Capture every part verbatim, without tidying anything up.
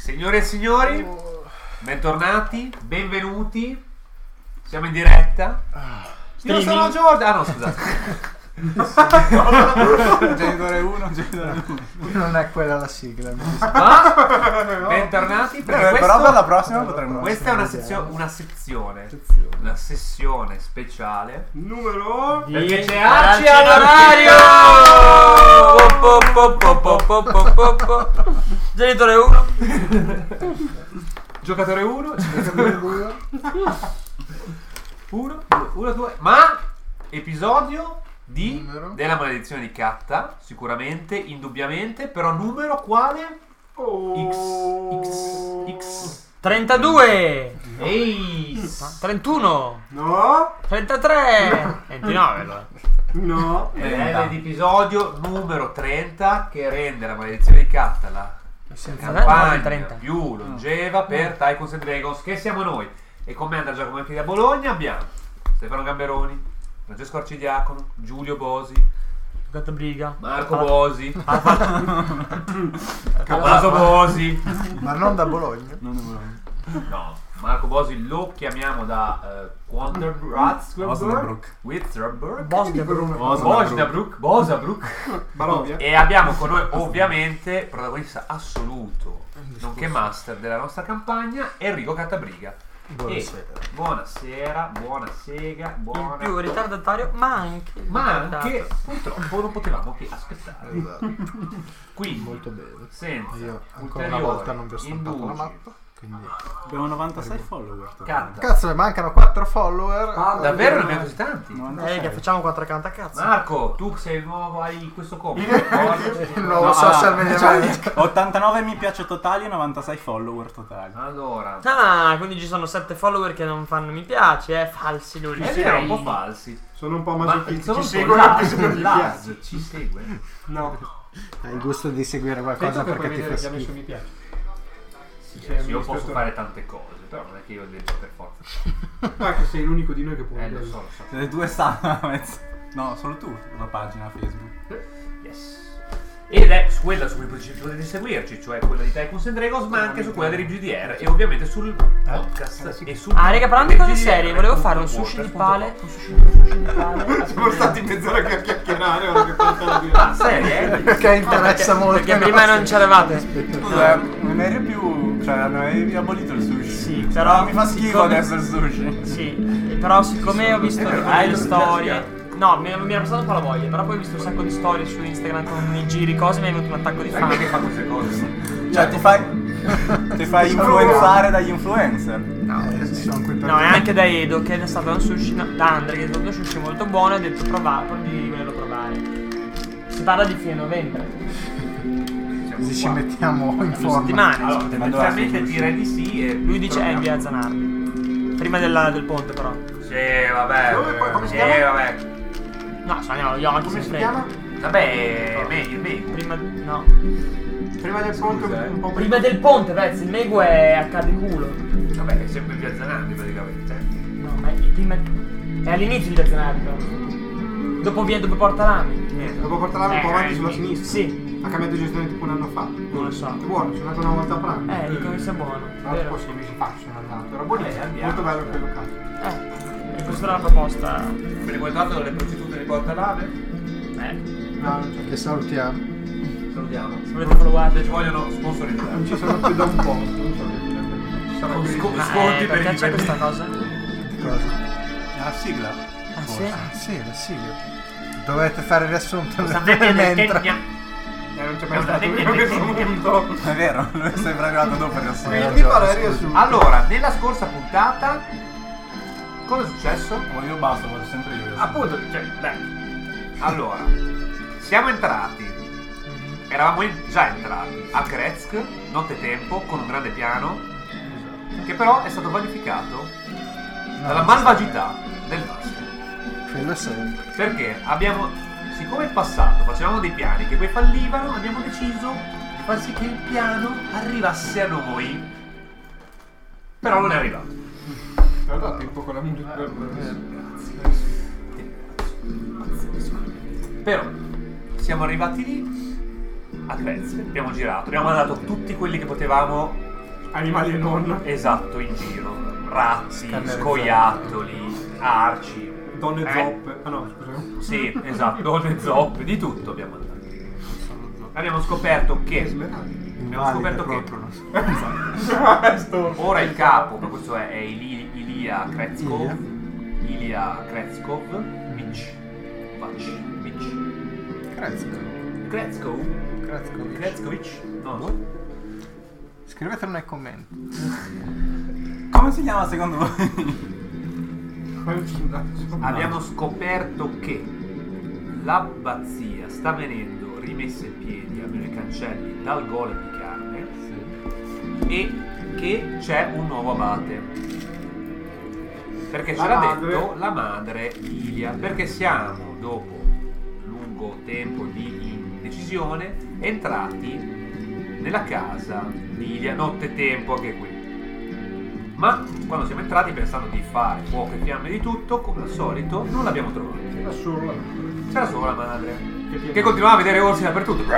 Signore e signori, bentornati, benvenuti. Siamo in diretta. Io sono Giorgio. Ah no, scusate. Genitore uno, genitore due. Non è quella la sigla. Ma bentornati. Perché Eh, questo, però per la prossima potremmo. questa è una, sezio- una sezione, una sessione speciale. Numero Perché c'è Arci Arci all'orario. Genitore uno. Giocatore uno. Giocatore due. uno, uno, due. Ma episodio di Numero? della maledizione di Katta, sicuramente, indubbiamente, però numero quale? oh. X X trentadue. Ehi! trentuno. No, trentatré. ventinove allora. no. Ed è l'episodio numero trenta che rende la maledizione di Katta la campagna trenta. più longeva per Tycoons and Dragons, che siamo noi. E con me Andrea Giacomo da Bologna abbiamo Stefano Gamberoni, Francesco Arcidiacono, Giulio Bosi, Gattabriga. Marco Bosi, Capasso Capasso Bosi. Ma non da Bologna. Non è buono. No, Marco Bosi lo chiamiamo da uh, Osnabrück. Witterberg, Bosnia. Bosnabrück, Bosnabrück. Barovia. E abbiamo con noi ovviamente protagonista assoluto, nonché master della nostra campagna, Enrico Cattabriga. Buonasera. E buonasera, buona sega, Il buona. più ritardatario, ma anche Ma ritardato. anche purtroppo non potevamo che aspettare. Quindi, Molto bene. senza Io ancora ulteriori una volta non vi ho stampato la indugi, mappa. Quindi... Abbiamo novantasei follower. Katta. Cazzo, ne mancano quattro follower. Ah, Davvero ne abbiamo così tanti? Eh, che facciamo quattro cantacazzo. Marco, tu sei il nuovo, hai questo compito. Il nuovo No, social allora, media cioè, manager. ottantanove mi piace totali e novantasei follower totali. Allora, Ah, quindi ci sono sette follower che non fanno mi piace, eh, falsi lui. è vero, un po' falsi. Sono un po' Ma masochisti. sono Ci un po' seguono anche se Laz, non gli Laz piace. ci segue. No. Hai il gusto di seguire qualcosa Penso che puoi perché ti vedere fa che ha messo schifo. mi piace. Sì, io posso fare tante cose, però non è che io devo per forza. Ah, che sei l'unico di noi che può Eh, lo vedere. so, lo so. Siete due stanno a mezzo. No, solo tu, la pagina Facebook. Yes. Ed è su quella su cui potete seguirci, cioè quella di Tycoons and Dragons, ma anche su quella di G D R e ovviamente sul podcast e sul Ah, raga, parlando di cose G D R serie, volevo fare un punto sushi di wordpress punto pale. com. Un sushi, un sushi di pale. Siamo stati mezz'ora a chiacchierare ora che parla la birra. Ah, serie? Perché interessa molto. Perché ai prima nostri- non c'eravate. Scusa, non eri più. Cioè, non avevi abolito il sushi. Sì, però mi fa schifo siccome- adesso il sushi. Sì, però siccome ho visto hai le lo storie. No, mi, mi era passato un po' la voglia, però poi ho visto un sacco di storie su Instagram con i giri, cose, mi è venuto un attacco di Sai perché fame. fa queste cose? Cioè, ti fai. Ti fai influenzare dagli influencer. Eh, sono qui per No, e anche da Edo che è stato un sushi, no, da Andre che è stato uno sushi molto buono e ha detto provare, di volerlo provare. Si parla di fine novembre, Così ci mettiamo in due forma. settimane. Allora, insomma. tendenzialmente direi di sì e Lui dice è in via Zanardi. Prima della- del ponte però. sì, vabbè. Dove poi- come si sì, chiama? vabbè. No, se andiamo, io anche Come se si frega. chiama? Vabbè, me, il Megu. Prima, no. Prima del ponte Scusa, eh. un po' Prima del ponte, pezzi, il Megu è a Cadiculo. Vabbè, è sempre in via Zanardi praticamente. No, ma è prima. È all'inizio di via Zanardi però. Dopo via, dopo Porta Lami. Dopo portarla un po' Eh, avanti eh, sulla sinistra. sì. Ha cambiato gestione tipo un anno fa. Non lo so. È buono, sono andato una volta a pranzo. Eh, dicono che sia buono. Ah, Vero? poi sì, invece faccio, sono andato. Era buonissimo. Eh, andiamo. Molto bello quel locale. Eh, e questa è la proposta. Quindi poi tanto le prostitute di Porta Lave? Eh, No, non c'è. Che salutiamo. Salutiamo. se volete followare. Ci vogliono sponsorizzare. Non ci sono più da un po'. Non so che Ci saranno sco- Ma, sconti eh, per perché i c'è questa cosa? Cosa? La sigla. Ah, sì? Ah, sì, la sigla. Dovete fare il riassunto Sapete mentre. perché- Eh, non c'è mai stato prima questo punto. È vero, lui è sempre arrivato dopo il Sì. riassunto. Mi pare il riassunto. Allora, nella scorsa puntata cosa è successo? Oh, io basta, faccio sempre io. Appunto, cioè, beh. Allora, siamo entrati. Eravamo in- già entrati a Krezk, nottetempo, con un grande piano, che però è stato vanificato dalla malvagità del master. Quello è sempre. Perché abbiamo, siccome in passato facevamo dei piani che poi fallivano, abbiamo deciso di far sì che il piano arrivasse a noi. Però non è arrivato. Tra l'altro tempo con la musica. Però siamo arrivati lì a Krezk, abbiamo girato, abbiamo mandato tutti quelli che potevamo Animali e non. Esatto, in giro. Razzi, Canne scoiattoli, arci. Donne Eh? zoppe. Ah no, scusa. Sì, esatto, donne zoppe, di tutto abbiamo dato. Abbiamo scoperto che abbiamo scoperto che ora il capo, ma questo è, è Ili- Ilya Kretskov. Ilya Kretskov. Mitch. Vach. Mitch. Krezko. Kretskov. Krezko. Kretskovic? No. Scrivetelo nei commenti. Come si chiama secondo voi? Abbiamo scoperto che l'abbazia sta venendo rimessa in piedi, almeno i cancelli, dal golem di carne, e che c'è un nuovo abate. Perché La ce l'ha madre. detto la madre Ilia. Perché siamo, dopo lungo tempo di indecisione, entrati nella casa di Ilia, nottetempo anche qui. Ma quando siamo entrati pensando di fare fuoco e fiamme di tutto, come al solito, non l'abbiamo trovato. Era solo la madre. C'era solo la madre, Che, che continuava a vedere orsi dappertutto. non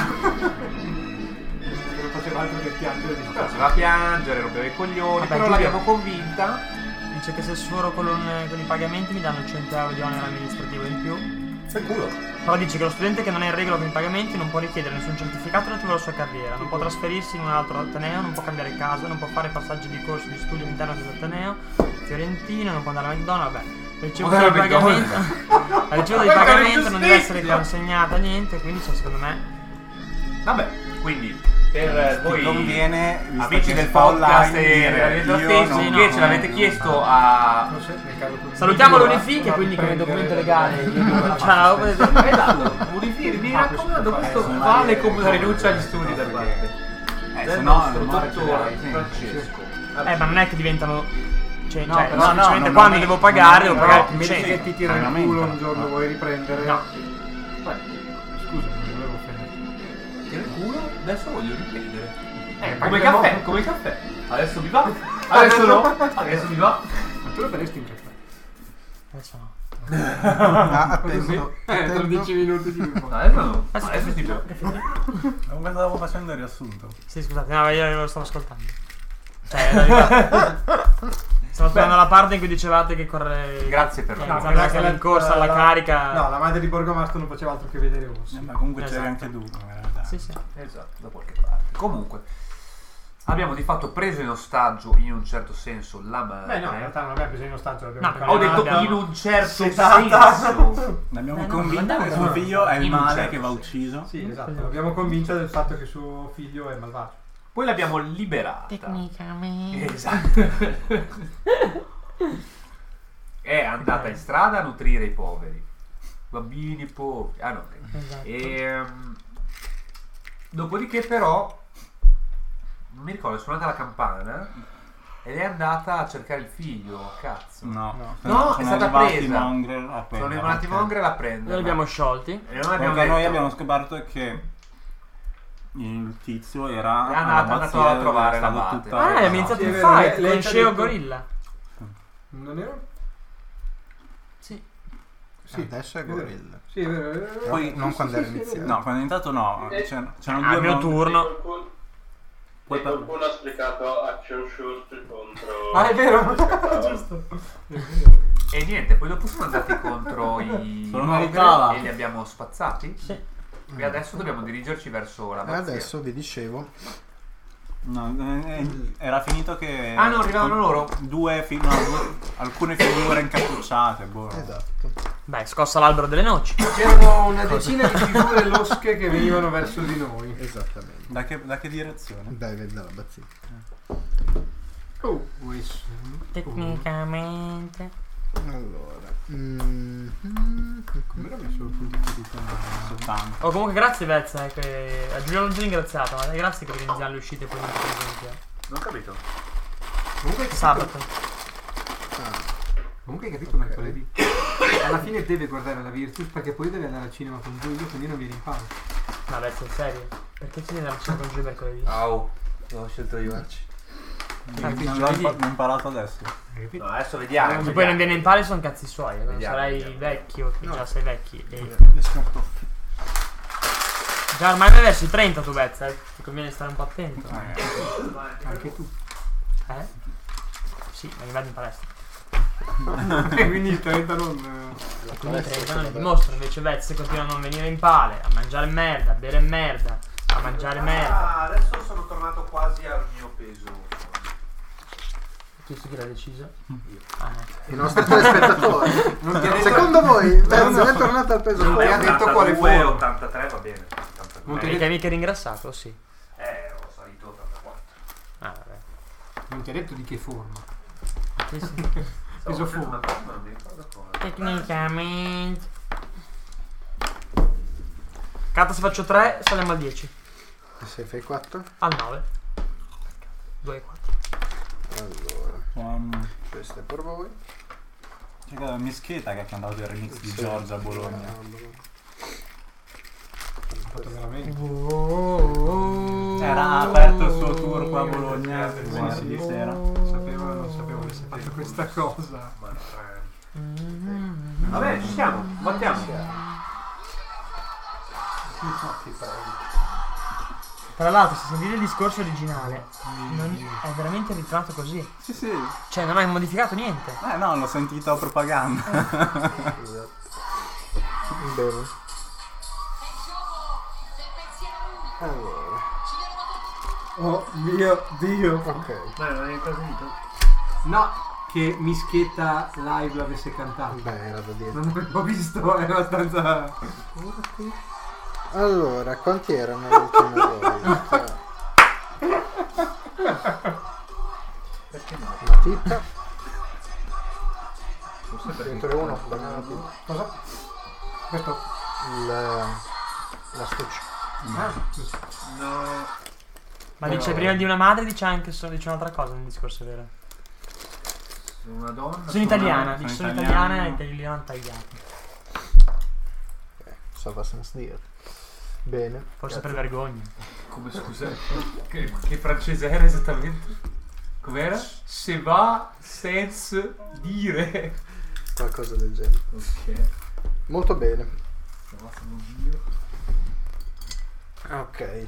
faceva altro che piangere di strada. Faceva piangere, rompeva i coglioni, Vabbè, però Giulio. l'abbiamo convinta. Dice che se sforo con, un- con i pagamenti mi danno cento euro di onere amministrativo in più. Fai culo. Però dice che lo studente che non è in regola con i pagamenti non può richiedere nessun certificato relativo alla sua carriera, non può trasferirsi in un altro ateneo, non può cambiare casa, non può fare passaggi di corso di studio all'interno dell'ateneo fiorentino, non può andare a McDonald's, vabbè. La ricevuta Andare di a McDonald's. pagamento, la ricevuta di Questa è pagamento non deve essere l'ingiustizia. consegnata a niente, quindi cioè, secondo me Vabbè, quindi per eh, Ti voi conviene, visto amici che del fa online, podcast e dire, della lettera io Facebook, non- che ce l'avete chiesto a... Non so, nel caso tu- salutiamo Io- l'Unifi che no, quindi come prendere- documento legale io- ciao, potete- Esatto, Unifi, mi raccomando, questo eh, vale eh, come una eh, rinuncia agli eh, studi da perché- parte Eh, del se no, nostro il mare ce dottore l'hai, sì. Francesco. eh ma non è che diventano cioè, No, cioè, però- semplicemente no, no, quando non devo è- pagare non devo è- pagare però più Vedi cento. che ti tira il Veramente. culo un giorno, No. vuoi riprendere? No. Beh, scusa, non volevo offendere. Che nel culo, adesso voglio riprendere. Eh, Come paghiamo- caffè, come caffè. Adesso mi va, adesso no, adesso mi va. Ma tu lo faresti in caffè? Adesso no. Ah, attendo. Eh, tra attendo. dieci minuti di No, adesso no, Adesso, adesso ti piace. Comunque stavo facendo il riassunto. Sì, scusate, no, io lo stavo ascoltando. Cioè, in realtà- stavo ascoltando la parte in cui dicevate che corre. Grazie per che la- iniziava quella a che essere la- in corsa alla la- carica. No, la madre di Borgomastro non faceva altro che vedere orsi. Eh, ma comunque c'eri Esatto. anche tu, in realtà. Sì, sì. Esatto, da qualche parte. Comunque, abbiamo di fatto preso in ostaggio in un certo senso la madre. Beh no, in realtà non abbiamo preso in ostaggio, l'abbiamo No, preso Ho no, detto abbiamo- in un certo Setata. senso. L'abbiamo Eh, no, convinto ma che dai, suo no. figlio è il In un male certo che va senso. ucciso. Sì, esatto, l'abbiamo convinto del fatto che suo figlio è malvagio. Poi l'abbiamo liberata. Tecnicamente. Esatto. È andata in strada a nutrire i poveri. Bambini poveri. Ah no. Esatto. Ehm, dopodiché però non mi ricordo, è suonata la campana ed è andata a cercare il figlio. Cazzo. No, No. sono- No, sono è stata arrivati presa. i Mongrel a Sono prenderla, arrivati ok. Mongre a prendere. Noi li abbiamo sciolti. E non abbiamo Perché noi detto- abbiamo scoperto che il tizio era È andato- è andato a trovare stava l'abate. tutta- Ah, è no, iniziato sì, il è vero, fight lei- lei con ci ha Sceo detto- Gorilla. Non era? Sì. Sì. Adesso è gorilla. Sì, è vero, è vero. Poi- Non Sì, quando sì, era sì, è iniziato. No, quando è iniziato no, c'erano, c'erano Ah, due il mio Mongrel. turno. Qualcuno, Poi e per- qualcuno ha sprecato action shot contro... Ah, è vero, Aspettava. giusto. È vero. E niente, poi dopo siamo andati contro i Sono Mongre meritava. e li abbiamo spazzati. Sì. E adesso dobbiamo dirigerci verso la E Bazia. adesso vi dicevo. No, eh, era finito che... Ah, no, arrivavano loro? Due, fi- no, due- alcune figure incappucciate, boh. Esatto. Beh, scossa l'albero delle noci. C'erano una decina di figure losche che venivano verso di noi. Esattamente. Da che, da che direzione? Dai, vedi dalla bazzina. Oh, questo. Tecnicamente. Allora. mm, Come l'ho messo il puntino di settanta. Oh, comunque grazie Vezza, eh, che a Giuliano non ti ho ringraziato, ma grazie che organizziamo le uscite poi di Non ho capito. Comunque hai capito- sabato. Comunque hai capito mercoledì. Alla fine deve guardare la Virtus perché poi deve andare al cinema con Giulio, quindi non viene in pausa. Ma Vezza, in serio? Perché ci viene la cena con Giulio mercoledì? Au, ho scelto di farci. Non l'ho impa- l'ho imparato adesso. Hai capito? No, adesso vediamo. Se poi non viene in pale sono cazzi suoi, non Vediamo, sarai vediamo. vecchio, che già sei vecchi. E... Le scartoffie. Già ormai ne versi trenta tu Bezza, eh. Ti conviene stare un po' attento. Anche tu. Eh? Sì, ma li vado in palestra. E quindi il trenta non... Quindi trenta non li dimostro, invece Bezza continua a non venire in pale, a mangiare merda, a bere merda, a mangiare merda. Ah, adesso sono tornato quasi al mio peso. Chi chi l'ha deciso? Ah, I nostri telespettatori. Non ti ha detto... Secondo voi Bezza è tornato al peso Non mi ha fuori? detto quale fuori. fu. ottantatré va bene. ottantadue. Non ti no. Mica mica ringrassato, sì. Eh, ho salito ottantaquattro. Ah, vabbè. Non ti ha detto di che forma. Sì, sì. Peso Stavo facendo fuori. una cosa, ma non mi ricordo cosa. Tecnicamente. Cata se faccio tre, saliamo al dieci. E se fai quattro? Al nove. due e quattro. Allora, Um, questo è per voi. c'è la Mischeta che ha cantato il remix di Giorgia a Bologna. Fatto veramente. Era aperto il suo tour qua a Bologna il venerdì sì. sera. Sapevo non sapevo che avesse fatto questa cosa. Ma no, eh. Vabbè, ci siamo, battiamo. Tra l'altro, se sentite il discorso originale, non è veramente ritratto così. Sì, sì. Cioè, non hai modificato niente. Eh no, l'ho sentito a propaganda. Bene. Allora, Oh mio Dio. ok. Ma non hai ancora sentito? No, che Mischeta live l'avesse cantato. Beh, era da dire. Non avevo visto, è abbastanza... Allora, quanti erano le ultime volte? Matita. Dentro uno, banana matita. Cosa? Questo? Il, la stuccia. Ah, giusto. No. Ma dice prima di una madre, dice anche so- dice un'altra cosa nel discorso, vero? Sono una donna. Sono italiana, sono dice sono italiano. italiana e italiana tagliata. Ça va senza dire. Bene. Forse per vergogna. Come scusa? Che, che francese era esattamente? Com'era? Se va senza dire. Qualcosa del genere. Ok. Molto bene. No, sono Dio. Ok.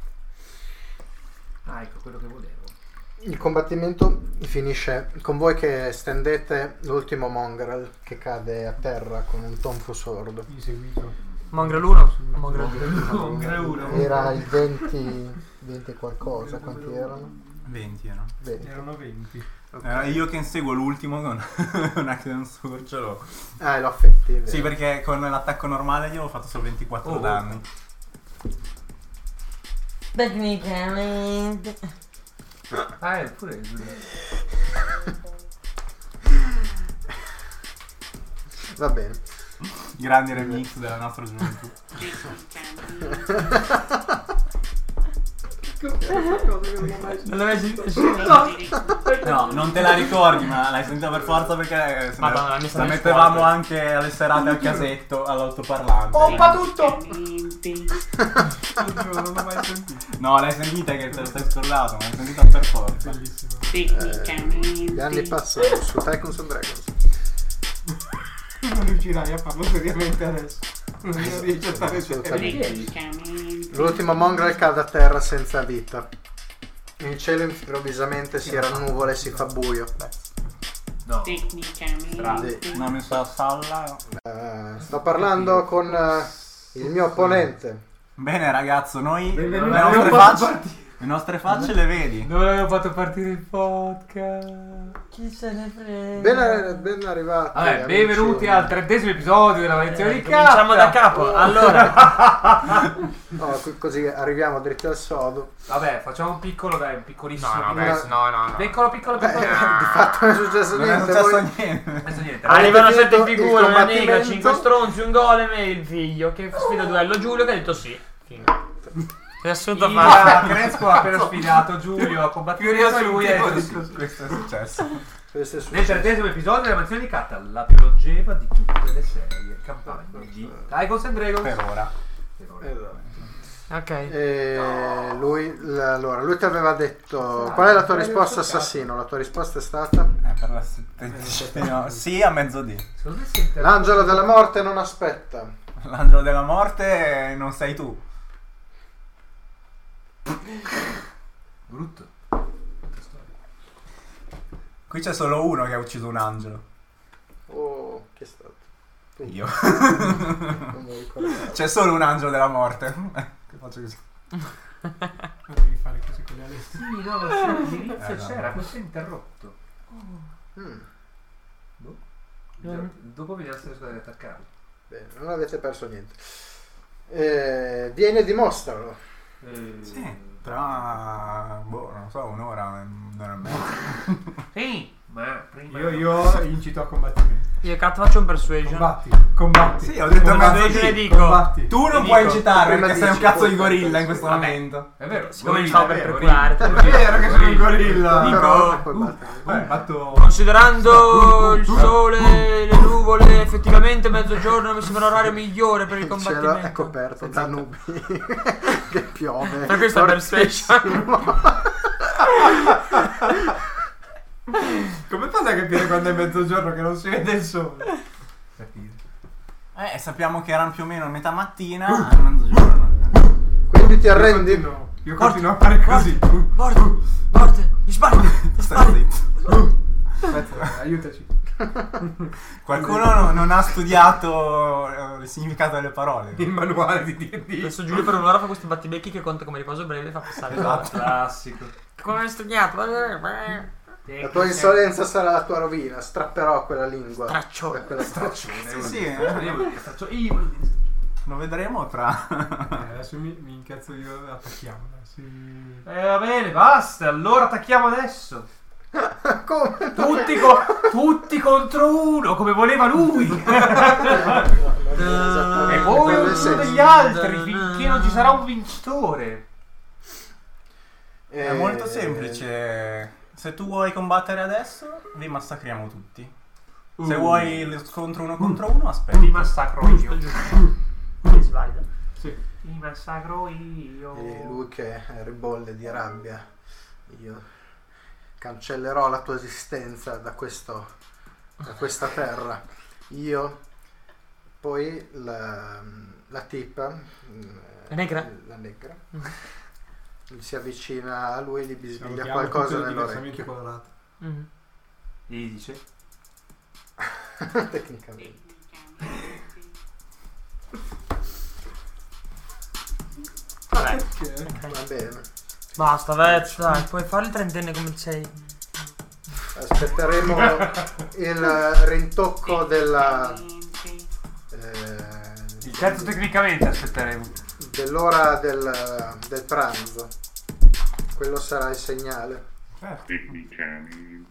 Ah, ecco quello che volevo. Il combattimento finisce con voi che stendete l'ultimo mongrel che cade a terra con un tonfo sordo. Hai seguito. Mongrel uno? Mongrel due. Mongrel uno. Era il venti, venti qualcosa, quanti erano? venti erano. venti. Erano venti. Era io che inseguo l'ultimo con un Action Surge. Lo... Ah, lo affetti, è vero. Sì, perché con l'attacco normale io ho fatto solo ventiquattro Oh, danni. Tecnicamente. Ah, è pure Giulio. Va bene. Grandi remix della nostra gioventù. Non l'avevi No, non te la ricordi, ma l'hai sentita per forza perché se Madonna, la, mi la sta nel mettevamo cuore. anche alle serate al casetto, all'altoparlante. Pompa tutto! Non l'ho mai sentito. No, l'hai sentita che te lo sei scordato, ma l'hai sentita per forza. Bellissimo. Eh, gli anni passano su Tycoons and Dragons. Non riuscirai a farlo seriamente adesso. Non riesci a stare serio. Assolutamente. L'ultimo mongrel cade a terra senza vita. In cielo improvvisamente si rannuvole e si fa buio. No. Tecnicamente. No, mi sa salla. Eh, sto parlando con eh, il mio opponente. Bene ragazzo, noi le Benvenuti. nostre, Abbiamo facce, fatto le nostre facce le vedi. Non avevo fatto partire il podcast. Chi se ne frega? Ben, ben arrivati. Vabbè, amici. benvenuti al trentesimo episodio della lezione Eh, di cominciamo da carta. capo. Allora, No, co- così arriviamo dritti al sodo. Vabbè, facciamo un piccolo, dai, un piccolissimo. no, no, piccolo- adesso, no, no, no. Piccolo, piccolo, Beh, piccolo. di fatto non è successo Non è niente. successo voi- niente. Adesso niente. Arrivano Avete sette finito il figure, una negra, combattimento? cinque stronzi, un golem e il figlio che sfida duello Giulio che ha detto sì. Fine. Riassunto Il fatto. Crespo ha appena sfidato Giulio a combattere e lui è Questo è successo. Questo è nel successo. trentesimo episodio della mansione di Katta, la più longeva di tutte le serie campagne di Tycoons and Dragons. Per ora. Esatto. Ok. E lui, l- allora, lui ti aveva detto qual è la tua risposta assassino? La tua risposta è stata Eh, per la settentina. Sì, a mezzodì. Secondo me sente- l'angelo della morte non aspetta. L'angelo della morte non sei tu. Brutto. Qui c'è solo uno che ha ucciso un angelo. Oh, chi è stato? Tu. Io. Non mi ricordavo. C'è solo un angelo della morte. Che faccio così. Devi fare così con le ali. Sì, no, ma se all'inizio Eh, no. c'era, poi si è interrotto. Mm, Boh. Bisogna- Dopo vediamo se riesco ad attaccarlo. bene, non avete perso niente. Eh, vieni e dimostralo. Sì, però... Boh, non so, un'ora, un'ora e mezza. Sì, ma prima... Io, io incito a combattimento. Io Cat faccio un persuasion. Combatti, combatti. Sì, ho detto Come mezzo persuasion e sì. dico. Combatti. Tu non Ti puoi dico, incitare prima perché sei un dici, cazzo di poi- gorilla in questo Vabbè. momento. È vero, Siccome mi gorilla, stavo per è vero, preoccupare. È vero che sono un gorilla. Dico- Però poi batte. Eh, batto... Considerando il sole, le nuvole, effettivamente mezzogiorno mi sembra l'orario migliore per il Il cielo combattimento. è coperto da nubi che piove. Per questo è persuasion. Come fate a capire quando è mezzogiorno che non si vede il sole? Capire. Eh, sappiamo che erano più o meno metà mattina a mezzogiorno. Quindi ti Io arrendi? continuo, io continuo a fare così. Morte, morte, mi spari, mi Stai spari. zitto. Aspetta, aiutaci. Qualcuno non, non ha studiato eh, il significato delle parole. Il manuale di D and D. Adesso Giulio per un'ora fa questi battibecchi che conta come riposo breve e fa passare l'ora. Classico. Come hai studiato? La tua insolenza sarà la tua rovina. Strapperò quella lingua. Straccione. Da quella straccione. Sì, sì, Io eh. voglio dire, faccio io. Lo vedremo tra... Eh, adesso mi, mi incazzo io e attacchiamo. dai, Sì. Eh, va bene, basta. Allora attacchiamo adesso. Come? Tutti, co- tutti contro uno, come voleva lui. Esattamente E poi quello è il ognuno senso. degli altri finché non ci sarà un vincitore. Eh, È molto semplice. Se tu vuoi combattere adesso, vi massacriamo tutti. Se Uh. vuoi lo scontro uno contro uno, aspetta. Ti massacro io. Quindi si valida. Sì. Ti massacro io. E lui che ribolle di rabbia. Io cancellerò la tua esistenza da questo da questa terra. Io poi la, la tipa La negra? la negra si avvicina a lui e gli bisbiglia Salutiamo qualcosa tutte le diversamente nell'orecchio. colorate. Mm. Gli dice. Tecnicamente Vabbè. va bene. Basta, Vez, dai, puoi fare il trentenne come sei. Aspetteremo il rintocco della eh, Il terzo tecnicamente aspetteremo. dell'ora del, del pranzo. Quello sarà il segnale. Tecnicamente.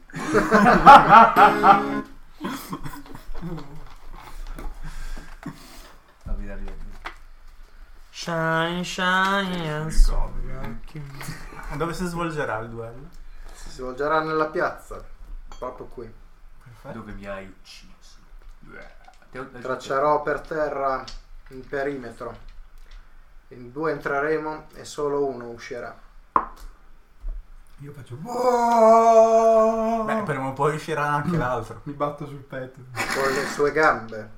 Dammi, dammi, dammi. Shine, shine and so. Dove si svolgerà il duello? Si svolgerà nella piazza, proprio qui. Perfetto. Dove mi hai ucciso? Ti ho- Traccerò per terra il perimetro. In due entreremo e solo uno uscirà. Io faccio boh! Beh, prima o poi uscirà anche l'altro. Mi batto sul petto. Con le sue gambe.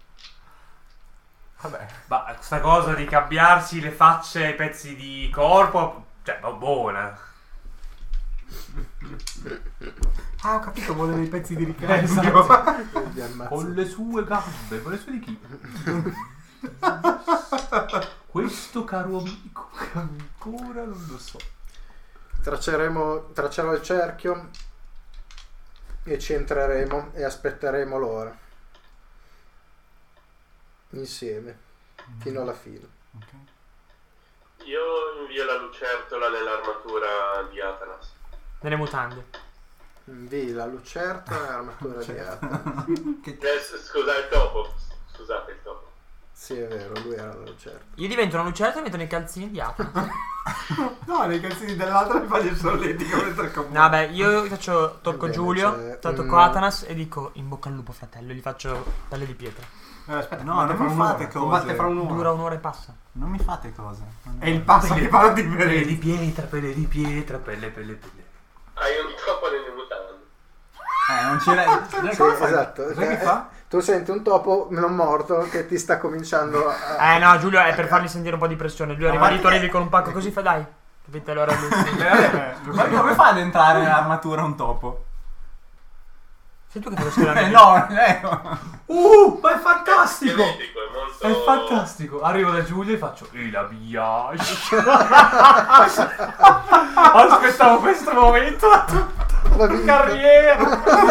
Vabbè. Ma questa cosa di cambiarsi le facce ai pezzi di corpo, cioè, va buona. Ah, ho capito, vuole dei pezzi di ricambio. Esatto. Vi ammazzo. Con le sue gambe, con le sue di chi? Questo caro amico, ancora non lo so. Tracceremo, traccerò il cerchio e ci entreremo e aspetteremo l'ora. Insieme. Fino alla fine. Ok. Io invio la lucertola nell'armatura di Atanas. Nelle mutande. Invii la lucertola e l'armatura di Atlas. Eh, s- scusa, il topo. Scusate, il topo. Sì, è vero, lui era la lucertola. Io divento una lucertola e metto nei calzini di Apple. No, nei calzini dell'altro mi fai il solletico mentre No, combatto. vabbè, io faccio, tocco Bene, Giulio, c'è tocco un- Atanas e dico in bocca al lupo, fratello. Gli faccio pelle di pietra. Eh, aspetta, No, combatte non fra mi fate un'ora. cose. Combatte fra un'ora. Dura un'ora e passa. Non mi fate cose. È il passo che fa la Pelle di differenza. pietra, pelle di pietra, pelle, pelle, pelle. Hai un topo nelle mutande. Eh, non c'era... Sì, esatto. Sai che Eh, fa? Tu senti un topo non morto che ti sta cominciando a... Eh no, Giulio è per fargli sentire un po' di pressione. Giulio arriva lì, tu arrivi con un pacco così, fa dai. Capite allora Lucy? Ma come fa ad entrare nell'armatura un topo? Sei tu che fai lo schieramento? Eh no, Leo. Uh, ma è fantastico! Schematico, è molto... È fantastico! Arrivo da Giulia e faccio e la biage. Aspettavo questo momento da tutta la carriera.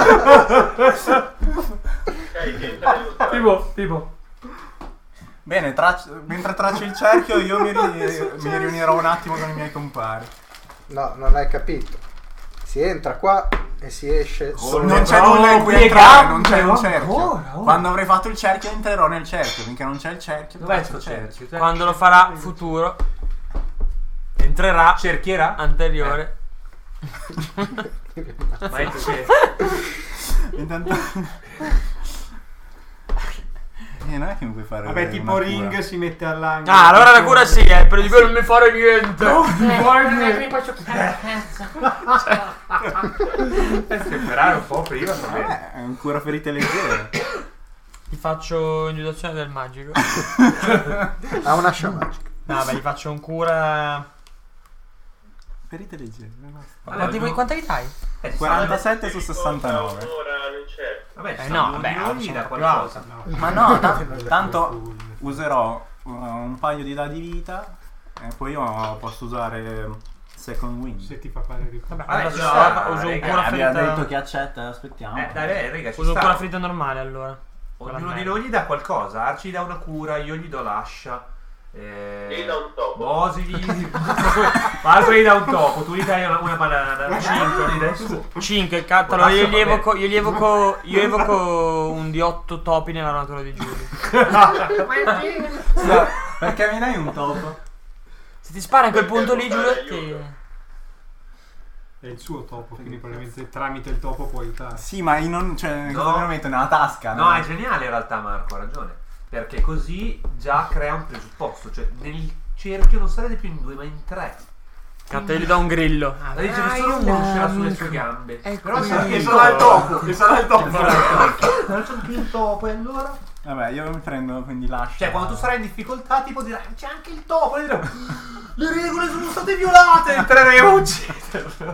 Ok, ti entra in un- Tipo, tipo. Bene, traccio- mentre traccio il cerchio io mi, ri- mi riunirò un attimo con i miei compari. No, non hai capito. Si entra qua e si esce solo. Non c'è no, nulla in cui qui è entrare, gambe, non c'è un ma cerchio. ancora, oh. Quando avrei fatto il cerchio entrerò nel cerchio, finché non c'è il cerchio. Dov'è traccio sto il cerchio. cerchio? Quando lo farà futuro entrerà Cerchierà? anteriore. Ma è c'è. Intanto... Eh, non è che mi puoi fare Vabbè, tipo una Ring cura. si mette all'angolo. Ah, allora la cura sì, eh, però di quello non mi fare niente. Per stemperare un po' prima, va bene. Eh, è un cura ferite leggere. Gli faccio individuazione del magico. Ha una scia magica. No, vabbè, gli faccio un cura. Ferite leggere. basta. Quanti, no. quanta vita hai? Eh, quarantasette su Tipo, sessantanove. tra un'ora non c'è. Vabbè, Eh, ci no, sono vabbè, ognuno sono gli dà più qualcosa. Ma no, ta- tanto userò uh, un paio di dadi vita e poi io posso usare Second Wind. Se ti fa fare ricordo. Vabbè, Vabbè, allora ci no, sta, uso un raga, cura Abbiamo detto ferita. che accetta, aspettiamo. Eh, dai, dai, raga, ci Uso un sta. cura ferita normale allora. Ognuno di noi gli dà qualcosa. Arci gli dà una cura, io gli do l'ascia. Eh, Gli dà un topo. Mosi gli... Marco gli dà un topo, tu gli dai una, una banana. Cinque, gli dai su. cinque, cazzo, allora io gli evoco, io gli evoco, io evoco un di otto topi nell'armatura di Giulio. Scusa, perché mi dai un topo? Se ti spara in quel Perché punto lì, può Giulio, fare ti... aiuto. È il suo topo, quindi probabilmente tramite il topo può aiutare. Sì, ma io non. Cioè, No. cosa me lo metto nella tasca? No, è geniale in realtà Marco, ha ragione. Perché così già crea un presupposto. Cioè nel cerchio non sarete più in due ma in tre. Cazzo, io gli do un grillo. La dice che solo uno uscirà sulle sue gambe. Ecco. Però sarà Sì. che sarà il topo. Che sarà il topo. Non c'è più il topo e allora. Vabbè, io mi prendo quindi l'ascia. Cioè quando tu sarai in difficoltà tipo dirai c'è anche il topo e dirai le regole sono state violate. Entreremo a ucciderlo.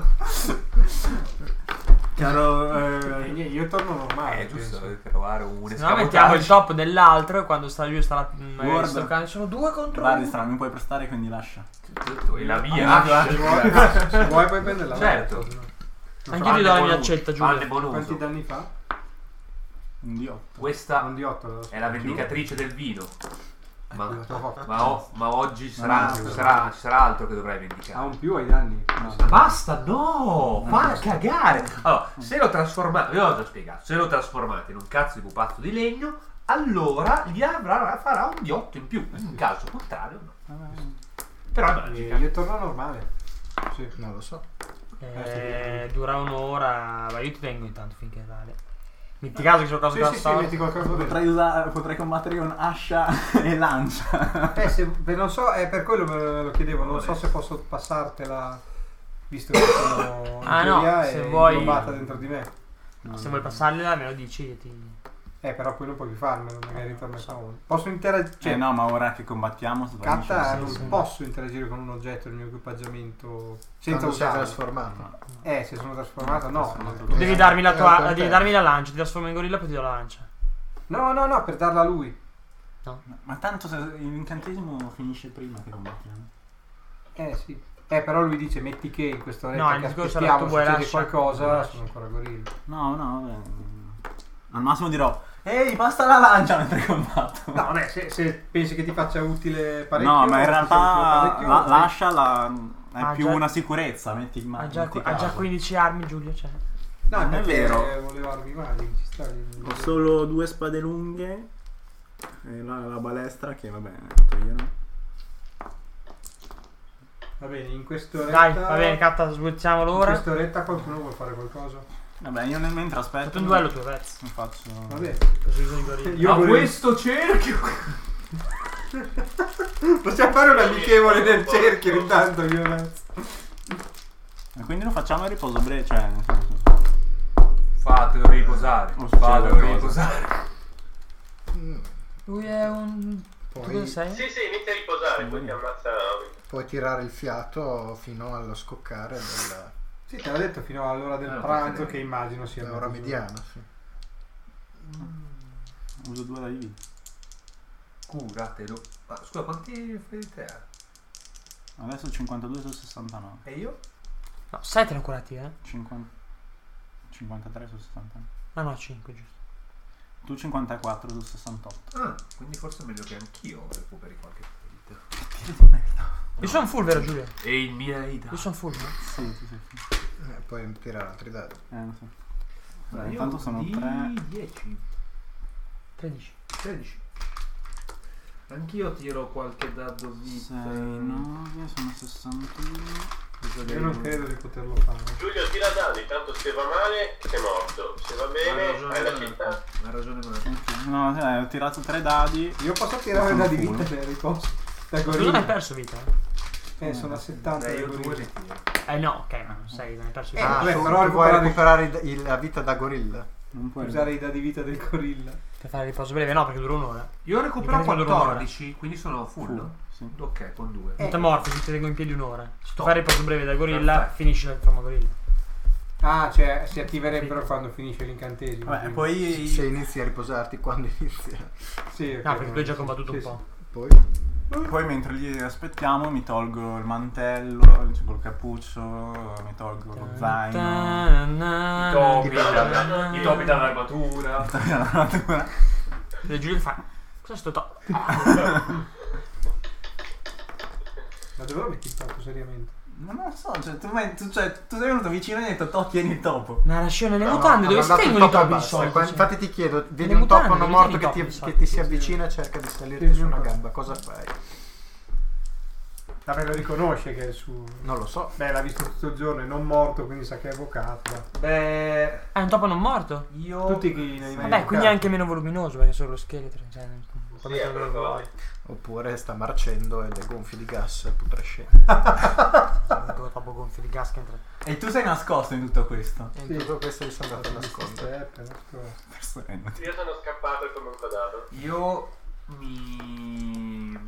Chiaro. Eh, Eh, niente, io torno normale. È giusto penso. trovare un Se no mettiamo il top dell'altro e quando sta giù sta la... magari Guarda. sto cane, sono due contro guardi, uno. strano, mi puoi prestare quindi l'ascia. E la Ah, via. guarda. Se vuoi puoi prenderla. Certo. Anche io gli do la mia accetta, Fanne Giulio. buon Quanti uso. danni fa? Un di otto. Questa Un di otto. è la vendicatrice del vino. Ma, Ma ma, o- ma oggi sarà, no, ci no. sarà, ci sarà altro che dovrai ha vendicare. un più ai danni. No. Basta, no! Fa cagare! Allora, se lo trasformate, io l'ho già spiegato, se lo trasformate in un cazzo di pupazzo di legno, allora gli avrà, farà un di otto in più. In caso contrario, no. Però è Eh, magica. io torno normale. Sì. Non lo so. Eh, dura un'ora, ma io ti tengo intanto finché vale. Metti caso che c'è qualcosa Sì, da sì, sì, storia. metti qualcosa dentro. Potrei usare, potrei combattere con ascia e lancia. Eh, se, per- non so, è per quello me lo chiedevo, non so se posso passartela, visto che sono in Ah, no, teoria se è vuoi- inglobata dentro di me. Se vuoi passargliela me lo dici e ti... Eh, però poi non puoi più farmelo, magari ritorna a uno. Posso interagire, cioè, Eh no, ma ora che combattiamo svanisce Catta, lo non stesso. posso interagire con un oggetto del mio equipaggiamento senza Quando sei usarlo. trasformato. Eh, se sono trasformato, no. Eh, Devi darmi la eh, tua... per devi te. darmi la lancia, ti trasformo in gorilla poi ti do la lancia. No, no, no, per darla a lui. Ma tanto se l'incantesimo finisce prima che combattiamo. Eh, sì. Eh, però lui dice, metti che in questo No, oretta il che discorso era aspettiamo, tu vuoi succede lascia- qualcosa, lascia. sono ancora gorilla. No, no, vabbè. Al massimo dirò, ehi, basta la lancia mentre combatto. No, vabbè, se, se pensi che ti faccia utile parecchio... No, ma in ti sia utile realtà parecchio, la, sì. l'ascia la, è Ah, più già- una sicurezza, metti in Ha mano. già, ha già quindici armi Giulio, cioè. No, Non è perché vero. volevo armi magiche, ci sta. Ho solo due spade lunghe e la, la balestra che vabbè, toglierò. Va bene, in quest'oretta... Dai, va bene, Catta, sbuzziamo In l'ora. quest'oretta qualcuno vuole fare qualcosa? Vabbè, io nel mentre aspetto. Fatto un duello tu, pezzo. Non faccio. Va bene. Così uso il gorilla. Io A volevo- questo cerchio. Possiamo fare un amichevole nel cerchio intanto, io mezzo. E quindi lo facciamo a riposo breve, cioè nel senso. Fatelo riposare. Non succede Fatelo qualcosa. riposare. Mm, Lui è un... Tu Poi cosa sei? Sì, sì, inizia a riposare, poi ti ammazza. puoi tirare il fiato fino allo scoccare della, Sì, te l'ho detto fino all'ora del Eh, pranzo, perché- che immagino sia dell'ora mezzogiorno. mediana. Sì. Uso due da vita. Curatelo. Ma scusa, quanti ferite ha? Adesso cinquantadue su sessantanove. E io? No, sei te ne curati, eh? cinquanta cinquantatré su sessantanove. Ah no, cinque, giusto. Tu cinquantaquattro su sessantotto. Ah, quindi forse è meglio che anch'io recuperi qualche ferita. Io sono full, vero Giulio? E il Miaida. Io sono full, no? Sì, sì, sì. Eh, puoi tirare altri dadi. Eh, lo so. Ma Dai, io intanto sono di tre. dieci. tredici. tredici. Anch'io tiro qualche dado vita. sei, nove, sono sessantuno. Io non credo di poterlo fare. Giulio, tira dadi, tanto se va male sei morto, se va Ha bene ragione hai la Marco, città. ha ragione Marco. Ok, no, eh, ho tirato tre dadi. Io posso tirare Sono da di full. vita, Enrico? Da Ma tu non gorilla. hai perso vita, eh? Eh, sono a settanta Eh, da io due gorilla. li tiro. Eh no, ok, ma non sei, non hai perso Eh, vita. Ah, vabbè, tu, però tu vuoi recuperare- recuperare il- il- la vita da gorilla? Non puoi Usare i dadi vita del gorilla. Per fare riposo breve, no, perché dura un'ora. Io recupero Dipende quando dura quattordici, quindi sono full. Full, sì. Ok, con due. Non te morfi, ti tengo in piedi un'ora. Se tu Stop. fai riposo breve da gorilla, Perfetto. finisce il forma gorilla. Ah, cioè si attiverebbero quando finisce l'incantesimo. Vabbè, quindi- poi Se inizi a riposarti quando inizia. Sì, ok, No, perché tu hai già sì, combattuto sì, un sì. po'. Poi Poi mentre li aspettiamo mi tolgo il mantello, col cappuccio, mi tolgo lo zaino. I topi, Ti da- i topi dall'armatura. l'armatura. E Giulio fa. Cosa sto to... Ma dove lo metti il topo seriamente? Ma non lo so, cioè tu, mai- tu, cioè, tu sei venuto vicino e hai detto to, tieni il topo. Ma la scena nelle No, mutande, no, dove ha si mandato il tengono i topo e topi di basta. solito? Qua- cioè? Infatti ti chiedo, vedi Nelle un mutande, topo dove morto tieni i che topi ti, di che solito? ti si avvicina e cerca di salirti Sì, su una sì. gamba, cosa fai? Vabbè, lo riconosce che è il suo. Non lo so. Beh, l'ha visto tutto il giorno, è non morto, quindi sa che è avvocato. va. Beh, Ah, è un topo non morto? io. Tutti i animali Vabbè, quindi è anche meno voluminoso, perché è solo lo scheletro. Cioè, non può Sì, mettere è quello che vuole. probabile. Oppure sta marcendo ed è gonfio di gas putrescente. Ancora troppo gonfio di gas che entra. E tu sei nascosto in tutto questo. E in tutto questo gli sono andato a nascondere. Steppe, nascosto. Personalmente. Io sono scappato e comunque dato. Io mi.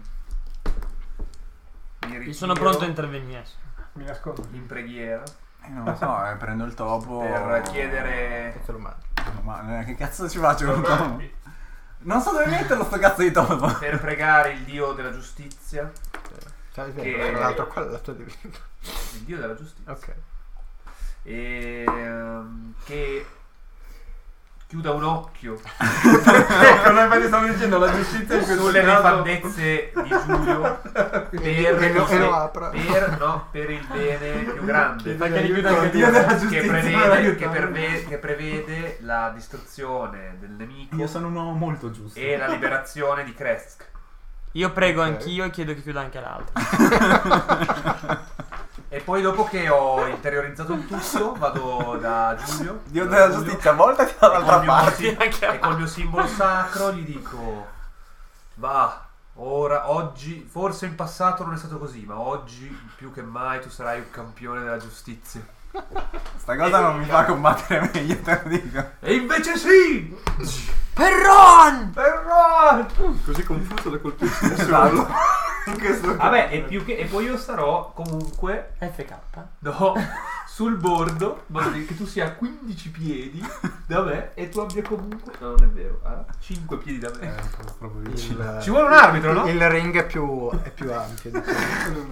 Mi Io ritiro sono pronto a intervenire. Mi nascondo. in preghiera Eh, non lo so, eh, prendo il topo. per chiedere. E te lo mangio. Ma eh, che cazzo ci faccio con il topo? Non so dove metterlo sto cazzo di topo. Per pregare il dio della giustizia. Sai, Che- tra l'altro qua è la tua divinità. Il dio della giustizia. Ok. E, ehm, che chiuda un occhio Ecco, noi infatti stavo dicendo la giustizia in questo sulle caso- nefandezze di Giulio per, E lo- e lo apra. per, no, per il bene più grande Perché che, aiuta anche Dio della giustizia. prevede, che, perve- che prevede la distruzione del nemico Io sono un uomo molto giusto. e la liberazione di Kresk. Io prego Ok. anch'io e chiedo che chiuda anche l'altro. E poi dopo che ho interiorizzato il tutto vado da Giulio Dio da della Giulio, giustizia, voltati e col dall'altra mio parte. si- e col mio simbolo sacro gli dico: va, ora, oggi, forse in passato non è stato così, ma oggi più che mai tu sarai un campione della giustizia. Sta cosa non mi fa combattere meglio, te lo dico. E invece sì! Perron! Però! Così confuso da colpirti. Esatto. In questo Vabbè, e, più che, e poi io sarò comunque, F K. no, sul bordo, in modo che tu sia a quindici piedi da me e tu abbia comunque, no non è vero, a cinque piedi da me. Eh, proprio vicino. Il, Ci vuole un arbitro, no? il ring è più, è più ampio di quello.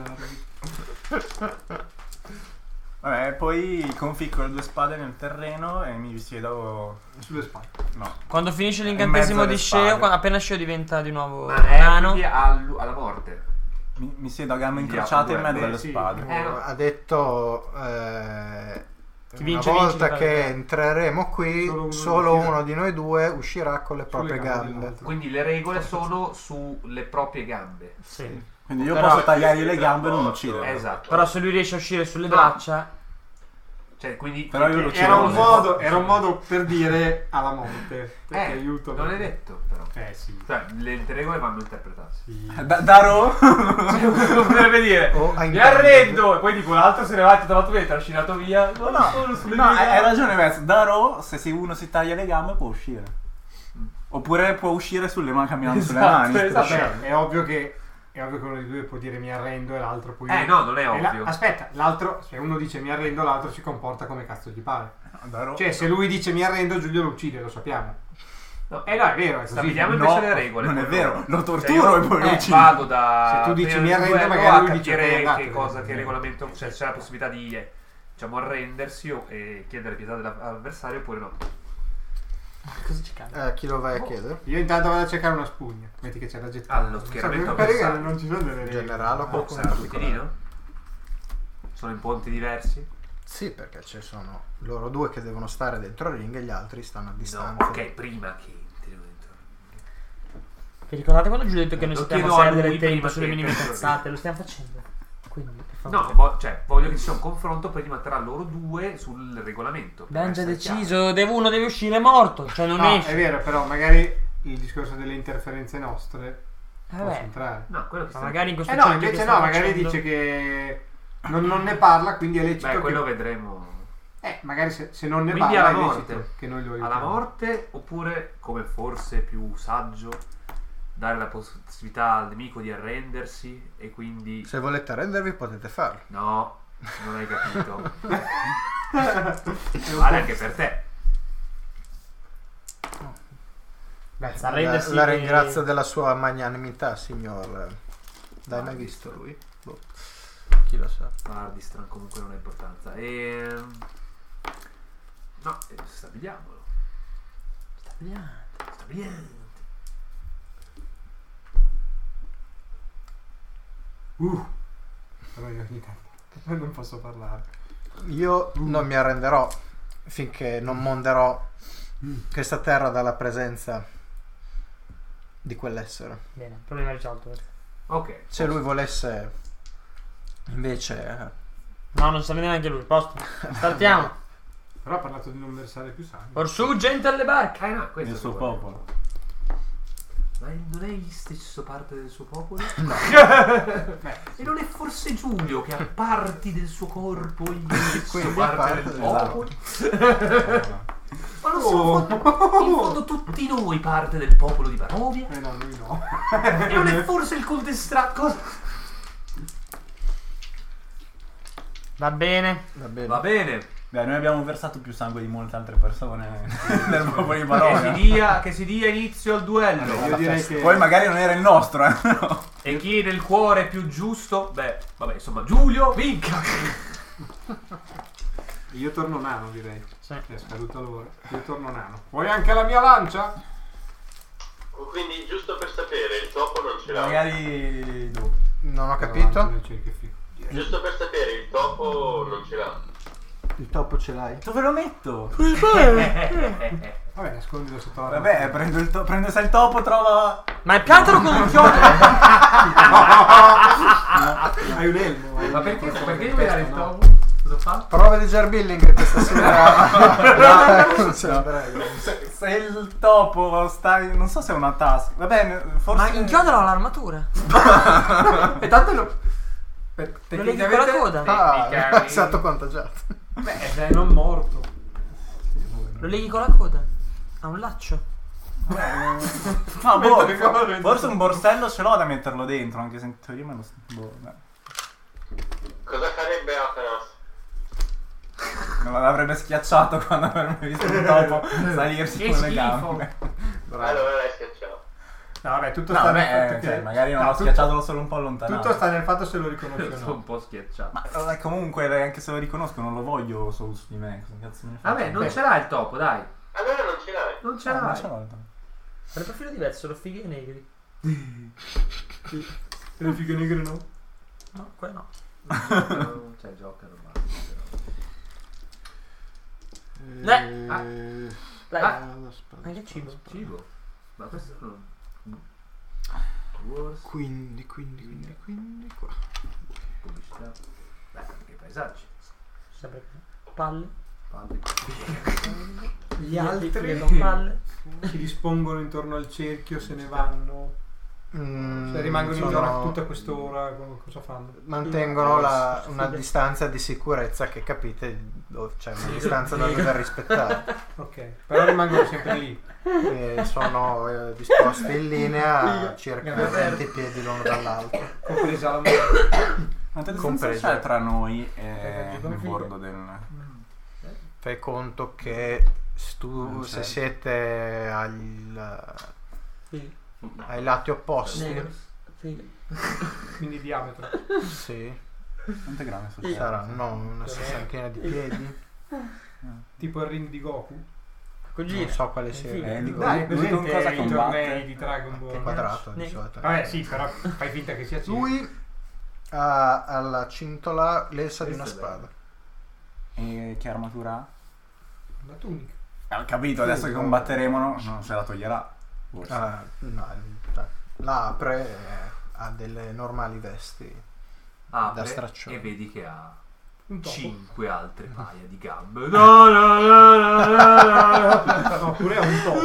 Vabbè, poi conficco le due spade nel terreno e mi siedo Sulle spalle. no. Quando finisce In l'incantesimo mezzo alle di Sceo, spade. quando- appena Sceo diventa di nuovo Ma è nano. quindi al- alla morte. Mi, mi siedo a gambe Quindi incrociate in a due, mezzo beh, alle sì. spade. Eh, no. Ha detto eh, Chi una vince, volta vince, che vince. entreremo qui Solo uno solo uscirà. uno di noi due uscirà con le proprie Sulle gambe gambe. dell'altro. Quindi le regole sono sulle proprie gambe. Sì. Quindi io Però- posso tagliargli le gambe e non ucciderlo. Esatto. Però se lui riesce a uscire sulle No. braccia, Cioè, quindi Però io lo Era un, Sì, modo, era un modo per dire alla morte. Perché Eh, aiuto. non è detto però. Eh sì. Cioè, le regole vanno interpretate. sì. Da, Darò? Potrebbe dire O a mi intendere. arrendo e poi dico l'altro se ne va, tra l'altro viene trascinato via. No, Non solo sulle no, mie hai hai gambe. ragione Vez. Darò, se si- uno si taglia le gambe può uscire. Oppure può uscire sulle mani camminando sulle Esatto, mani. esatto. Beh, è ovvio che è ovvio che uno dei due può dire mi arrendo e l'altro poi... Eh no, non è e la- ovvio. aspetta, l'altro, se uno dice mi arrendo, l'altro si comporta come cazzo gli pare. Vero? Cioè, se lui dice mi arrendo, Giulio lo uccide, lo sappiamo. No. Eh no, è vero, è così. Stabiliamo No, invece le regole. non è quello. vero, lo Cioè, torturo io, e poi lo eh, uccido. vado da Se tu dici prima mi del arrendo, duello magari a lui dice capire che è andato, che cosa, che eh. regolamento, cioè c'è la possibilità di eh, diciamo arrendersi o e chiedere pietà dell'avversario oppure no. Cosa ci cambia? Eh, chi lo vai a chiedere? Io intanto vado a cercare una spugna. Metti che c'è da gettare. Allo schieramento Perché avversario. non ci sono delle regole. Generale o Oh, qualcuno sarà in un particolare? piedino? Sono in ponti diversi? Sì, perché ci sono loro due che devono stare dentro il ring e gli altri stanno a distanza. No, ok, prima che entrino dentro. Vi ricordate quando Giulio ha detto che noi Lo sappiamo chiedo a perdere lui tempo prima sulle che minime entri. cazzate? Lo stiamo facendo. Quindi, per No, favore. vo- cioè, voglio che ci sia un confronto prima tra loro due sul regolamento. per Abbiamo già essere deciso, deve- uno deve uscire morto, cioè non No, esce. è vero, però magari il discorso delle interferenze nostre Eh, può vabbè. entrare. chiaro. No, quello che Ma sta- magari in questo Eh no, cerchio che invece stiamo no, magari facendo- dice che non, non ne parla, quindi è lecito Beh, che... quello vedremo. Eh, magari se, se non ne Quindi parla alla è morte. lecito che noi lo Alla aiutiamo. morte oppure, come forse più saggio, dare la possibilità al nemico di arrendersi e quindi... Se volete arrendervi potete farlo. No, non hai capito. Vale anche per te. Beh, Sa La, arrendersi la che- ringrazio della sua magnanimità, signor. L'hai mai visto lui? Boh. Chi lo sa? Ardistran comunque non ha importanza. E... No, eh, stabiliamolo. Stabiliamo. Stabiliamo. Uh, però io ogni tanto non posso parlare. Io non mi arrenderò finché non monderò questa terra dalla presenza di quell'essere. Bene, problema risolto. questo. Ok. Se lui volesse invece No, non sa neanche lui, posto. Startiamo. Però ha parlato di non versare più sangue. Orsù, gente alle barche. Eh no, questo Il suo è quello. popolo. Ma non è stesso parte del suo popolo? Beh, E non è forse Giulio che ha parti del suo corpo in stesso Quindi parte parte- del esatto. popolo? Ma non siamo in fondo- in fondo tutti noi parte del popolo di Barovia? eh no, lui no. E non è forse il contestrato? Cosa? Va bene. va bene. Va bene. Beh, noi abbiamo versato più sangue di molte altre persone del popolo di Che si, Barovia. dia, che si dia inizio al duello. Io direi che Poi magari non era il nostro, eh. no. E chi nel cuore è più giusto? Beh, vabbè, insomma, Giulio vinca. io torno nano, direi. Sì. È scaduta l'ora. Io torno nano. Vuoi anche la mia lancia? Quindi, giusto per sapere, il topo non ce l'ha. Magari dopo. Non ho La capito. lancia nel cerchio figo. Giusto per sapere, il topo non ce l'ha. Il topo ce l'hai? Dove lo metto? Vabbè, nascondilo sotto la Vabbè, prendo il, to- prendo se il topo, trova... Ma è piantalo con un chiodo. Hai un elmo. hai Ma un- perché, qualcosa perché in devi dare testa, il no? topo? Cosa fa? Prova di gerbilling questa sera. Non ce la prego. Se, se il topo sta... Non so se è una task. Vabbè, forse... Ma inchiodalo all'armatura. E tanto lo... per- Lo leghi con la tecnicamente- coda. Ah, Tecnicamente- è stato contagiato. Beh, è non morto. Lo leghi con la coda. Ha un laccio. No, boh, Mentre corre- forse un borsello ce l'ho da metterlo dentro, anche se in teoria me lo... Boh, beh. Cosa farebbe Atanas? Non l'avrebbe schiacciato quando avrebbe visto un topo salirsi Che con le schifo. gambe. Allora l'hai schiacciato. No, vabbè, tutto No, sta nel vabbè, fatto che... cioè, magari non No, l'ho tutto- schiacciato solo un po' allontanato. Tutto sta nel fatto se lo riconosci o Sono no. un po' schiacciato. Ma eh, comunque, anche se lo riconosco, non lo voglio solo su di me. Cosa cazzo me ne faccio? Vabbè, non Beh. ce l'ha il topo, dai. Allora non ce l'hai. Non ce No, non l'hai. ce l'ho il topo. Per profilo diverso, sono fighe e negri. Le fighe negre no? No, qua no. No, cioè, giocano, basta. Eh, ah. Dai, Ah. anche cibo. Cibo. Ma questo non... Wars, Quindi, quindi, quindi, quindi qua. pubblicità. Beh, anche i paesaggi. Sempre così. Palle. Palle. Gli altri Fighe con palle. si dispongono intorno al cerchio, se ne vanno. Mm, Se rimangono in sono- zona tutta quest'ora, co- cosa fanno? mantengono la- Sì, una sì. distanza di sicurezza che capite, dove c'è una distanza da dover rispettare. Ok, però rimangono sempre lì. E sono eh, disposti in linea a circa Vabbè. venti piedi l'uno dall'altro. Compresa la mano. Quanta distanza Compresa. c'è tra noi e Perché come il figlia. bordo del... Fai conto che s- tu, Non se c'è. siete agli, Sì. ai lati opposti, Negro. Sì. Quindi diametro. sì, Quanto è grande sto Sì. cielo? saranno una sessantina di piedi. Tipo il ring di Goku. Col Non giro. so quale sia Sì. il Eh, livello. Dai, Lui con presente cosa i combatte? tornei di Dragon Ball. Quadrato di Negro. solito. Vabbè, sì, però fai finta che sia circa. Lui ha alla cintola l'elsa di una Questo è spada. E che armatura ha? Una tunica. Ha capito, adesso che combatteremo no, non se la toglierà. Forse. Ah, no, il- la apre e ha delle normali vesti. Da Apre straccione. e vedi che ha Un topo. cinque altre paia di gambe. No, no, no, no, no, no. No, pure è un topo.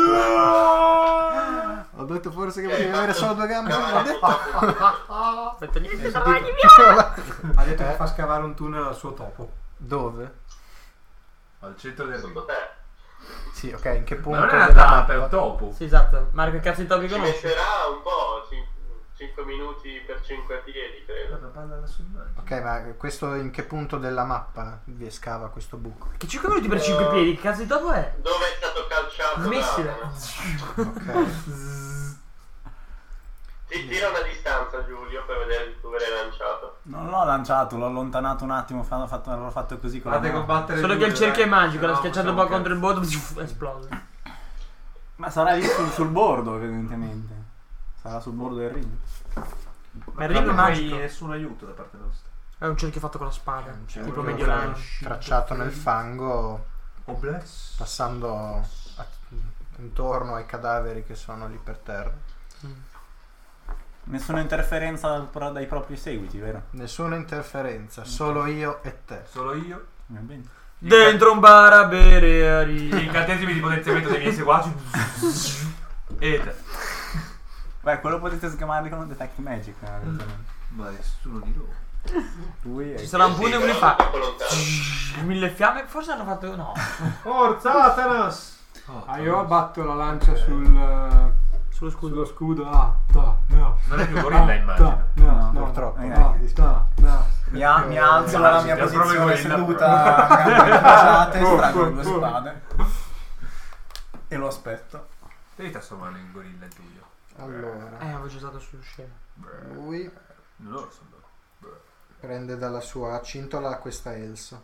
Ho detto forse che Eh, volevi avere fatto- solo due gambe. Cavolo, l'ho detto. Aspetta, niente, Hai dai, sentito? Ha detto che Eh? fa scavare un tunnel al suo topo. Dove? Al centro del Secondo ring. te? Sì, ok, in che Ma punto non è una della tappa, è un mappa? topo. Sì, esatto. Marco, che cazzo di topi Ci conosci? metterà un po', cinque minuti per cinque piedi, credo. Una palla alla sua immagine. Ok, ma questo in che punto della mappa vi scava questo buco? Che cinque minuti per cinque piedi? Che cazzo di topo è? Dove è stato calciato? Un missile. da- Ok. Ti tira una distanza, Giulio, per vedere di dove l'hai lanciato. Non l'ho lanciato, l'ho allontanato un attimo, l'ho fatto, l'ho fatto così con la Fate mano. combattere Solo che due, il cerchio è dai. magico, l'ha No, schiacciato un facciamo po' contro il cazzo. bordo, esplode. Ma sarà lì sul, sul bordo, evidentemente. Sarà sul bordo del ring. Ma il ring è non hai magico. nessun aiuto da parte nostra. È un cerchio fatto con la spada. Cerchio Tipo mediolano. tracciato nel fango, Oh bless. passando a- intorno ai cadaveri che sono lì per terra. Nessuna interferenza dal pro- dai propri seguiti, vero? Nessuna interferenza, solo io e te. Solo io. Va bene. Dentro un bar a bere a Gli ri- incantesimi di potenziamento dei miei seguaci. E te. Beh, quello potete sgamarli con un Detect Magic. eh, eventualmente. Ma nessuno di loro. Lui Ci è... sarà un punto in cui fa Troppo lontano. mille fiamme. Forse hanno fatto. No. Forza Satanas! Ah, io abbatto la lancia sul, Sullo scudo. sullo scudo. Ah, ta, no. Non è più gorilla, immagino. Ta, no, No, no, purtroppo. eh, no, ta, no. Mi, a- mi alzo Eh, dalla sì, mia è proprio posizione gorilla. seduta, gambe incrociate, straggo due spade. E lo aspetto. Devi trasformarlo in gorilla, Giulio. Allora, Eh, avevo già usato sullo scemo. lui Non lo so. prende dalla sua cintola questa elsa.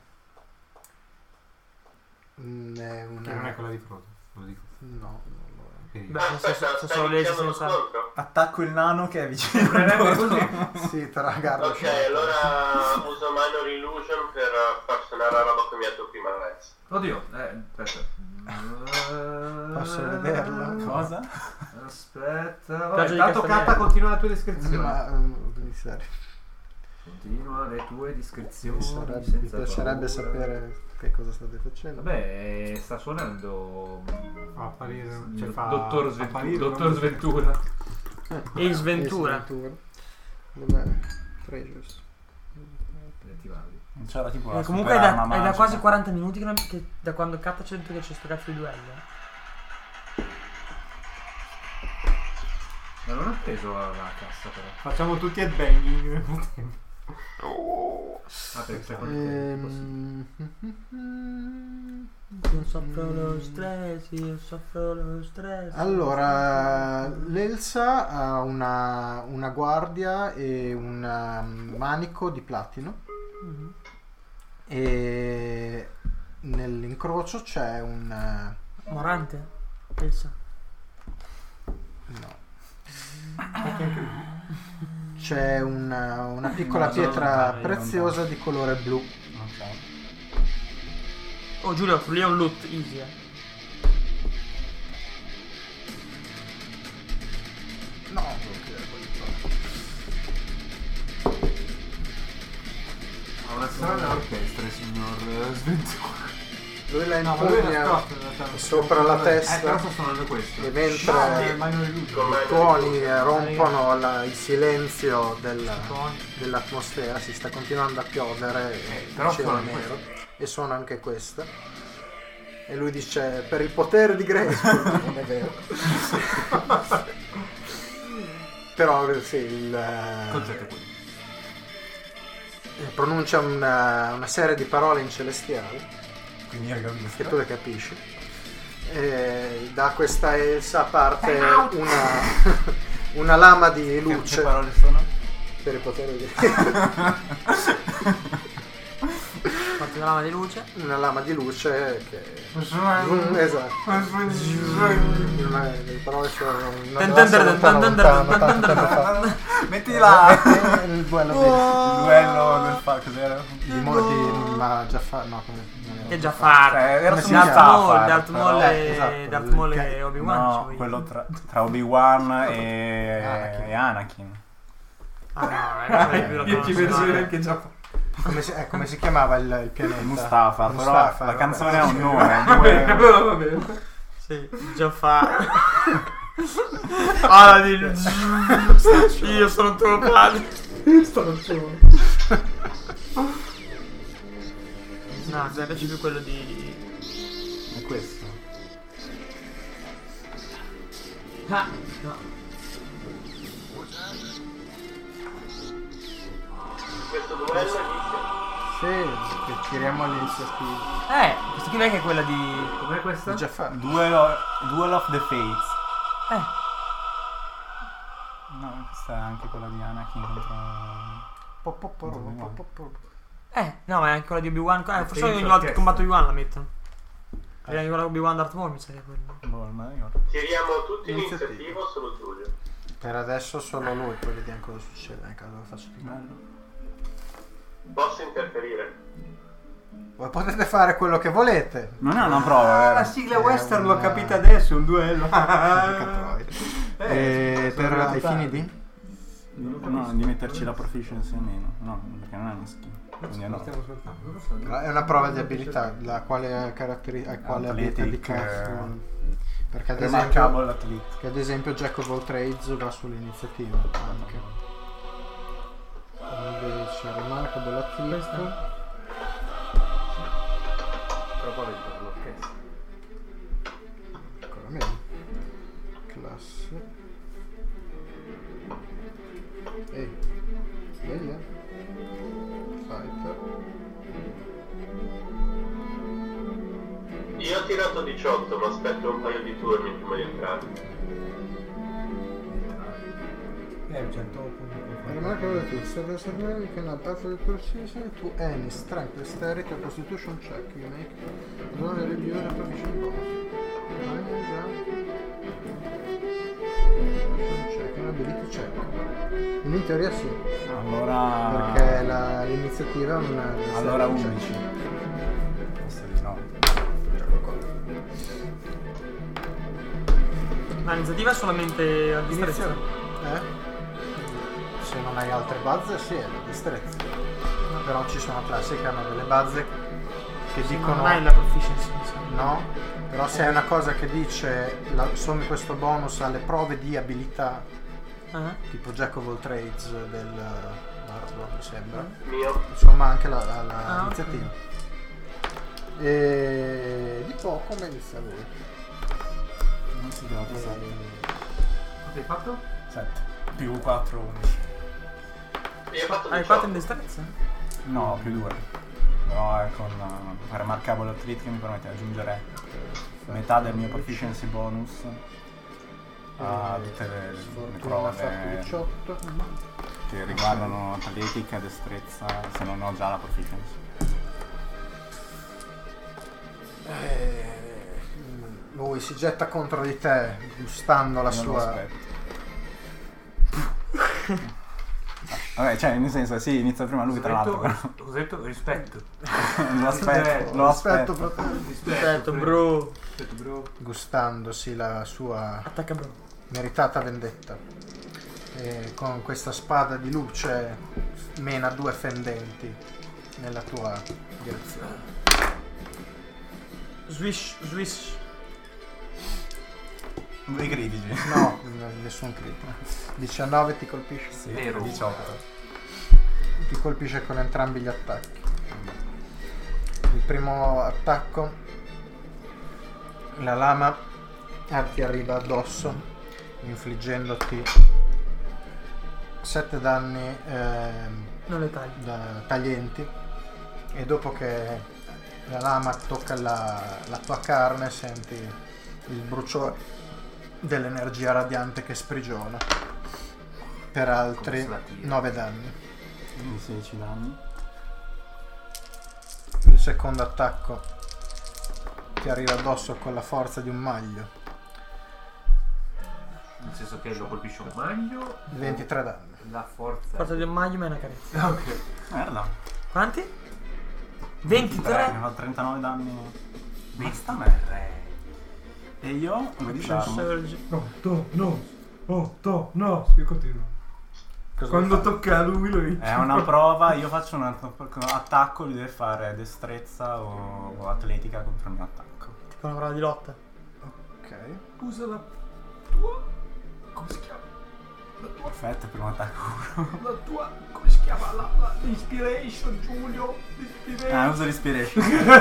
Mm, È Che non è una... quella di Frodo, lo dico. No, non lo è. Quindi- Beh, Aspetta, se- se- se stai solo lei si iniziando lo senza- scontro? Attacco il nano che è vicino. Sarebbe così. Sì, tra garro Ok, allora uso Minor Illusion per far suonare la roba con mia tua prima lezza. Oddio, eh, aspetta. Posso vederlo? Cosa? Aspetta. Piaggio Vabbè, di tanto Castagnoli. Katta continua la tua descrizione. Ma mm, mi sarebbe- Continua le tue descrizioni. mi sarebbe- mi senza piacerebbe paura. sapere che cosa state facendo. Vabbè, sta suonando. Fa apparire, il cioè fa Dottor Sventura. apparire, Dottor non- Sventura. E Sventura. Dov'è? Treasures. Ti vali. Non c'era tipo la Eh, comunque è da, superarma è da magica. quasi quaranta minuti che, non- che da quando Katta c'è detto che c'è sto cazzo di duello. eh. Ma non ha preso la, la cassa però. Facciamo tutti headbanging nel frattempo. Ah, perché sai quanto tempo è possibile. Ehm, Io soffro lo stress, io soffro lo stress. Allora, l'Elsa ha una, una guardia e un um, manico di platino Mhm. e nell'incrocio c'è un... eh, Morante? Elsa. no. C'è una, una piccola Non sono pietra lontano, io preziosa di colore blu. Ok. Oh Giulio, lì è un loot easy eh. No, devo chiedere Ha una strana orchestra, signor Sventura. Lui la No, ma lui è impugna nascosto in realtà. sopra la Eh, però testa sto suonando questo. e mentre Minor Illusion. i tuoni rompono la- il silenzio della- Tuoni. dell'atmosfera, si sta continuando a piovere Eh, il però cielo suona nero e suona anche questa. E lui dice per il potere di Grayskull. Non è vero. Però sì, il, Il concetto è quello. eh, pronuncia una, una serie di parole in celestiale Quindi io capisco. che tu le capisci. E da questa elsa parte una, una lama di Che, che luce parole sono? per il potere di Parte una lama di luce. una lama di luce che Esatto. esatto. Una- le parole sono non Dun deve dun essere dun lontano, dun dun lontano, dun tanto dun tempo fa. dun. Metti là! Eh, il duello di, Il duello del fa cos'era? di, Mo- di ma già fa no come non era Che già Jafar. fa. Eh, era Come su si Darth chiama? Maul, Mustafa, Darth però. Maul Eh, e esatto, Darth il Maul che- e Obi-Wan. No, dicevo io. quello tra, tra Obi-Wan e Anakin. e Anakin. Ah no, è quello più Io ci conosco. penso anche già. Come si, eh, come si chiamava il, il pianeta? Mustafa, però Mustafa, la vabbè. canzone ha un nome. Va bene, due- allora va bene. Sì, già fa. Ah, di... Io sono tuo padre. Sto non sono. No, mi piace più quello di... È questo. Ah, no. Questo duello inizia. Sì, che tiriamo l'iniziativa. Eh, questo qui è quella di... Com'è questa? Già fa. Duel of, Duel of the Fates. Eh, No, questa è anche quella di Anakin contro... Po, po, po, po, po, po. eh, no, ma è anche quella di Obi-Wan. Eh, forse Sì, ogni volta che orchestra. combatto Obi-Wan la mettono. Prima di quella Obi-Wan Darth Maul mi sa che è quello. Boh, non me la ricordo. Tiriamo tutti Iniziativa. iniziativa o solo Giulio? Per adesso solo lui, poi vediamo cosa succede nel caso lo faccio di male. Bello. Posso interferire? Voi potete fare quello che volete. Non è una prova, Ah, la vero? sigla È western una- l'ho capita adesso, un duello. Mica Eh, E sono per ai lontano. fini di? No, di metterci la proficiency o meno. No, perché non è una skill. Quindi è Lo no. stiamo ascoltando. È una prova di abilità, la quale caratteri- a quale abilità di Athletic, cazzo. eh, Perché ad esempio, Remarkable Athlete. che ad esempio Jack of all Trades va sull'iniziativa anche. Invece Remarkable Athlete. Però poi vedi per l'orchestra. Ancora meglio. Classe. Ehi. Sveglia. Fighter. Io ho tirato diciotto, ma aspetto un paio di turni prima di entrare. Eh, cento punti. Remarkable Athlete. Serve a sapere you can battle the precision to any strength, dexterity or constitution check. You make non review the provision bonus. Check, un ability check. In teoria sì, Allora... perché la- l'iniziativa è una... Allora check. undici. Questo di no. Ma l'iniziativa è solamente a distrazione. Eh? Se non hai altre bazze, sì, è la destrezza. Però ci sono classi che hanno delle bazze che dicono... Non hai la proficiency, mi sa. No, però se è una cosa che dice la, sommi questo bonus alle prove di abilità, Eh? tipo Jack of all Trades del Marvel, mi sembra, Mio. insomma anche la, la, la Ah, iniziativa. E di poco come inizia lui. Non si chiama E- Cosa hai fatto? sette. Più quattro, undici. Io ho fatto Hai quattro in diciotto. destrezza? No, più due. Però è con uh, Remarkable Athlete che mi permette di aggiungere metà del mio proficiency bonus a tutte le, le Sfortuna ha fatto prove diciotto. che riguardano atletica e destrezza se non ho già la proficiency. Eh, lui si getta contro di te gustando la Io non lo sua... aspetto. Vabbè, cioè nel senso sì, inizia prima lui tra l'altro, però Cosa hai detto? Rispetto. lo aspetto, lo Aspetto, aspetto. fratello. Aspetta, bro. Rispetto, bro. Gustandosi la sua Attacca, bro. meritata vendetta. E con questa spada di luce mena due fendenti nella tua direzione. Swish, swish. Due critici. No, n- nessun critico. diciannove ti colpisce. Sì, Vero. diciotto. Ti colpisce con entrambi gli attacchi. Il primo attacco, la lama ah, ti arriva addosso, infliggendoti sette danni ehm, Non le tagli. da taglienti, e dopo che la lama tocca la, la tua carne senti il bruciore dell'energia radiante che sprigiona per altri Come se la tira. nove danni. Quindi sedici danni. Il secondo attacco ti arriva addosso con la forza di un maglio, Nel senso che lo colpisce un maglio. ventitré danni. La forza. Forza di un maglio ma è una carezza. Ok. Merda. Quanti? Mi ventitré? fa trentanove danni. Basta me. E io lo disarmo. Surge. No, to, no, oh, to, no. Io continuo. Cosa Quando vuoi fare? tocca a lui lo È una prova, io faccio un attacco, lui deve fare destrezza o, o atletica contro il mio attacco. Tipo una prova di lotta. Ok. Usa la tua. Come si chiama? Perfetto, primo attacco. La tua. Come si chiama? La, la l'inspiration, Giulio. L'inspiration. Ah, uso l'ispiration.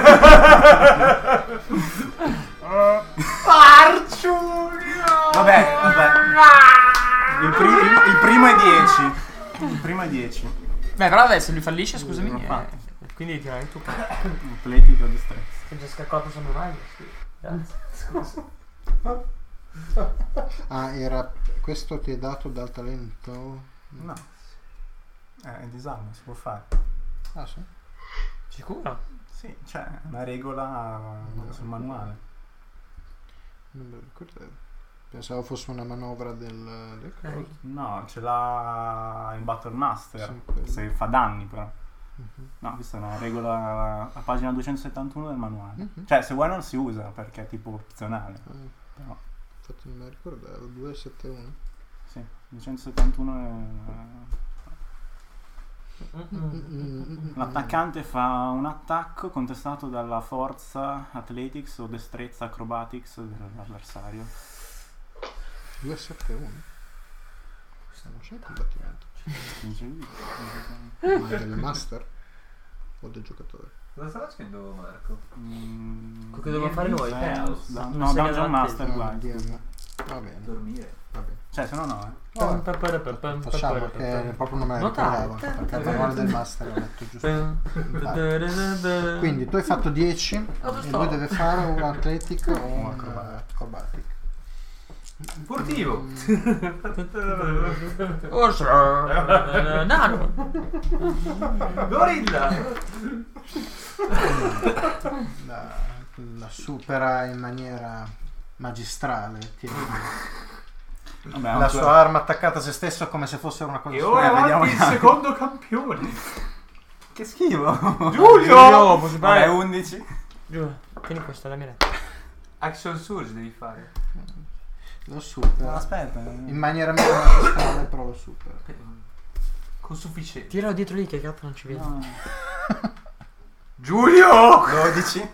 Vabbè, vabbè. Il, pri- il- il primo è dieci. Il primo è dieci. Beh, però vabbè, se lui fallisce, scusami. Non eh, fa. quindi tirai tu. Atletica o destrezza. Sei già scaccato sul mio maglio. Grazie. Ah, era questo ti è dato dal talento? No. Eh, è disarmo, si può fare. Ah, sì. Sicuro? Sì, c'è una regola sul manuale. Non me lo ricordavo. Pensavo fosse una manovra del, del Eh. coso. No, ce l'ha il Battle Master. Sì, quello. Se fa danni però. Mhm. No, questa è una regola a pagina duecentosettantuno del manuale. Mhm. Cioè, se vuoi non si usa perché è tipo opzionale. Ah, Però, infatti non me lo ricordavo. due sette uno. sì, duecentosettantuno è... L'attaccante fa un attacco contestato dalla forza, athletics o destrezza, acrobatics dell'avversario. due sette uno. Questo non c'è il combattimento. Del master o del giocatore? Cosa sta facendo Marco? Mm, Quello che dobbiamo fare noi? eh, Chaos. da- Non no, sei Dungeon davanti. Master, No, guarda. D M. Va bene, Dormire. va bene. Cioè, se no no, eh. Vabbè, facciamo che proprio non me la Notare. ricordavo anche perché il manuale del master l'ho letto giusto. Quindi tu hai fatto dieci e lui deve fare un atletic o un acrobatic. Sportivo. Orso. Nano. Gorilla. La, la supera in maniera magistrale. Tiene Vabbè, la un- sua arma attaccata a se stesso come se fosse una cosa E sua. ora Eh, vediamo avanti il che- secondo campione. Che schifo. Giulio. Posso Vabbè, fare? undici. Giù. Tieni questa, la mia retta. Action Surge devi fare. Lo No, supera. aspetta. In maniera meno magistrale però lo supera. Con sufficienza. Tiralo dietro lì che cazzo non ci vede. No. Giulio. dodici.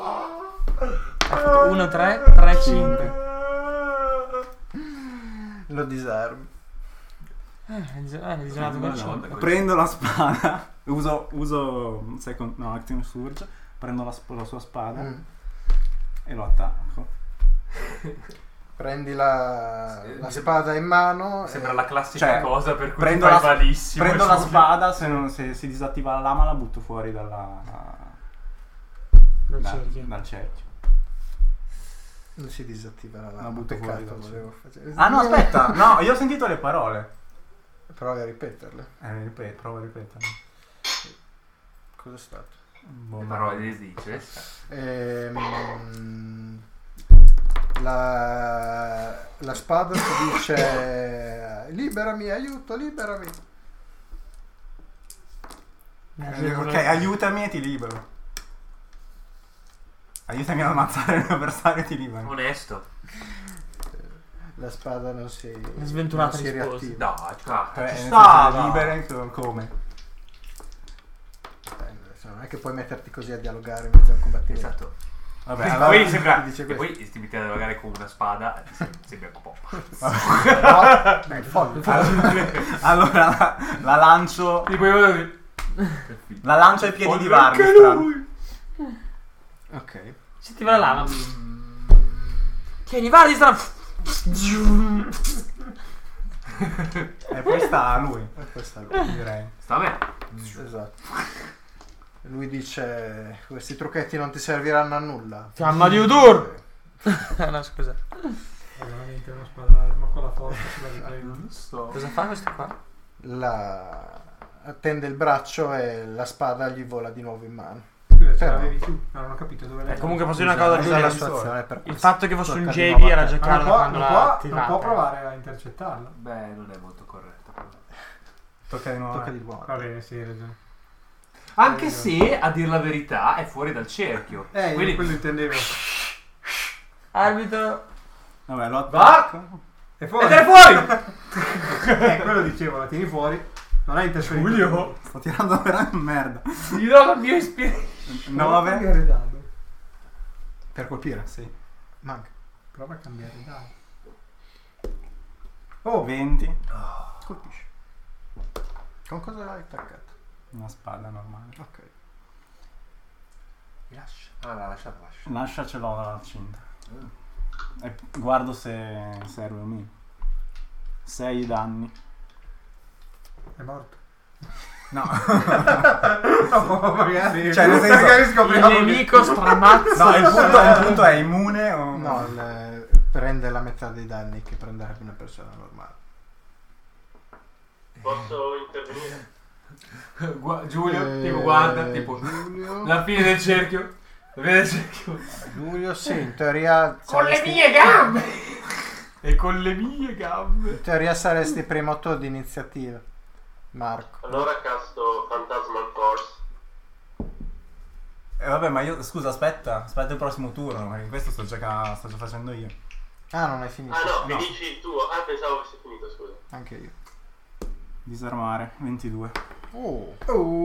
uno, tre, tre, cinque. Lo disarmi. Eh, è dis- eh, è disegnato col cinque. Prendo la spada. Uso, uso second, no, Action Surge. Prendo la, sp- la sua spada Mm. e lo attacco. Prendi la, Sì, la mi spada in mano. Sembra e- la classica Cioè, cosa per cui prendo tu la, fai malissimo. prendo e la Giulio- spada, se, non, se si disattiva la lama la butto fuori dalla, Dal da- cerchio. dal cerchio. Non si disattiva la La lama. butto fuori Peccato, dal volevo fare. Ah no, aspetta, no, io ho sentito le parole. Provi a ripeterle. Eh, ripeto, provo a ripetere. Cosa è stato? Boh, Le parole le dice. Ehm, la, la spada ti dice liberami, aiuto, liberami. Eh, ok, aiutami e ti libero. Aiutami ad ammazzare il mio avversario e ti libero. Onesto. La spada non si, Sventurata non si risposta. riattiva. No, cazzo. Eh, ci nel senso, stava. libere co- come? Eh, Non è che puoi metterti così a dialogare in mezzo al combattimento. Esatto. Vabbè, E allora poi sembra. ti dice E questo. poi ti metti a dialogare con una spada. e sem- Sembra un po'. No, dai, folle. allora la, la lancio Tipo io. la lancio ai piedi di Anche Varmistra. lui. Ok. Sentiva la lama. Tieni, va di strada. E poi sta a lui, E questa è lui. direi. Sta a me. Esatto. Lui dice: questi trucchetti non ti serviranno a nulla. Fiamma di Udur! No, scusa. È veramente una spada, ma con la forza se la riprendo. Non so. Cosa fa questo qua? La... attende il braccio e la spada gli vola di nuovo in mano. Scusa, ce Però- l'avevi tu. No, non ho capito dove l'hai Eh, comunque posso Usa- dire una cosa, usa la Giulia. sua azione per Il questo. fatto che fosse un Tocca di J nuovo B a era te. già Ma chiaro non da può, quando non l'ha può, non attivata. può provare a intercettarla. Beh, non è molto corretto. però. Tocca di nuovo. Tocca di nuovo. Va bene, sì, hai ragione. Anche se, a dir la verità, è fuori dal cerchio. Eh, io Quindi. quello intendevo. Arbitro. Vabbè, lo Va! attacco. È fuori. Ed è fuori! Eh, quello dicevo, la tieni fuori. Non hai interferito. Giulio! Sto tirando veramente merda. Gli do la mia ispirazione. nove cambiare dado. Per colpire? Sì. Manca. Prova a cambiare dado. Oh, venti. Colpisci. Con cosa l'hai attaccato? Una spada normale. Ok. Lascia. Ah, l'ha lasciata, lascia. Lascia ce l'ho alla cinta. E guardo se serve o meno. sei danni. è morto. No. No, magari. Cioè, nel senso- magari Il scopriamo che- nemico stramazza. No, il punto, il punto è immune o... No, il- prende la metà dei danni che prenderebbe una persona normale. Posso intervenire? Gua- Giulio, Eh, tipo, guarda, tipo. Giulio. La fine del cerchio. La fine del cerchio. Giulio, sì, in teoria. Con le saresti- mie gambe! E con le mie gambe. In teoria saresti primo tu di iniziativa. Marco. Allora casto Phantasmal Force. Eh, vabbè, ma io... Scusa, aspetta. Aspetta il prossimo turno, perché questo sto già, ca- sto già facendo io. Ah, non hai finito. Ah no, No. mi dici il tuo. Ah, pensavo avessi finito, scusa. Anche io. Disarmare, ventidue. Oh.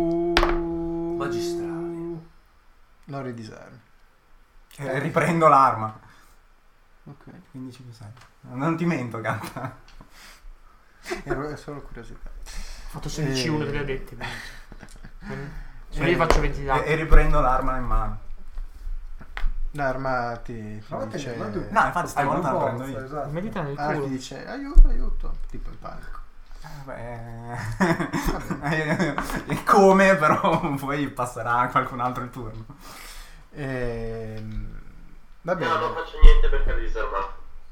Magistrali. Non ridisarmi. E riprendo l'arma. Ok. quindici più sei. Non ti mento, canta. Ero- È solo curiosità. Ho fatto sedici uno Eh. te li ho detti. Se io faccio venti E, danni. e riprendo l'arma in mano. L'arma ti, ti Prova a dice. tenerla tu. No, infatti Hai stavolta la più prendo forza, io. esatto. Mi dite nel Ah, ti culo. dice aiuto, aiuto. Tipo in panico. Eh, Beh... e come, però poi passerà a qualcun altro il turno. Ehm, Va bene. No, non faccio niente perché è disarmato.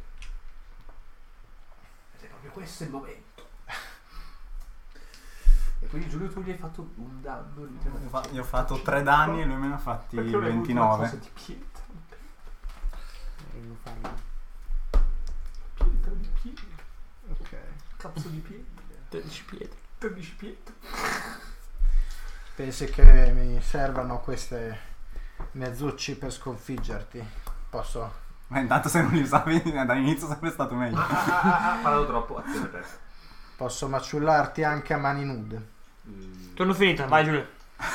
Ed è proprio questo il momento. E quindi Giulio, tu gli hai fatto un danno. Io ho fa- Io ho fatto tre danni e lui me ne ha fatti Perché non hai avuto una cosa ventinove. di pietra? Devo farlo. Pietra di pietra. Ok. Cazzo di pietra. tredici pietre. tredici pietre. Pensi che mi servano queste mezzucci per sconfiggerti? Posso? Ma intanto se non li usavi dall'inizio sarebbe stato meglio. Ah, ah, ah, ah, parlato troppo. Azione per. Posso maciullarti anche a mani nude. Mm. Turno finito, vai Giulio.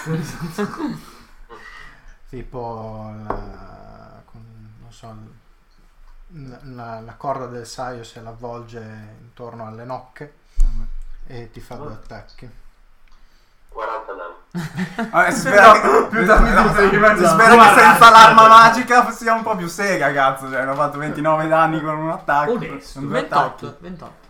Tipo la, con, non so, la, la- la corda del saio se la avvolge intorno alle nocche e ti fa due attacchi. quaranta danni. Vabbè, si spera che, più danni no, ti stai si mangiando. spera che senza l'arma magica sia un po' più sega, cazzo. Cioè, hanno fatto ventinove danni con un attacco. Onesto. con due attacchi. ventotto. ventotto.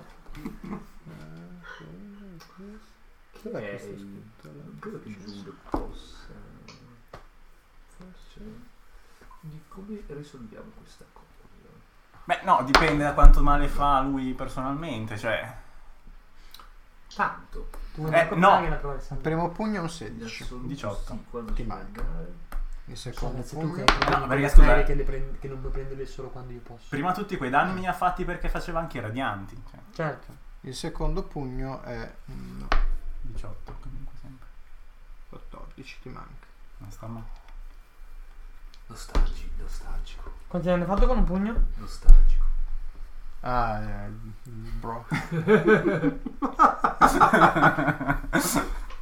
Che è il... Credo che Giulio possa... Forse... Quindi come risolviamo questa cosa? Beh, no, dipende da quanto male fa lui personalmente. Cioè, Tanto. Eh, no. Il primo pugno è un sedici. diciotto. Sì, quando Ti si manca. magari. Il secondo tu pugno. che hai problemi No, con perché le scusa, ferie eh. che, le prendi- che non puoi prenderle solo quando io posso. prima tutti quei danni me li ha fatti perché faceva anche i radianti. Cioè, Certo. Il secondo pugno è un diciotto comunque sempre. quattordici, ti manca. Non sta male. Nostalgico, nostalgico, Quanti ne hanno fatto con un pugno? nostalgico. Ah, eh, bro.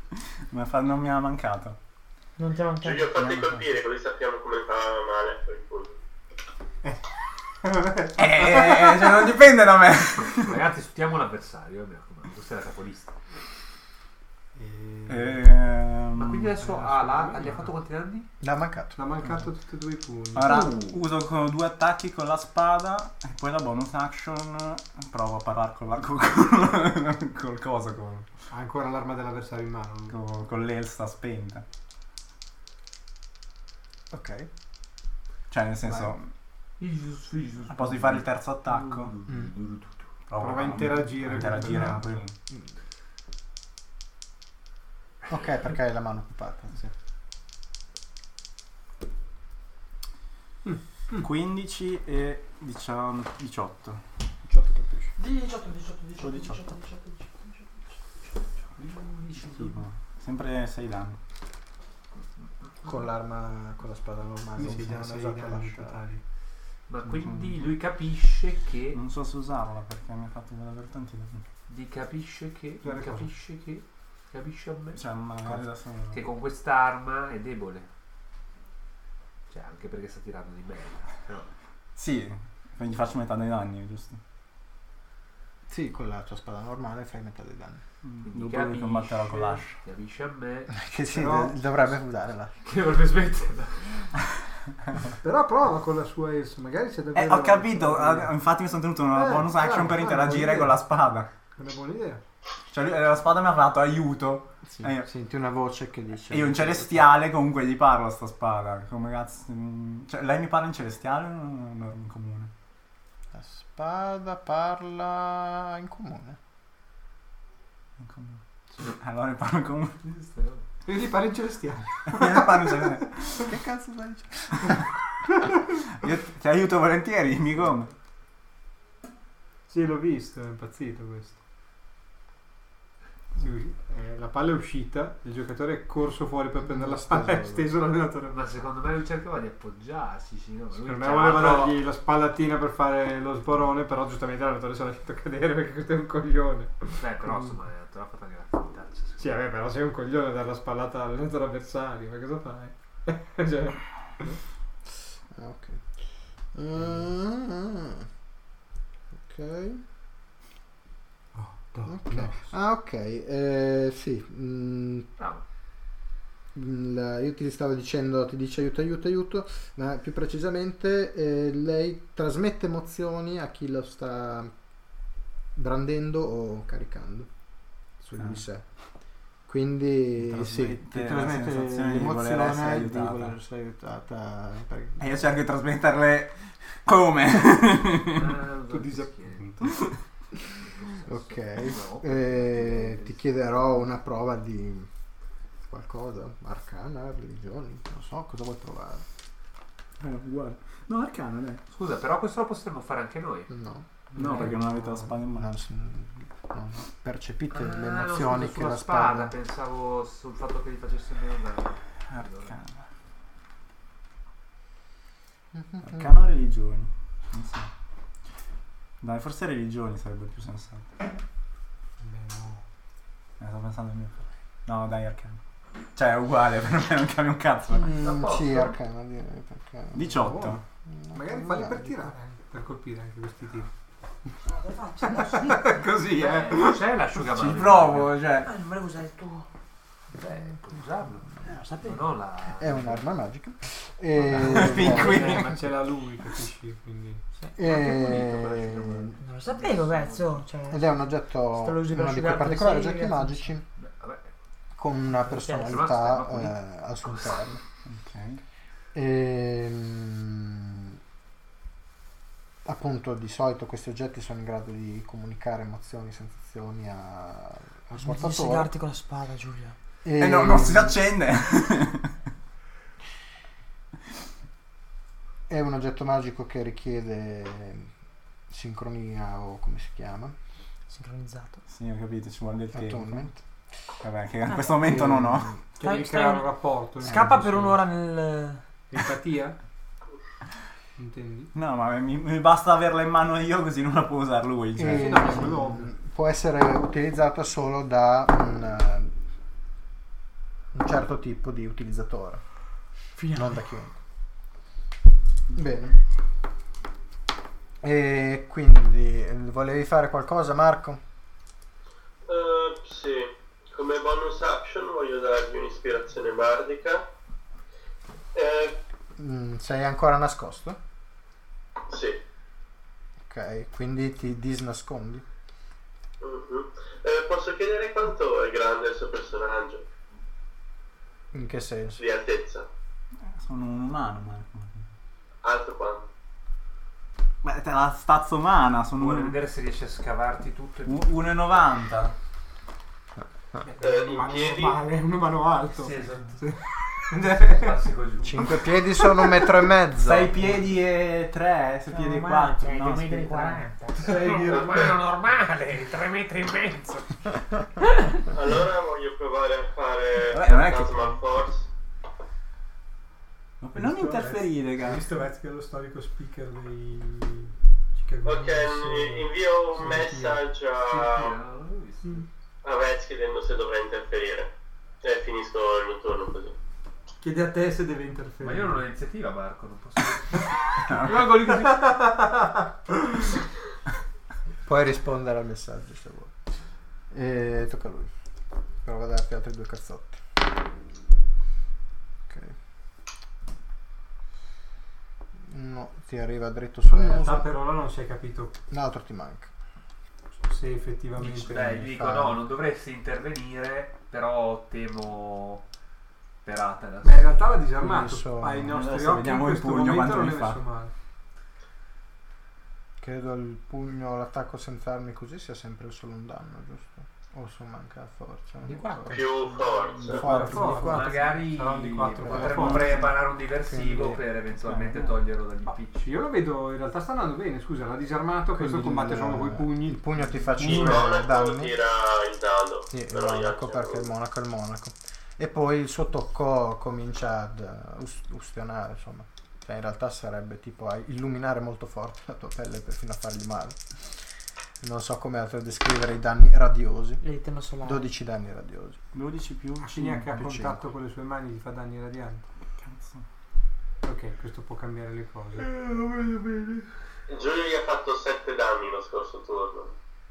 Ma fa- non mi ha mancato. Non ti ha mancato. Giulio, fatti colpire così sappiamo come fa male. Per cui. Eh, cioè non dipende da me. Ragazzi, studiamo l'avversario, mi raccomando, questa è la capolista. Ehm, Ma quindi adesso ah, là, gli ha fatto quanti danni? L'ha mancato. L'ha mancato tutti e due i pugni. Ora Uh. uso con due attacchi con la spada e poi la bonus action provo a parlare con la con, con, col coso con, Ha ancora l'arma dell'avversario in mano. con, con l'elsa spenta. Ok. Cioè nel senso a posto di fare il terzo attacco Mm. provo Prova a interagire a interagire con con quello. quello. Ok, perché hai la mano occupata. Sì. quindici e diciotto. diciotto colpisci. diciotto, diciotto, diciotto, diciotto. diciotto, Tipo, sempre sei danni. Con l'arma, con la spada normale. Sì, non già ho sei usato danni l'ascia. totali. Ma quindi lui capisce che. Non so se usarla perché mi ha fatto davvero tanti danni. Di capisce che. Guarda cosa. Capisce che. Capisce a me. Cioè magari adesso Che con quest'arma è debole. Cioè, anche perché sta tirando di merda. Però. sì, quindi faccio metà dei danni, giusto? Sì, con la tua spada normale fai metà dei danni. Quindi Dopo capisce, li combatterò con l'ascia. Capisce a me. Che sì, Però- do- dovrebbe usare la. Che vorrebbe smetterla. Però prova con la sua elsa, magari c'è davvero... Eh, ho capito, ah, infatti mi sono tenuto una Eh, bonus action bravo, per bravo, interagire buona con la spada. È una buona idea. Cioè lui- la spada mi ha fatto aiuto. Sì, Eh, io- senti una voce che dice. E io in celestiale comunque gli parlo a sta spada. Come cazzo. Cioè lei mi parla in celestiale o in comune? La spada parla in comune. In comune. Allora mi parlo in comune. E gli pare in celestiale. Io parlo in celestiale. Che cazzo stai dicendo? Io ti aiuto volentieri, dimmi come. Sì, l'ho visto, è impazzito questo. Sì, eh, la palla è uscita, il giocatore è corso fuori per prendere la palla e ha steso l'allenatore. Ma secondo me lui cercava di appoggiarsi. Sì, no? Lui Secondo me c'ha voleva altro- dargli la spallatina per fare lo sborone, però giustamente l'allenatore si è lasciato cadere perché questo è un coglione. Beh, però insomma, te l'ha fatta anche la fintaccia. Sì, vabbè, però sei un coglione a dare la spallata all'allenatore avversario, ma cosa fai? Cioè, Ah, ok. Mm, ok. Ok. Ah, ok. Eh, sì. mm, Bravo. il- io ti stavo dicendo, ti dice aiuto, aiuto, aiuto, ma più precisamente eh, lei trasmette emozioni a chi lo sta brandendo o caricando su di Ah. sé. Quindi Ti sì, ti trasmette la trasmette sensazione di voler essere l'emozione di aiutata. voler essere aiutata. perché- E io cerco di trasmetterle come? Eh, tu disappunto. Ok, No, eh, ti chiederò una prova di qualcosa, arcana, religioni, non so cosa vuoi provare. Eh, uguale. No, arcana, dai. Scusa, però questo lo potremmo fare anche noi. No, No, perché non avete la spada in mano. non, s- non percepite Ah, le no, emozioni scusa, che sulla la spada, spada. pensavo sul fatto che gli facesse meno danno. Arcana. Arcana o religioni? Non so. Dai, forse religioni sarebbe più sensato. Eh, sto pensando al mio. No, dai, arcana. Cioè, è uguale, per me non cambia un cazzo. Mm, A sì, posto? arcana direi perché. diciotto. No, Magari no, falli no, per dico- tirare, per colpire anche questi tiri. Cosa faccio adesso? Così, eh. Non c'è l'asciugamano. Ci provo, cioè. Ah, non volevo usare il tuo. Beh, puoi usarlo. Eh, lo sapevo. Non ho la. È un'arma magica. E, Pinguini. Eh, ma ce l'ha lui, capisci? Quindi... e- Non lo sapevo, pezzo. Cioè, ed è un oggetto, Se lo usi per uno di quei asciugarti particolari le oggetti seghe, magici Beh, vabbè. con una Certo, personalità ma stai- eh, al suo interno. Ok. Ehm, appunto di solito questi oggetti sono in grado di comunicare emozioni, sensazioni a- al non ti portatore. segarti con la spada, Giulia. E E no, non si accende. è un oggetto magico che richiede sincronia o come si chiama? Sincronizzato. Sì, ho capito, ci vuole del tempo. Attunement. Vabbè, che in questo momento non ho. Cioè, Stai- devi stai- creare un rapporto. Scappa per un'ora nel... Empatia? Intendi? No, ma mi, mi basta averla in mano io così non la può usare lui. Cioè. E, no, quello ovvio. può essere utilizzata solo da un, eh, un certo tipo di utilizzatore, non da chiunque. Bene. E quindi volevi fare qualcosa, Marco? Uh, sì, come bonus action voglio dargli un'ispirazione bardica. Eh, Mm, sei ancora nascosto? sì. Ok, quindi ti disnascondi. Mhm. Eh, posso chiedere quanto è grande il suo personaggio? In che senso? Di altezza? Sono un umano, Marco. Alto quanto? Beh, te la stazza umana, sono Vuole un- vedere se riesce a scavarti tutto e un- uno e novanta. Eh, in Umano piedi? normale, un umano alto. Sì, esatto. Sì. Classico giù. Cinque piedi sono un metro e mezzo. sei piedi e tre, sei piedi e quattro. No, sei piedi e tre. Sei di umano normale, tre metri e mezzo. Allora voglio provare a fare Vabbè, non è che- Phantasmal Force. Ma non interferire, Hai cazzo. visto Vez che è lo storico speaker dei Chicago Ok, Bulls, invio un sì, messaggio a, a Vez chiedendo se dovrà interferire. E finisco il mio turno così. Chiede a te se deve interferire. Ma io non ho iniziativa, Marco, non posso. Rimango lì così. Puoi rispondere al messaggio se vuoi. E tocca a lui. Provo a darti altri due cazzotti. Ok. No, ti arriva dritto sul In realtà muso. per ora non si è capito L'altro ti manca. se effettivamente... Beh, gli dico fa- no, non dovresti intervenire, però temo per Atanas. Beh, in realtà l'ha disarmato. Adesso- Ai nostri adesso occhi vediamo in il questo pugno momento quanto non mi è fa. messo male. Credo il pugno, l'attacco senza armi così sia sempre solo un danno, giusto? O se manca la forza? Di quattro. Più forza. Di quattro, Forza. di quattro. Magari Sarà un di quattro per la potremmo forza. preparare un diversivo Quindi- per eventualmente eh. toglierlo dagli Ma impicci. io lo vedo, in realtà sta andando bene, scusa, l'ha disarmato, questo Quindi combatte il- solo coi Il pugni. pugno ti fa Il cinque monaco danni. tira il dado. Sì, il però gli monaco altri perché non. il monaco è il monaco. E poi il suo tocco comincia ad uh, us- ustionare, insomma. Cioè in realtà sarebbe tipo a illuminare molto forte la tua pelle per fino a fargli male. Non so come altro descrivere i danni radiosi. L'eterno solare. dodici danni radiosi. dodici più Quindi anche a più contatto cinque. con le sue mani gli fa danni radianti. Cazzo. Ok, questo può cambiare le cose. Giulio gli ha fatto sette danni lo scorso turno.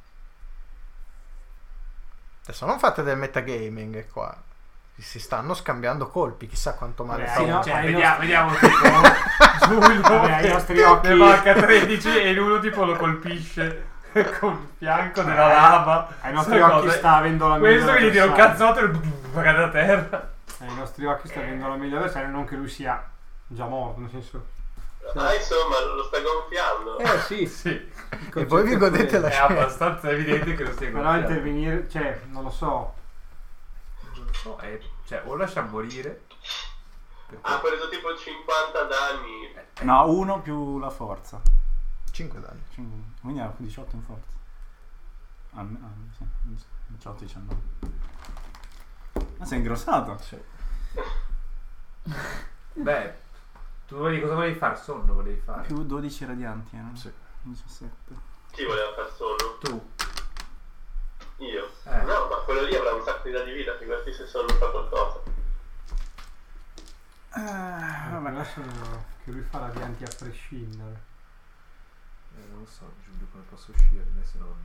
Adesso non fate del metagaming qua. Si stanno scambiando colpi, chissà quanto male Vabbè, fa. sì, no, Cioè, ai vediamo, nostri- vediamo tipo Giulio Vabbè, ai che nostri occhi- ne manca tredici e uno tipo lo colpisce con il fianco della lava. Ai nostri Sta occhi cosa- sta avendo la Questo meglio che gli tira un avversario. cazzotto e cade a terra. Ai nostri occhi sta avendo la meglio avversario, non che lui sia già morto, nel senso... Ah, insomma, lo sta gonfiando. Eh sì, Sì, E voi vi godete la è scena. abbastanza evidente che lo stia però gonfiando. intervenire, cioè, non lo so. Non so, è- cioè, o lascia morire. perché- Ha preso tipo cinquanta danni. No, uno più la forza. cinque danni. cinque. Quindi ha diciotto in forza. Ah, ah, sì, diciotto diciannove. Ma sei ingrossato? Sì. Beh, tu volevi cosa volevi fare? Sonno volevi fare? Più dodici radianti, eh? Sì. diciassette. Chi voleva far solo? Tu. Io? Eh. No, ma quello lì avrà un sacco di danni di vita, figurati se solo fa qualcosa. Eh, Vabbè, vabbè. adesso che lui fa radianti a prescindere. Eh, non lo so, Giulio, come posso uscirne se non...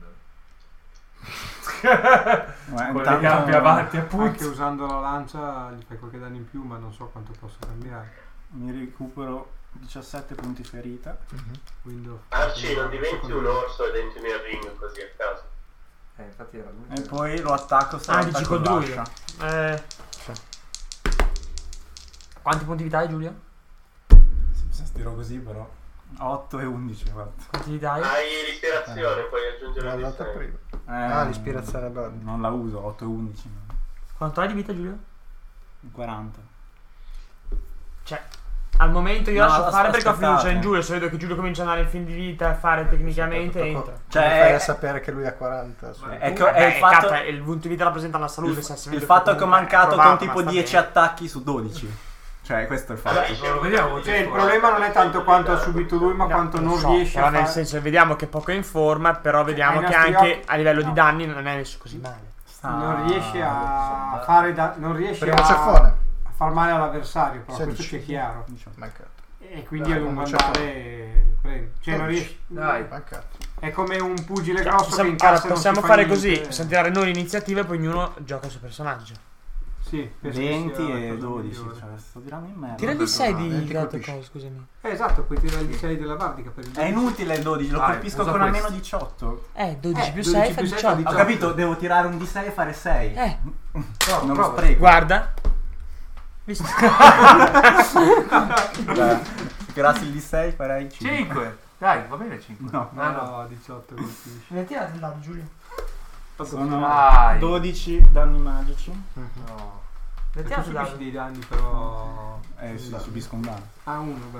Beh, Con le intanto- gambe avanti, Anche appunto. usando la lancia gli fai qualche danno in più, ma non so quanto possa cambiare. Mi recupero diciassette punti ferita. Quindi Arci, non diventi un orso ed entri nel ring così a caso. Eh, infatti era lui. E poi lo attacco Ah, stavolta dici con col druido. l'ascia. Eh, quanti punti vita hai, Giulio? Sì, se stiro così però. otto e undici, guarda. Quanti vita hai? Hai l'ispirazione, puoi aggiungere L'ho un data distacco. prima. Eh, Ah, l'ispirazione bella. Non la uso, otto e undici. Quanto hai di vita, Giulio? quaranta. Cioè, al momento io No, lascio as- fare perché ho aspettate. fiducia in Giulio. Se vedo che Giulio comincia ad andare in fin di vita e fare tecnicamente, entra. Cioè, Cioè, fai è- a sapere che lui ha quaranta. su- Ma- Ecco, Vabbè, è il fatto, cazzo, il punto di vita rappresenta la salute. il, se si il vede fatto che ho comunque è mancato con provato, tipo ma sta dieci bene. attacchi su dodici. Cioè, questo è il fatto. Vabbè, Non lo vediamo. Cioè, il problema non è tanto quanto ha subito lui, ma No, quanto lo non so, riesce però a nel fare. senso vediamo che è poco in forma, però vediamo ai che nostri anche occhi- a livello no. di danni non è messo così male. Non riesce a insomma. fare da, non riesce Primo a, ceffone. a far male all'avversario, però sedici. questo ci è chiaro. Mancato. E quindi Dai, a lungo non c'è andare prende. Cioè non riesci. Dai. Mancato. È come un pugile grosso che Possiamo, incassa allora, e non possiamo si fa fare niente. così, possiamo tirare noi l'iniziativa e poi ognuno gioca il suo personaggio. Sì, penso che venti sia la e cosa dodici, migliore. cioè sto tirando in merda. Tira di sei di venti altre colpisci. cose, scusami. Eh, esatto, puoi tirare il sei della bardica per il È inutile il dodici, lo Vai, colpisco usa con questo. almeno diciotto. Eh, dodici Eh, più dodici sei fa più sei fa diciotto. Ho capito, devo tirare un D sei e fare sei. Eh, non lo prova. spreco. guarda. Visto? Dai, se tirassi il D sei farei cinque. cinque. Dai, va bene cinque. No. No, no, diciotto colpisci. Mi hai tirato il dado, Giulio? Sono Dai. dodici danni magici. No. Mi hai E tu tirato il subisci dado? dei danni però... Eh sì, subisco un danno. Ah, uno, beh,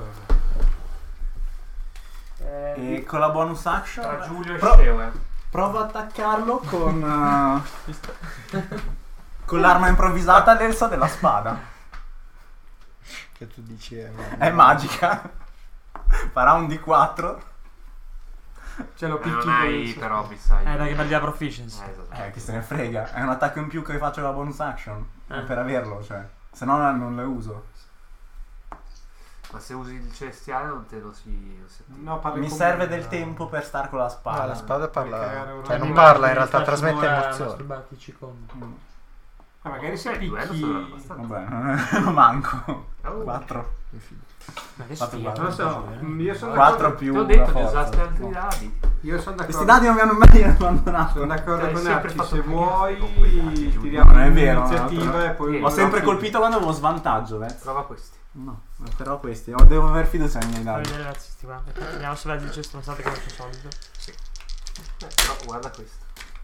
vabbè. Eh, E con la bonus action Tra Giulio e pro- Sceo, eh. provo a attaccarlo con eh, con l'arma improvvisata l'elsa della spada. Che tu dici è, È magica. Farà un D quattro. Ce l'ho Eh, non picchi hai però, mi sai. Eh, perché perdi la proficiency. Eh, esatto. Eh, chi se ne frega. È un attacco in più che faccio con la bonus action. È Eh. per averlo, cioè. Se no non le uso. Ma se usi il celestiale non te lo si... Non si attiva. No, parli Mi con serve me, del no. tempo per star con la spada. Ah, la spada Puoi parla. creare un Cioè non animale parla, in Mi realtà faccio trasmette un'ora a emozioni. masturbarti con. Mm. Ah, magari se Eh, il duello sarà picchi... abbastanza. Vabbè, non manco. Oh. quattro. Ma che Fatto sfiga. quattro. Non lo so, io sono quattro d'accordo, più Ti ho la detto di forza. usaste altri dadi. io sono d'accordo. Questi dadi non mi hanno mai abbandonato. Sono d'accordo Hai con sempre Arci, fatto se cagare vuoi con quei dati, Giulio. tiriamo Non è vero, l'iniziativa no, e poi... Sì, Ho sempre no, colpito quando avevo svantaggio, Vez. Prova questi. No, però questi. Oh, devo aver fiducia nei miei Fammi dadi. vedere razzisti qua. Aspetta, vediamo se vedi c'è stronzate come al solito. Eh, però guarda questo.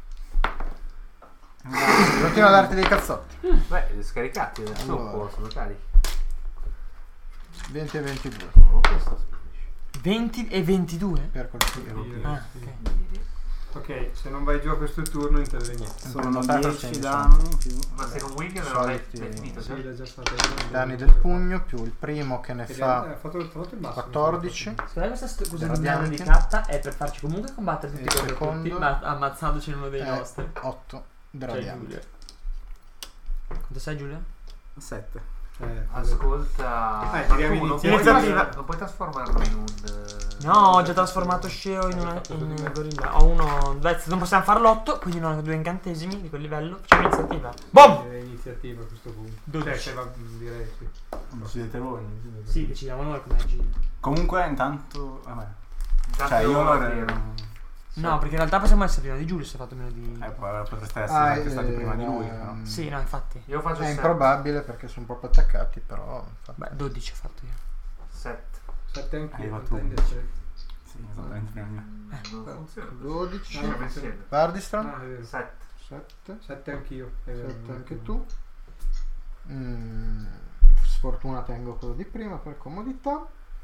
Continua a darti dei cazzotti. Beh, li ho scaricati, adesso Allora. allora. sono carichi. venti e ventidue No, questo spedisce. venti e ventidue? per colpire. Sì. Ah, ok. Ok, se non vai giù a questo turno intervieni. Sono Notato dieci se danni più. Ma se con Wing non l'hai Soliti- l'hai finito, Sì, sì? l'ha già fatto. I danni del pugno più il primo che ne Ed è- fa ha fatto, tra l'altro il basso. quattordici. Secondo me questa st- cosa Radianti. di danno di carta è per farci comunque combattere tutti Il contro secondo tutti, ma ammazzandoci in uno dei è nostri. otto Cioè, radianti. Giulio. Quanto sei, Giulio? sette. Eh, Ascolta, Eh, ma tiriamo tu non puoi, iniziativa. tras- non puoi trasformarlo in un... eh, No, ho già trasformato Sceo in, una, in gorilla. Ho uno. Beh, non possiamo farlo otto, quindi non ho due incantesimi di quel livello. Facciamo iniziativa. Boom! Direi iniziativa a questo punto. dodici. Cioè, se va, direi sì. Decidete voi. non decidete. Sì, decidiamo noi come agire. Comunque intanto. Vabbè. intanto Cioè io io lo tiro. No, perché in realtà possiamo essere prima di Giulio se ha fatto meno di. Eh, poi potreste essere Ah, anche stati eh, prima di lui. ehm, però. Sì, no, infatti. Io faccio È sette. improbabile perché sono proprio attaccati, però infatti. Beh, dodici ho fatto io. sette. Sette anch'io. Arriva quanto tu. invece? Sì, esattamente prima di me. Non funziona. dodici. Ah, no. Insieme. Vardistran. Ah, è vero. sette. sette. Sette anch'io. È vero. sette anche tu. Mm, sfortuna tengo quello di prima per comodità.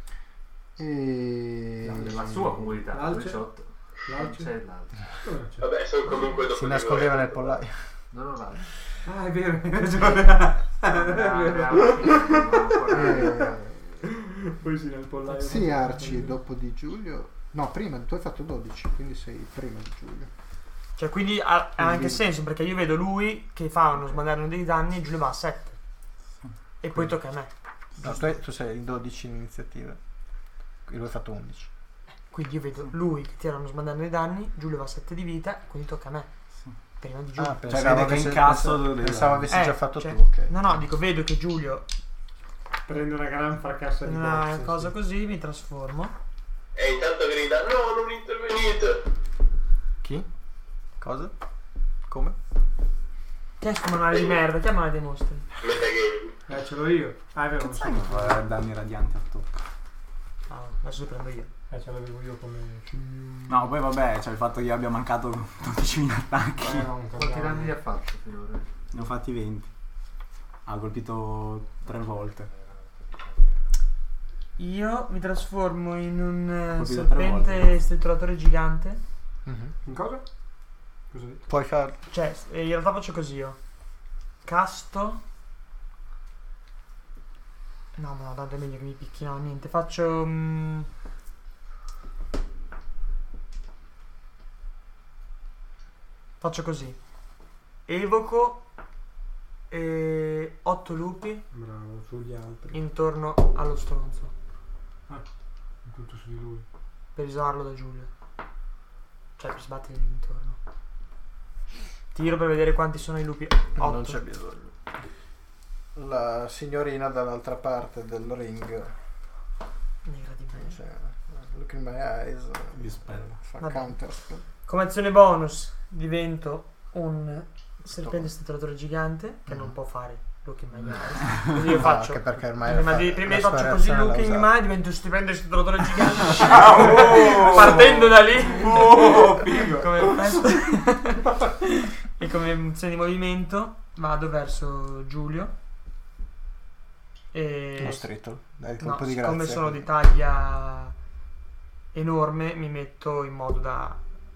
E La sua comunità, L'alce? diciotto. Non L'alce? c'è l'altro. Come non c'è? Vabbè, sono comunque dopo si di nascondeva voi. nel pollaio. Non ho l'altro. Ah, è vero, hai ragione. Eh, Poi sì, nel pollaio. sì, Arci, dopo di Giulio. No, prima, tu hai fatto dodici, quindi sei prima di Giulio. Cioè, quindi ha, ha anche senso perché io vedo lui che fa uno smandarno dei danni e Giulio va a sette. E poi tocca a me. No, tu, tu sei il dodici in iniziativa. E lui ha fatto undici. Quindi io vedo lui che tira uno smandarno dei danni, Giulio va a sette di vita, quindi tocca a me. Prima di Giulio. Ah, Cioè, pensavo vede che avesse- incasso pensavo, dove- pensavo avessi Eh, già fatto cioè, tu, ok. No, no, dico, vedo che Giulio Prende una gran fracassa di una boxe, cosa sì. così, mi trasformo. E intanto grida, no, non intervenite. Chi? Cosa? Come? Che è sto manuale di merda, che è il manuale dei mostri? Metagaming. Eh, ce l'ho io. Ah, è vero, non so. Sai che fa danni radianti a tocco. Ah, adesso li prendo io. Eh, ce l'avevo io come... No, poi vabbè, cioè il fatto che io abbia mancato dodicimila attacchi. Eh, non Quanti cambiamo. danni ha fatto finora? Ne ho fatti venti. Ha colpito tre volte. Io mi trasformo in un eh, Colpito tre serpente volte. strutturatore gigante. In cosa? Cosa dici? Puoi farlo. Cioè, eh, in realtà faccio così io. Casto. No, ma no, tanto è meglio che mi picchi. No, niente, faccio. mm, Faccio così. Evoco eh, otto lupi Bravo, sugli altri. intorno allo stronzo. Tutto su di lui. per isolarlo da Giulio. Cioè per sbattergli intorno. Tiro per vedere quanti sono i lupi. Non otto. c'è bisogno. La signorina dall'altra parte del ring, Nera di me. cioè, look in my eyes, Dispel. fa Vabbè. counter spell. Come azione bonus divento un serpente staturatore gigante che non può fare looking my eyes. Quindi io No, faccio. che perché ormai prima fa- di, prima la faccio sua così reazione l'ha looking usata. my, divento un serpente staturatore gigante. Partendo da lì. Oh, figo. Come effetto. E come azione di movimento vado verso Giulio. E Lo stretto, dai il no, colpo di siccome grazia. sono di taglia enorme mi metto in modo da,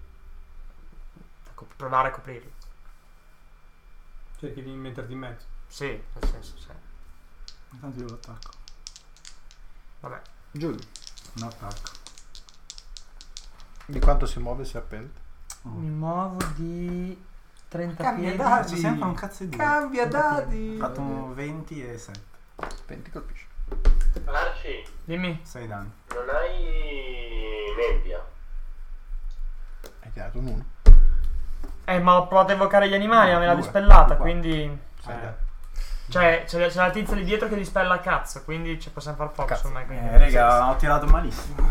da co- provare a coprirlo. Cerchi di metterti in mezzo. Sì, nel senso, sì. Intanto io lo attacco. Vabbè. Giulio, No attacco. di quanto si muove il serpente? Mi muovo di trenta Cambia piedi. dadi. C'è sempre un cazzo di due. Cambia dadi. Ho fatto un venti e sette. venti colpisci. Arci, Dimmi. sei danni. non hai nebbia. Hai tirato un uno. Eh, ma ho provato a invocare gli animali, No, ma me l'ha due. dispellata, Qua. quindi. Sei danni. Cioè, c'è, c'è la tizia lì dietro che dispella a cazzo, quindi ci possiamo far poco Cazzo. su me. Quindi. Eh, raga, ho tirato malissimo.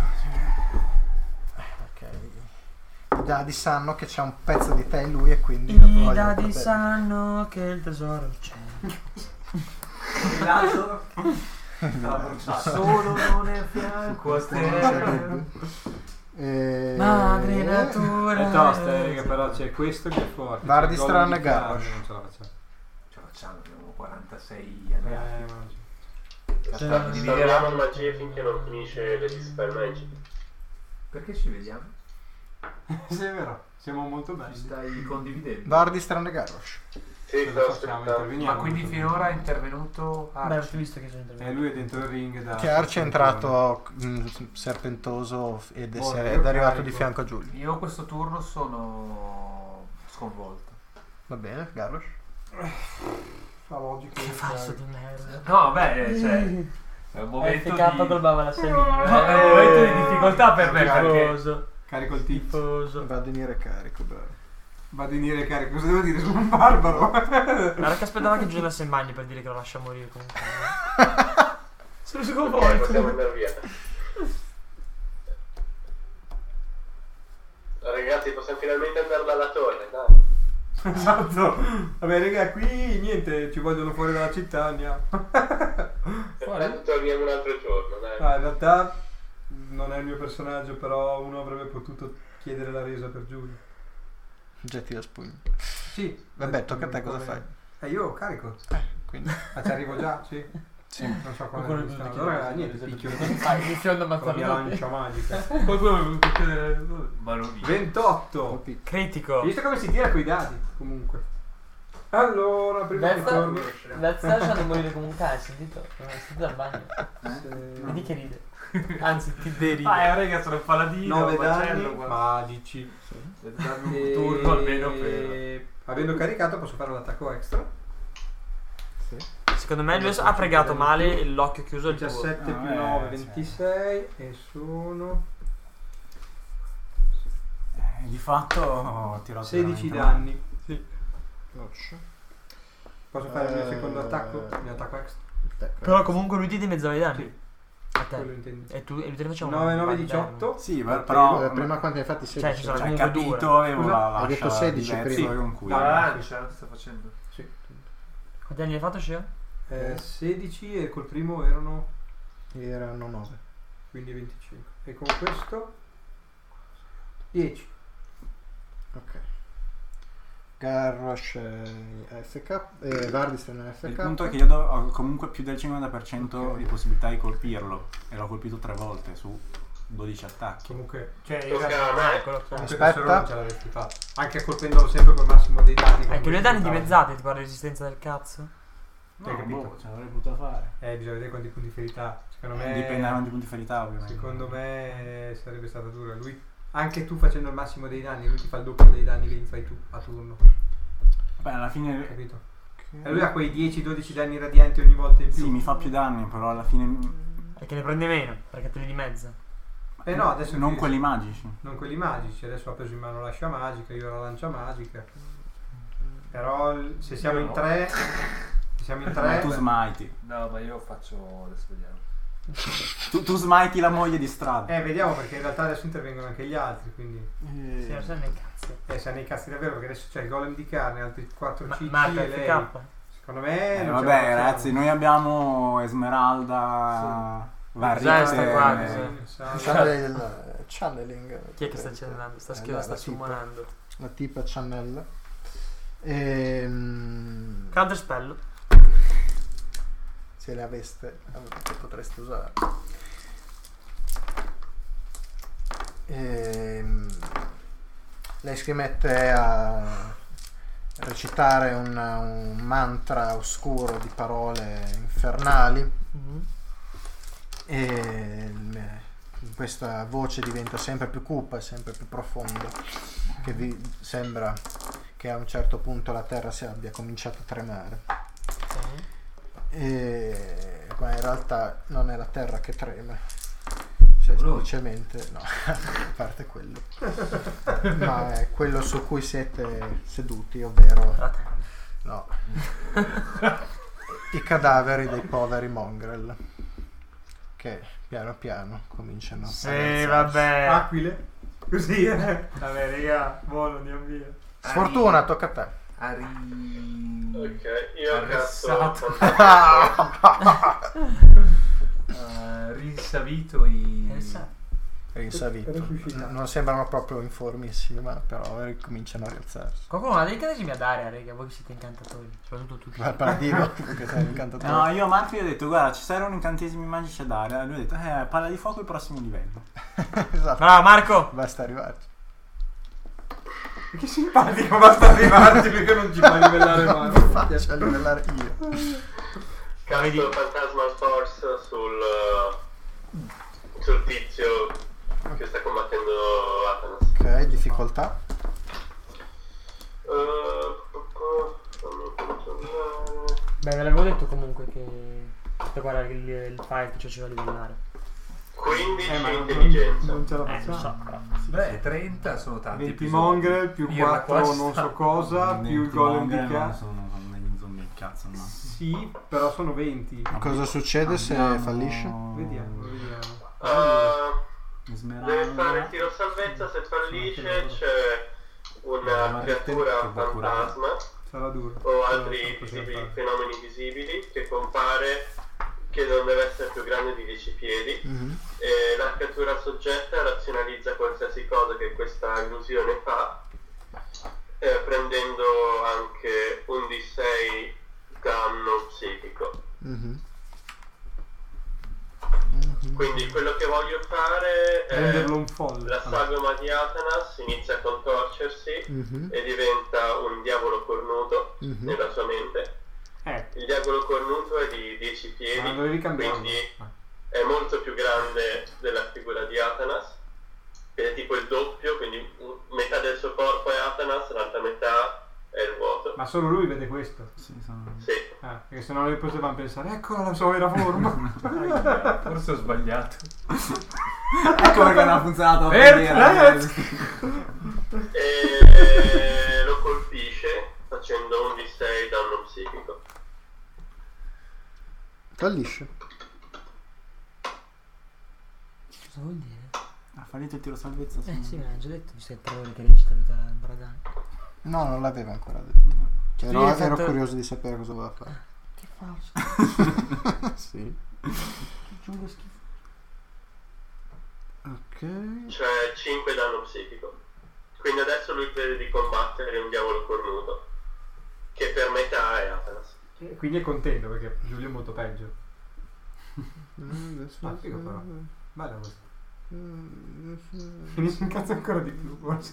Ok. I dadi sanno che c'è un pezzo di te in lui e quindi non I vogliono dadi proteggere. sanno che il tesoro c'è. Solo non è a fianco a te. Eh, Madre natura. È tosta, eh, raga, però c'è questo che è forte. Vardi C'è il Stran gol e di carne, Garrosh. Non ce la facciamo. Ce la facciamo, abbiamo quarantasei Eh, alleati. ma- Castardi di Parliamo Vera. magie finché non finisce le Dispel Magic. Perché ci vediamo? Sì, è vero, siamo molto Ci belli. stai condividendo. Vardi, Stran e Garrosh. Sì, Cosa sto facciamo? aspettando. Interveniamo. Ma quindi finora è intervenuto Beh, Arci. ho visto che sono E intervenuto. lui è dentro il ring da... Che Arci è entrato mm, serpentoso ed è, Oh, ed io è arrivato carico. di fianco a Giulio. Io questo turno sono sconvolto. Va bene, Garrosh. Fa logica. Che falso di merda. No, beh, cioè, è un momento F K di... col bava la semina. No, è un momento di difficoltà per me perché... Tifoso. Carico il tip. Tifoso. Va a venire carico, bravo. Vado in dire carico. Cosa devo dire? Sono un barbaro. Guarda che aspettava che Giulio andasse in bagno per dire che lo lascia morire comunque. Sono Ok, sconvolto. possiamo andare via. Ragazzi, possiamo finalmente andare dalla torre, dai. Esatto. Vabbè, raga, qui niente, ci vogliono fuori dalla città, andiamo. Tanto torniamo un altro giorno, dai. Ah, in realtà non è il mio personaggio, però uno avrebbe potuto chiedere la resa per Giulio. Getti la spugna. Sì. Vabbè, tocca a te, cosa fai? Eh, io carico. Quindi, Ah, ci arrivo già? Sì. sì. Non so quando Qualcuno è mi stato. chiede- Allora, niente, picchio Fai, iniziando a con la ammazzare mia tutti. lancia magica. Qualcuno mi ha voluto chiedere... Ma non dico. ventotto. Critico. Hai visto come si tira coi dadi? Comunque. Allora, prima di Vezza torno. Vezza lasciando morire come un cane, hai sentito? Hai sentito dal bagno. Vedi che ride. Anzi, ti deride. Ah, eh, raga, sono un paladino, nove un danni macello, guarda. magici. Deve darmi E- un turno almeno per... Avendo caricato posso fare un attacco extra. Secondo me lui ha pregato male l'occhio chiuso il tuo. diciassette Ah, più eh, nove, sì. ventisei e sono Eh, di fatto ho tirato sedici veramente danni. Sì. Posso fare il mio Eh, secondo attacco? Il mio attacco extra? Però comunque lui ti dimezzava i danni. Sì, A quello te. intendo. E tu e lui te ne faceva nove, nove, un diciotto. male. Sì, per- Però, però... eh, prima quanti ne hai fatti? Cioè, sedici. ci sono Cioè, comunque capito, due. avevo Scusa? la Hai detto lascia sedici di mezzo prima. con cui... La lancia sta facendo. Sì. Quanti anni hai fatto, Sceo? Eh, sedici e col primo erano Erano nove. quindi venticinque. E con questo dieci. Ok. Garrosh è F K. Eh, Vardistan è F K. Il punto è che io do- ho comunque più del cinquanta per cento Ok. di possibilità di colpirlo e l'ho colpito tre volte su dodici attacchi. Comunque, Cioè, Tocca a me. eccolo qua. comunque Aspetta. da solo non ce l'avresti fatto. Anche colpendolo sempre col massimo dei danni. Ecco, come lui ha danni risultava. dimezzati, tipo la resistenza del cazzo. Hai capito? boh, ce l'avrei potuto fare. Eh, bisogna vedere quanti punti ferità. Secondo me Dipende da quanti punti ferità, ovviamente. Secondo me sarebbe stata dura. Lui, anche tu facendo il massimo dei danni, lui ti fa il doppio dei danni che gli fai tu a turno. Vabbè, alla fine... Capito? E lui ha quei dieci dodici danni radianti ogni volta in più. Sì, mi fa più danni, però alla fine... E che ne prende meno, perché te li dimezza. Eh no, adesso non ti- quelli magici. Non quelli magici, adesso ha preso in mano l'ascia magica, io la lancia magica. Però l- se siamo in No. tre, se siamo in Ma tre, tu smiti. No, ma io faccio. Adesso vediamo. Tu, tu smiti la moglie di strada. eh vediamo perché in realtà adesso intervengono anche gli altri, quindi Eh, Sì, non nei cazzi. eh siamo nei cazzi davvero perché adesso c'è il golem di carne, altri quattro Ma, C C marca e F lei. K. Secondo me Eh, non ce la vabbè facciamo. ragazzi, noi abbiamo Esmeralda, Cos'è sta qua, Varrite, cos'è? Sa- Channel, channeling. Chi è che sta accennando? Sta Eh, scrivendo, la- sta la tipa- summonando. La tipa channel. Ehm, Counterspell. se le aveste che potreste usare. Ehm, lei si mette a recitare un, un mantra oscuro di parole infernali Mhm. e il- questa voce diventa sempre più cupa e sempre più profonda, che vi sembra che a un certo punto la terra si abbia cominciato a tremare. Ok. E, ma in realtà non è la terra che trema, cioè semplicemente no, a parte quello, ma è quello su cui siete seduti, ovvero La terra. no, i cadaveri dei poveri mongrel che piano piano cominciano a Sì, alzarsi. vabbè. Aquile? Così, eh? Vabbè, raga, buono, andiamo via. Sfortuna, tocca a te. Ari. Ok, io Arressato. cazzo Uh, rinsavito i. Esatto. Rinsavito. Era suscitato. Non sembrano proprio informissimi, ma però cominciano a rialzarsi. Qualcuno ha dell'incantesimi a dare, raga, voi che siete incantatori. Soprattutto tu. Ma il paladino, che sei un incantatore. No, io a Marco gli ho detto, guarda, ci saranno incantesimi magici a dare. Lui ha detto, eh, palla di fuoco il prossimo livello. Esatto, Bravo, Marco! basta arrivarci. Che simpatico, basta arrivarti perché non ci fai livellare mai. Mi piace livellare io. Casto Phantasmal Force sul, uh, sul tizio che sta combattendo Atanas. Ok, difficoltà. Uh, fammi controllare. Beh, ve l'avevo detto comunque che. Potete guardare il, il file che ci faceva livellare. quindici Eh, ma non, intelligenza. non ce la Eh, lo so, facciamo. però. Beh, trenta sono tanti. venti episodi. mongrel più Io la quattro questa- non so cosa più il golem di Non carne. sono degli zombie, cazzo, no. Sì, però sono venti. Cosa succede se Abbiamo- fallisce? Vediamo, vediamo. Uh, Esmeralda. deve fare il tiro salvezza, se fallisce c'è una Ma creatura che può curare. fantasma Sarà duro. o Sarà altri troppo visibili- semplice. fenomeni visibili che compare che non deve essere più grande di dieci piedi. Mhm. E la creatura soggetta razionalizza qualsiasi cosa che questa illusione fa, eh, prendendo anche un D sei danno psichico. Mhm. Mhm. Quindi quello che voglio fare è Renderlo un folle. la sagoma di Atanas inizia a contorcersi Mhm. e diventa un diavolo cornuto Mhm. nella sua mente. Eh, Il diavolo cornuto è di dieci ma piedi, dovevi cambiarlo. quindi Ah. è molto più grande della figura di Atanas, ed è tipo il doppio, quindi un- metà del suo corpo è Atanas, l'altra metà è il vuoto. Ma solo lui vede questo. Sì, sono... Sì. Ah, perché sennò le potevano pensare, eccola la sua vera forma. Forse ho sbagliato. Ecco perché non ha funzionato. Perfetto. E lo colpisce facendo un D sei danno psichico. Fallisce. Cosa vuol dire? Ha fallito il tiro salvezza. Eh sì, me l'hanno già detto, visto che tre ore che recita la Bradani. No, non l'aveva ancora detto. Cioè, Sì, ero, hai ero fatto- curioso di sapere cosa voleva fare. Che falso. Sì. Giuro schifo. Ok. Cioè cinque danno psichico. Quindi adesso lui crede di combattere un diavolo cornuto, che per metà è Atanas. E quindi è contento perché Giulio è molto peggio. Mm, Ah, figo però. Bella questa. Mm, Mi si incazza ancora di più forse.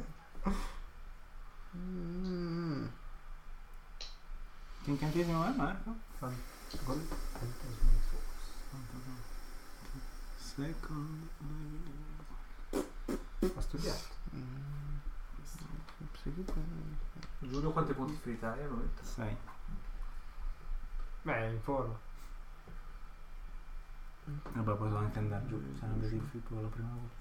mm. Che incantesimo è Marco? Second. Ha studiato. Giulio, quanti punti ferita hai al momento? sei. Beh, è in forma. Vabbè, potevo anche andare giù, sarebbe difficile la prima volta.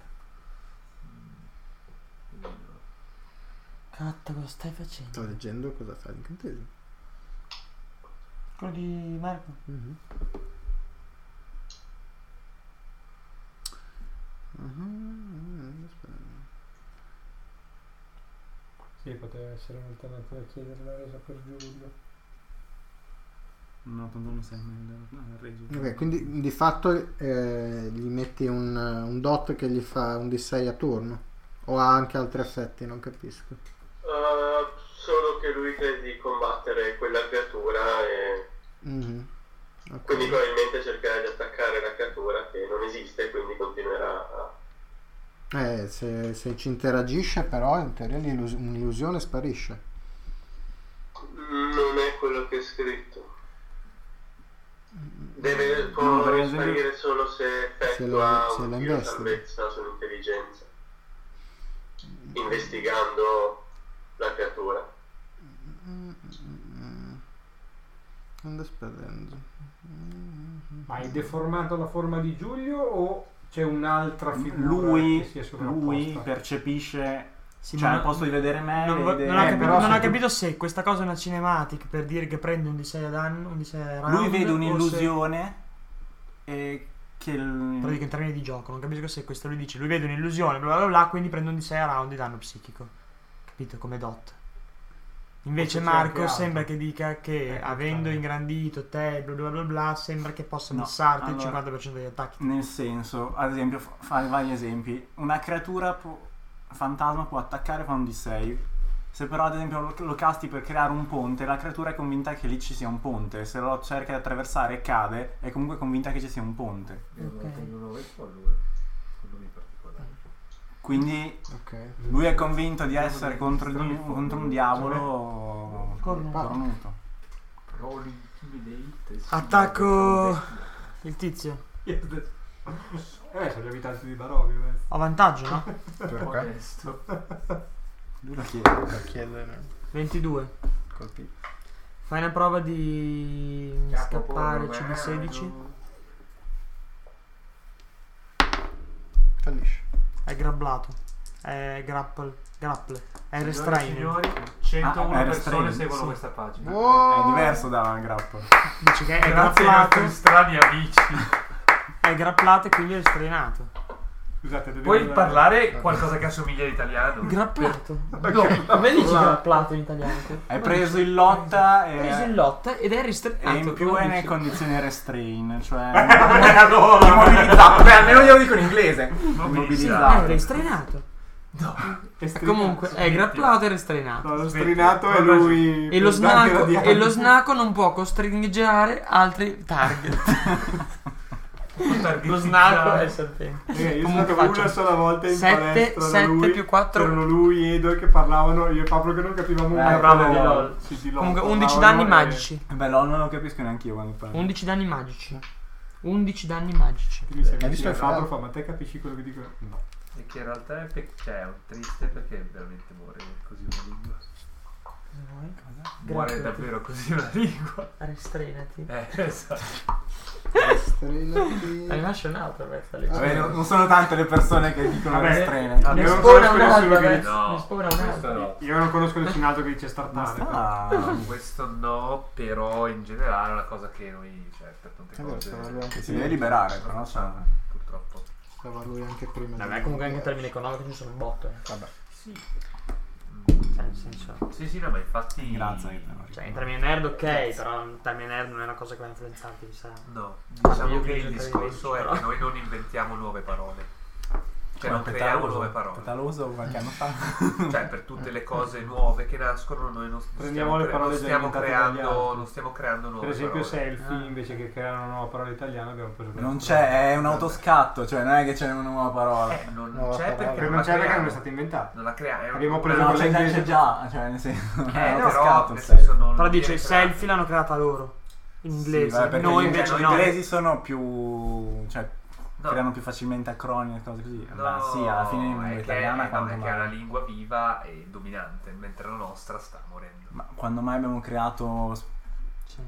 Catta, cosa stai facendo? Sto leggendo cosa fa l'incantesimo. Quello di Marco? Mm-hmm. Uh-huh. Sì, poteva essere un'alternativa a chiedere la resa per Giulio. No, tanto non sai mai no, reso. Ok, quindi di fatto eh, gli metti un, un dot che gli fa un D sei a turno. O ha anche altri effetti, non capisco. Uh, solo che lui crede di combattere quella creatura e Mm-hmm. Okay. quindi probabilmente cercherà di attaccare la creatura che non esiste, quindi continuerà a... Eh, se, se ci interagisce però in teoria l'illus- un'illusione sparisce. Non è quello che è scritto. Deve può No, per esempio- sparire solo se Se la- effettua se un la tiro di investe. salvezza sull'intelligenza, investigando la creatura. Non spendendo. Ma hai deformato la forma di Giulio o c'è un'altra figura Lui, che si è sovrapposta? lui percepisce, Sì, cioè ma al posto di vedere me, non, vede- non ho eh, capito, però non se ho tu- capito se questa cosa è una cinematic per dire che prende un D sei a danno, un D sei a round, lui vede o se- un'illusione e che il... Però dico in termini di gioco, non capisco se questo lui dice, lui vede un'illusione, bla bla bla, quindi prende un D sei a round di danno psichico. Capito? Come dot. Invece Forse c'è anche Marco altro. sembra che dica che Ecco, avendo chiaro. ingrandito te, bla bla bla bla, sembra che possa No, missarti il allora- cinquanta per cento degli attacchi. Nel senso, ad esempio, fa- fai vari esempi. Una creatura può- fantasma può attaccare fa un D sei. Se però ad esempio lo, lo casti per creare un ponte, la creatura è convinta che lì ci sia un ponte. Se lo cerca di attraversare e cade, è comunque convinta che ci sia un ponte. Ok. Non ho visto allora. Non mi particolare. Quindi Ok. lui è convinto di essere contro, il- contro un diavolo Cornuto. cornuto. Roll intimidate. Attacco il tizio. Eh, sono gli abitanti di Barovia. eh. Ho vantaggio, no? Perché? Onesto. Lui la chiede. Per chiedere ventidue. colpito. Fai una prova di scappare C D sedici. Fallisce. È grabblato. È grapple. Grapple. È Signore e restrainer. Signori, centouno Ah, è persone restrain, seguono sì. questa pagina. Wow. È diverso da grappo. Dice che è Grazie ai grapplato. nostri strani amici. È grapplato e quindi è restrainato. Scusate, dobbiamo Puoi andare- parlare qualcosa che assomiglia all'italiano? Grapplato. No. Come dici grapplato in italiano? È preso in lotta È preso in e, lotta ed è restrainato. e in più come è nelle dici? condizioni restrain, cioè Allora, immobilizzato. Beh, almeno glielo dico in inglese. Immobilizzato. È Immobilizzato. restrainato. No. È strinato. Comunque è grapplato e restrainato. No, lo strinato è lui. E lo, per darmi la snaco, diana. e lo snaco non può costringere altri target. Lo snaco è il serpente. Eh, io sono Comunque stato faccio una sola volta in sette, palestra da sette lui, più quattro. c'erano lui e Edo che parlavano, io e Pablo che non capivamo Eh, una bravo parola. di LOL. Sì, di LOL, Comunque undici parlavano danni e- magici. Beh, no, non lo capisco neanche io quando parlo. undici danni magici. undici danni magici. Quindi se Hai mi visto dice il Fabio fatto? fa, ma te capisci quello che dico? No. E che in realtà è, pe- cioè, è un triste perché veramente muore così una lingua. Muore Grazie. davvero così una lingua. Restrainati. Eh, esatto. Strinati. Ne nasce un'altra questa lì. Vabbè, non non sono tante le persone che dicono Vabbè, restrain. vabbè. Ne Io non spora conosco un'altra nessuno che adesso. No, Ne spora questo un'altra. no. Io non conosco nessun altro che dice Ma startare. sta... Questo no, però in generale è una cosa che noi, cioè, per tante È vero, cose stava lui anche si prima. deve liberare, però non so. sanno, purtroppo. Stava lui anche prima. Vabbè, di- comunque anche in termini economici ci sono un botto. eh. Vabbè. Sì. Cioè, nel senso. Sì, sì, no, ma infatti... Grazie. che te lo Cioè, in ricordo. termini nerd ok, però in termini nerd non è una cosa che va a influenzarti, chissà. No, Ah, diciamo io che credo il che discorso è però. che noi non inventiamo nuove parole. Cioè Come non creiamo Petaloso. nuove parole. Petaloso qualche anno fa. Cioè per tutte le cose nuove che nascono noi non Prendiamo stiamo, le cre- parole non già stiamo inventate creando dagli altri. non stiamo creando nuove Per esempio parole. selfie, Ah. invece che creare una nuova parola italiana abbiamo preso quella Non strada. c'è, è un autoscatto, cioè non è che c'è una nuova parola. Eh, non Nuova c'è parola. perché Perché non, non la c'è perché non creiamo. è stata inventata. Non la creiamo. Abbiamo preso No, quella c'è già, inglese. c'è già, cioè nel senso, Eh, è però, autoscatto nel il senso selfie. non Però dice viene il creato. selfie l'hanno creata loro. In inglese. Sì, vabbè, perché Noi gli invece gli no. inglesi sono più, cioè No. creano più facilmente acronimi e cose così. No, Beh, sì, alla fine in lingua è che, italiana no, quando è che è mai... una lingua viva e dominante, mentre la nostra sta morendo. Ma quando mai abbiamo creato Sì.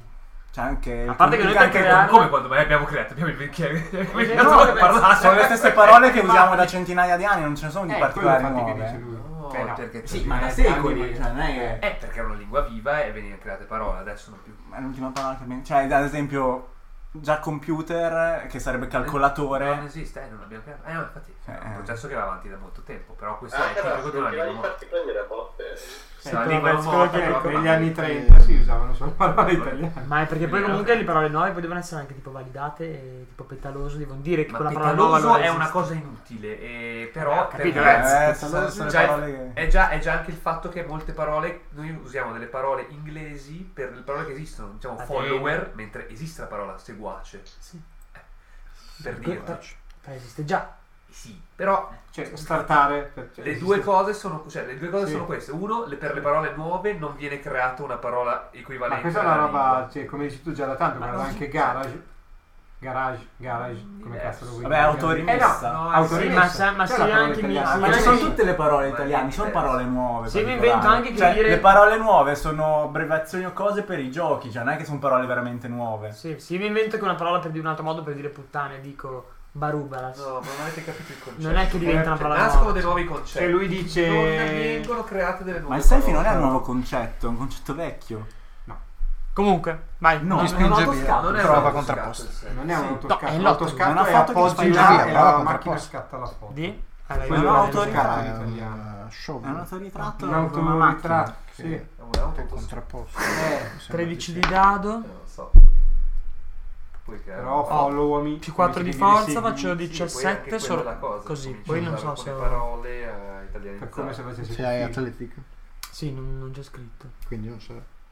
C'è anche A parte che noi anche per creare- Come quando mai abbiamo creato? Abbiamo il bicchiere. no, No, che parlare. sono le stesse parole che usiamo da centinaia di anni, non ce ne sono di Eh, quello particolari infatti che nuove. dice lui. No, Che no. perché Sì, sì, ma da Eh, secoli, anni- cioè non è che Eh, perché era una lingua viva e venivano create parole, adesso non più. è l'ultima parola che mi... Cioè, ad esempio, già computer, che sarebbe calcolatore. Non esiste, eh, non l'abbiamo creato. Eh no, infatti è un Eh. processo che va avanti da molto tempo, però questo Ah, è però, tipico di una prima lingua di morta. farti prendere a botte. Sì, Eh, la però lingua penso morta, che però che negli va- anni trenta si usavano solo parole italiane. Ma è perché poi comunque le parole nuove poi devono essere anche tipo validate e tipo petaloso, devono dire che Ma quella parola nuova petaloso non è una esiste. cosa inutile, e però Eh, ho capito, perché- Eh, sono, sono le Cioè, parole che... è, già, è già anche il fatto che molte parole, noi usiamo delle parole inglesi per le parole che esistono, diciamo Atene. follower, mentre esiste la parola seguace, Sì. per dirti. Però esiste già. Sì, però Cioè, startare. per- cioè, le esiste- due cose sono, cioè, le due cose Sì. sono queste. Uno, le- per le parole nuove non viene creata una parola equivalente. Ma questa è una alla roba, lingua. cioè, come dici tu già da tanto, Ma guarda non anche si- garage. Garage, garage, come Diverso. cazzo lo vuoi Vabbè, dire? autorimessa. Eh no, No, autorimessa. sì, ma sa- ma C'è sì, la parola anche mi- italiana. sì, Ma ma ci sì. sono tutte le parole Ma italiane, è non sono diverso. parole nuove. Sì, mi particolari. invento anche che Cioè, dire- le parole nuove sono abbreviazioni o cose per i giochi, cioè non è che sono parole veramente nuove. Sì, sì, mi invento che una parola per dire un altro modo per dire puttane, dico barubalas. No, ma non avete capito il concetto. Non è che diventa una Cioè, parola nascono nuova. dei nuovi concetti. Cioè, lui dice- Non vengono create delle nuove Ma il selfie non è un parole. nuovo concetto, è un concetto vecchio. Comunque, vai. No, Ti è spinge un via. autoscatto. Non è Prova un autoscatto, contrapposta. il selfie. Non è un Sì. autoscatto, No, è l'autoscatto è una è foto che appoggi spinge là via, e prova la contrapposta. macchina scatta la foto. Di? Allora, Quello io è vado un a vedere. autoritratto. È italiano. un show. È un autoritratto Un con una macchina. autoritratto, sì. È un autoscatto. Contrapposto. Eh, tredici di dado, Non lo so. Puoi creare però un- followami. più quattro di invece che forza, segui, faccio Sì, poi anche diciassette, quella è solo la cosa, così. cominci Poi a non usare so se alcune ho... parole eh, Per come se italianizzate. facessi Se hai così. atletica, Sì, non, non c'è scritto. quindi non c'è.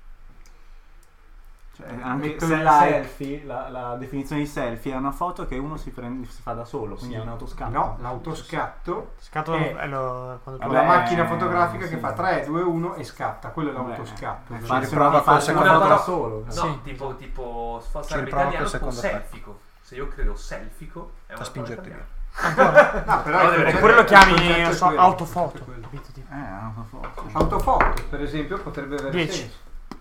Cioè, anche Metto se il la like. selfie, la, la definizione di selfie è una foto che uno si, prende, si fa da solo, quindi Sì. è un autoscatto. No, l'autoscatto Scatola Eh, è lo... quando tu è Vabbè, la macchina eh, fotografica sì. che fa tre, due, uno e scatta. Quello è Vabbè, l'autoscatto. eh, Ci farsi riprova una, col farsi una secondo foto da attacco. solo. No, Sì. tipo, tipo Ci sarebbe riprova col italiano con secondo attacco. selfico. Se io credo selfico è una A spingerti parola via. italiana. No, però No, il deve- concetto- Oppure lo il chiami, concetto è non so, quello, autofoto. il concetto è quello. Capito? Tipo. Eh, è una foto. Autofoto, per esempio, potrebbe avere dieci. senso.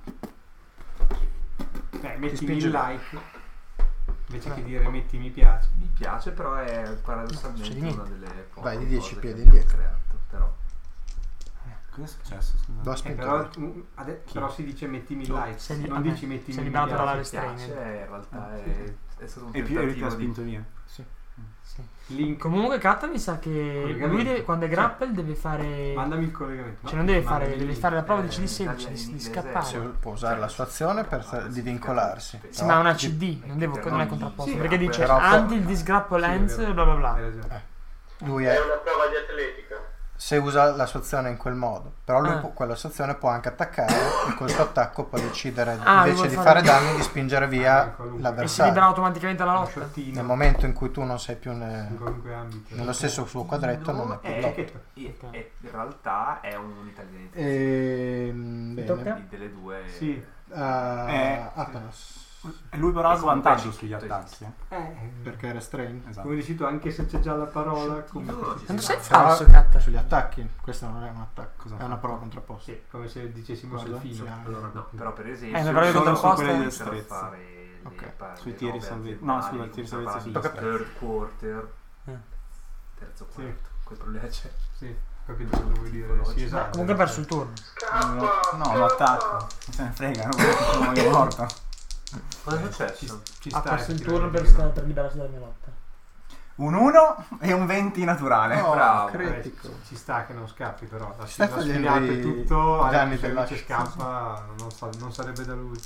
Eh, mettimi spinge il via. like invece che dire metti mi piace. Mi piace, però è Non paradossalmente succede una niente. delle poche Vai di dieci cose piedi che abbiamo indietro. creato, però. Cosa è successo? Scusa? Lo ha Eh, spinto però, via. mm, ade- però si dice mettimi il like, Sei li- non vabbè, dici mettimi sei mi liberato piace. dalla Mi restrainer. piace, in realtà Ah, è, è stato un E più e ti ha tentativo di... spinto via. Sì. Link, Comunque Katta mi sa che Collegamento. lui deve- quando è grapple deve fare... mandami il collegamento. Cioè No, non deve mandami fare, il deve link. fare la prova di Eh, C D semplice, in di, di inglese scappare. Se può usare la sua azione per di vincolarsi. Sì, No? ma è una C D, non, devo, non è contrapposto. Sì, perché però- dice però- until this grapple Sì, è ends, vero. bla bla bla. Hai ragione. Lui È è, una prova di atletica. se usa la sua azione in quel modo, però lui Ah. può- quella sua azione può anche attaccare e col suo attacco può decidere Ah, lui invece vuole di fare- fare danni di spingere Ah, via in qualunque. E si libera l'avversario. automaticamente la Un lotta. sciottino, Nel momento in cui tu non sei più in ne- qualunque ambito. nello stesso suo quadretto, non è più è, blocco. Etichetta. e- e in realtà è un italianizzazione Ehm, tocca? bene. delle due. Sì. Ah, Eh, Athenos. E lui però ha E comunque svantaggio esiste, sugli esiste. attacchi. eh. Eh, Perché era strain. Esatto. come dici tu, anche se c'è già la parola, comunque No, ci Quando si sei va. falso, Però Katta? sugli attacchi, questo non è un attacco, Cosa è fa? una prova contrapposta. Sì, come se dicessimo Guarda, selfino. sì, Allora, No, però per esempio Eh, ma proprio solo contrapposto? su quelle Di iniziano a destrezza. fare le Ok. pa- Sui le tiri robe salvezza. No, aziendali, scusa, tiri come salvezza fanno Tocca a i te. third quarter, Eh. terzo Sì. quarto, quel problema c'è. Sì, ho capito cosa vuoi dire. Sì, esatto. Comunque ha perso il turno. No, no, lo attacco. Non se ne frega, non è morto. Cosa è Ci, successo? ci Ha sta perso il effettivamente turno per, che no. sta- per liberarsi dalla mia lotta. Un uno e un venti naturale. Oh, bravo. critico. Eh, ci sta che non scappi però la, Stai la facendo sfilata e i tutto danni adesso se della invece scappa non, sa- non sarebbe da lui.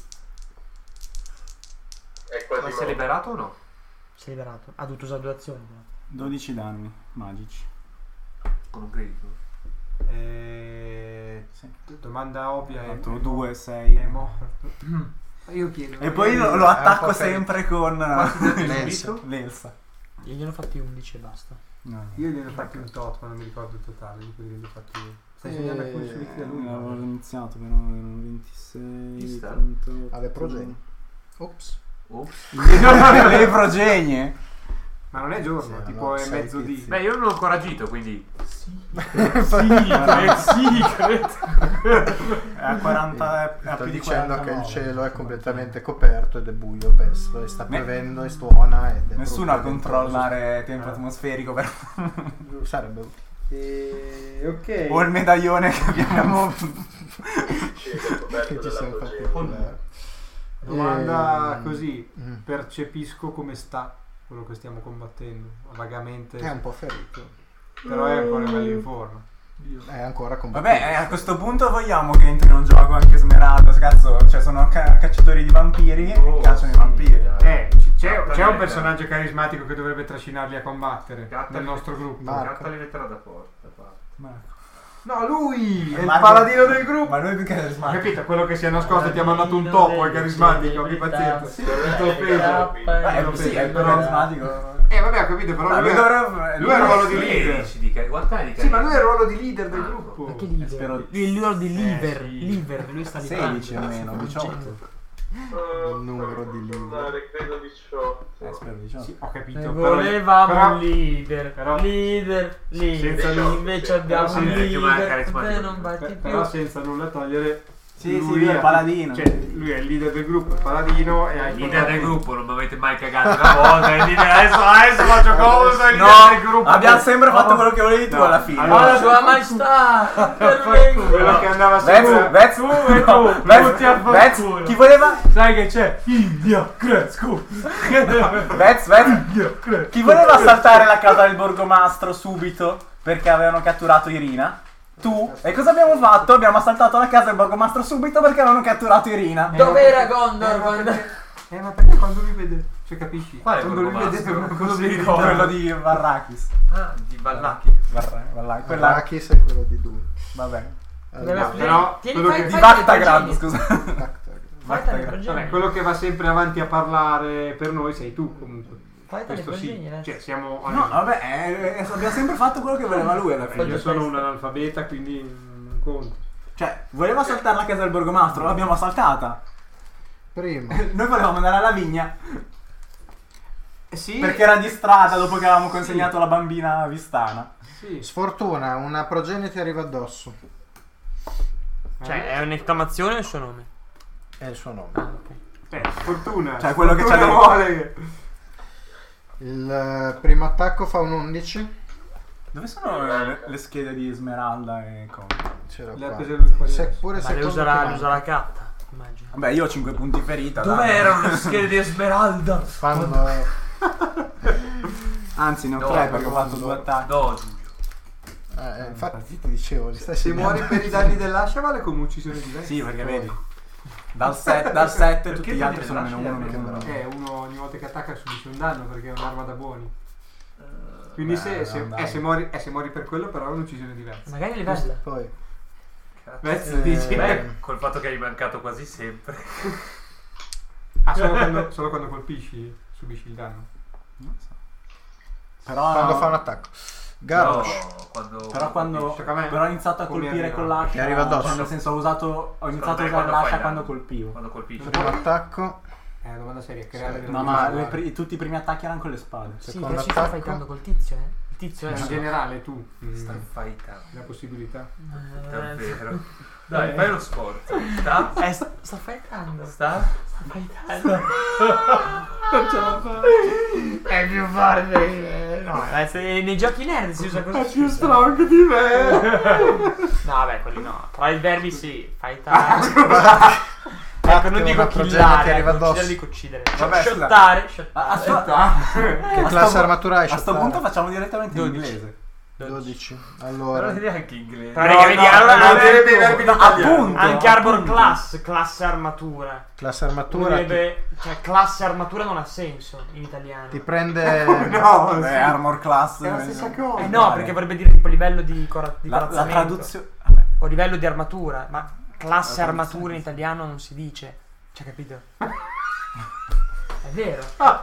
È Ma quasi si è morto. liberato o no? Si è liberato. Ha dovuto usare due azioni. però. dodici danni magici. Con un critico. Eh, Sì. domanda ovvia Ha è, fatto è due, mo- sei. è morto. Io chiedo E poi lo, lo È un attacco po' sempre con L'Elsa. l'Elsa. Io gliene ho fatti undici e basta. No. io gliene ho fatti un tot ma non mi ricordo il totale di quelli che gli ho fatti io. Stai Eh, segnando alcuni scritti da lui? Eh, avevo no? iniziato, però erano ventisei, Chi sta? trentotto. Alle progenie. Ops. Ops. Le progenie. Ma non è giorno, Sì, tipo allora è sei mezzodì. tizi. Beh, io non ho ancora agito, quindi Sì, credo, sì, credo. È a quaranta, è a Sto più di dicendo che il quarantanove. cielo è completamente coperto ed è buio pesto e sta Ne- piovendo e suona ed è Nessuno a brutto e controllare tempo Eh. atmosferico per... ventoso. Sarebbe utile. E... ok. o il medaglione che abbiamo... Cielo coperto Che ci siamo fatti dall'apogeo. inculare. Domanda Ehm, così, mm. percepisco come sta quello che stiamo combattendo, vagamente, È un po' ferito. però è ancora bello in forma. È ancora combattuto. Vabbè, eh, a questo punto vogliamo che entri in un gioco anche Smeralda, cazzo, cioè sono ca- cacciatori di vampiri Oh, e cacciano i sì, vampiri. dai. Eh, c- c'è, Carta c'è un lettera. personaggio carismatico che dovrebbe trascinarli a combattere Carta nel lettera. nostro gruppo. Ma- Carta li metterà da porta. da parte. Ma- No, lui è il Marco- paladino del gruppo. Ma noi più Ma carismatico. capito, quello che si è nascosto ti ha mandato un topo, è carismatico, abbi pazienza. Sì, Non ti ho offeso. Eh, sì, è il Però- carismatico. Eh vabbè, ho capito, però Ma lui, lui è- dovrebbe... lui è il ruolo di Lui leader. dici di ca- guardate di Sì, ma lui è il carisma. ruolo di leader del Ah, gruppo. Ma che spero- leader? Lui è il ruolo di liver, sì. liver, lui sta lì. sedici almeno, diciotto. Eh, Il numero di fammi leader. tornare, credo diciotto. Eh, spero diciotto. Sì, ho capito. Eh, però- volevamo però- un leader, però- leader, leader. Senza lui- Invece abbiamo però un sì, perché mai leader. carismatico. Beh, non batti Beh, più. però senza nulla togliere. Sì, sì, lui lui è il paladino. Cioè, lui è il leader del gruppo, il paladino e hai Il leader del portato- gruppo non mi avete mai cagato una volta. il leader- adesso, adesso faccio comodo. Il leader No, del gruppo. abbiamo sempre fatto quello che volevi tu No, alla fine. allora- Oh, sua maestà, intervengo. quello che andava Vez, sempre. Vez, tu e tu, no, Vez, tutti a Vez, fanculo. chi voleva... Sai che c'è? India, cresco. Vez, Vez, chi voleva assaltare la casa del borgomastro subito perché avevano catturato Irina? Tu. E cosa abbiamo fatto? Abbiamo assaltato la casa del borgomastro subito perché avevano catturato Irina. Dov'era Eh, Gondor ma quando... perché- Eh, ma perché quando lui vede. Cioè, capisci? Quale quando lui vede borgomastro? una Non mi possibilità. ricordo. Quello di Varrakis. Ah, di Vallacchi. Varra, Varra, quella... Arrakis è quello di Dune. Vabbè. Doveva- Allora, però Tieni, quello fai- che- Di fai Vaktagrad, le progenie. scusa. Fai tale progenie. Vabbè, quello che va sempre avanti a parlare per noi sei tu comunque. Fai tale Questo sì. progenie, adesso. Cioè, siamo. No, vabbè, eh, eh, abbiamo sempre fatto quello che voleva lui alla Eh, fine. io sono un analfabeta, quindi non conto. Cioè, voleva assaltare la casa del borgomastro, l'abbiamo assaltata. prima. Noi volevamo andare alla vigna Eh sì. perché era di strada dopo che avevamo consegnato la bambina Vistana. Sì. Sfortuna, una progenie ti arriva addosso. Cioè, è un'esclamazione o il suo nome? È il suo nome. Ah, ok. Eh, fortuna. Cioè, quello che Fortuna c'ha vuole. Il eh, primo attacco fa un undici. Dove sono le, le schede di Smeralda e come? C'era Le ha qua. prese lui fuori Se- adesso. pure Ma le secondo userà, che le manca. userà Catta, immagino. Vabbè, io ho cinque punti ferita. Dove dai. erano le schede di Esmeralda? Quando Anzi, ne ho No, tre perché ho quando- fatto due attacchi. No, Giulio. eh, infatti ti dicevo, li stai Se segnando. muori per i danni dell'ascia vale come uccisione diversa. Sì, perché vedi. Dal set, dal sette tutti Perché gli altri sono lasci meno uno, perché meno uno. Eh, uno ogni volta che attacca subisce un danno perché è un'arma da buoni. Quindi beh, se, se, non eh, dai. se, muori, eh, se muori per quello però è un'uccisione diversa. Magari li bella. Poi Vez Eh, dici beh, Col fatto che hai mancato quasi sempre. ah, solo, quando, solo quando colpisci subisci il danno. Non so. Però quando fa un attacco. Garrosh. No, quando... Però quando Tocca a me. però ho iniziato a Come colpire arriva? con l'ascia. Mi arriva addosso. Cioè, nel senso ho usato ho iniziato a me usare quando l'ascia fai quando danno. colpivo. Quando colpisci. Primo attacco. È una domanda seria, creare delle No, robe ma uguali. le pri- tutti i primi attacchi erano con le spade. Sì, Secondo però si sta attacco. fightando col tizio, eh. Il tizio è In generale tu mm, Stai fightando. la possibilità. Eh, Davvero. Dai, fai lo sforzo. Sta? Eh, sta, sta fightando. Sta? Sta fightando. Non ce la fa. È più forte. No, eh, se nei giochi nerd si usa così. È più strong di me. No, vabbè, quelli no. Tra i verbi sì, fightare. Ecco, non dico una progenie killare, ti arriva ecco, addosso. ucciderli, uccidere. Vabbè, scusa. Shottare, shottare. Ah, aspetta. Che classe armatura hai? A sto shottare? punto facciamo direttamente in dodici. inglese. dodici. Però Allora, devi anche inglese. Però raga, vedi, no, allora no, anche, deve- deve- no, appunto, anche Arbor appunto. Class, classe armatura. classe armatura ti, Dovrebbe, cioè classe armatura non ha senso in italiano. ti prende No, Beh, sì. Armor Class. È la stessa cosa. Eh no, perché vorrebbe dire tipo livello di, cora- di La, la corazzamento. traduzione. Vabbè. O livello di armatura, ma classe La armatura in traduzione, italiano non si dice. Cioè, capito? È vero.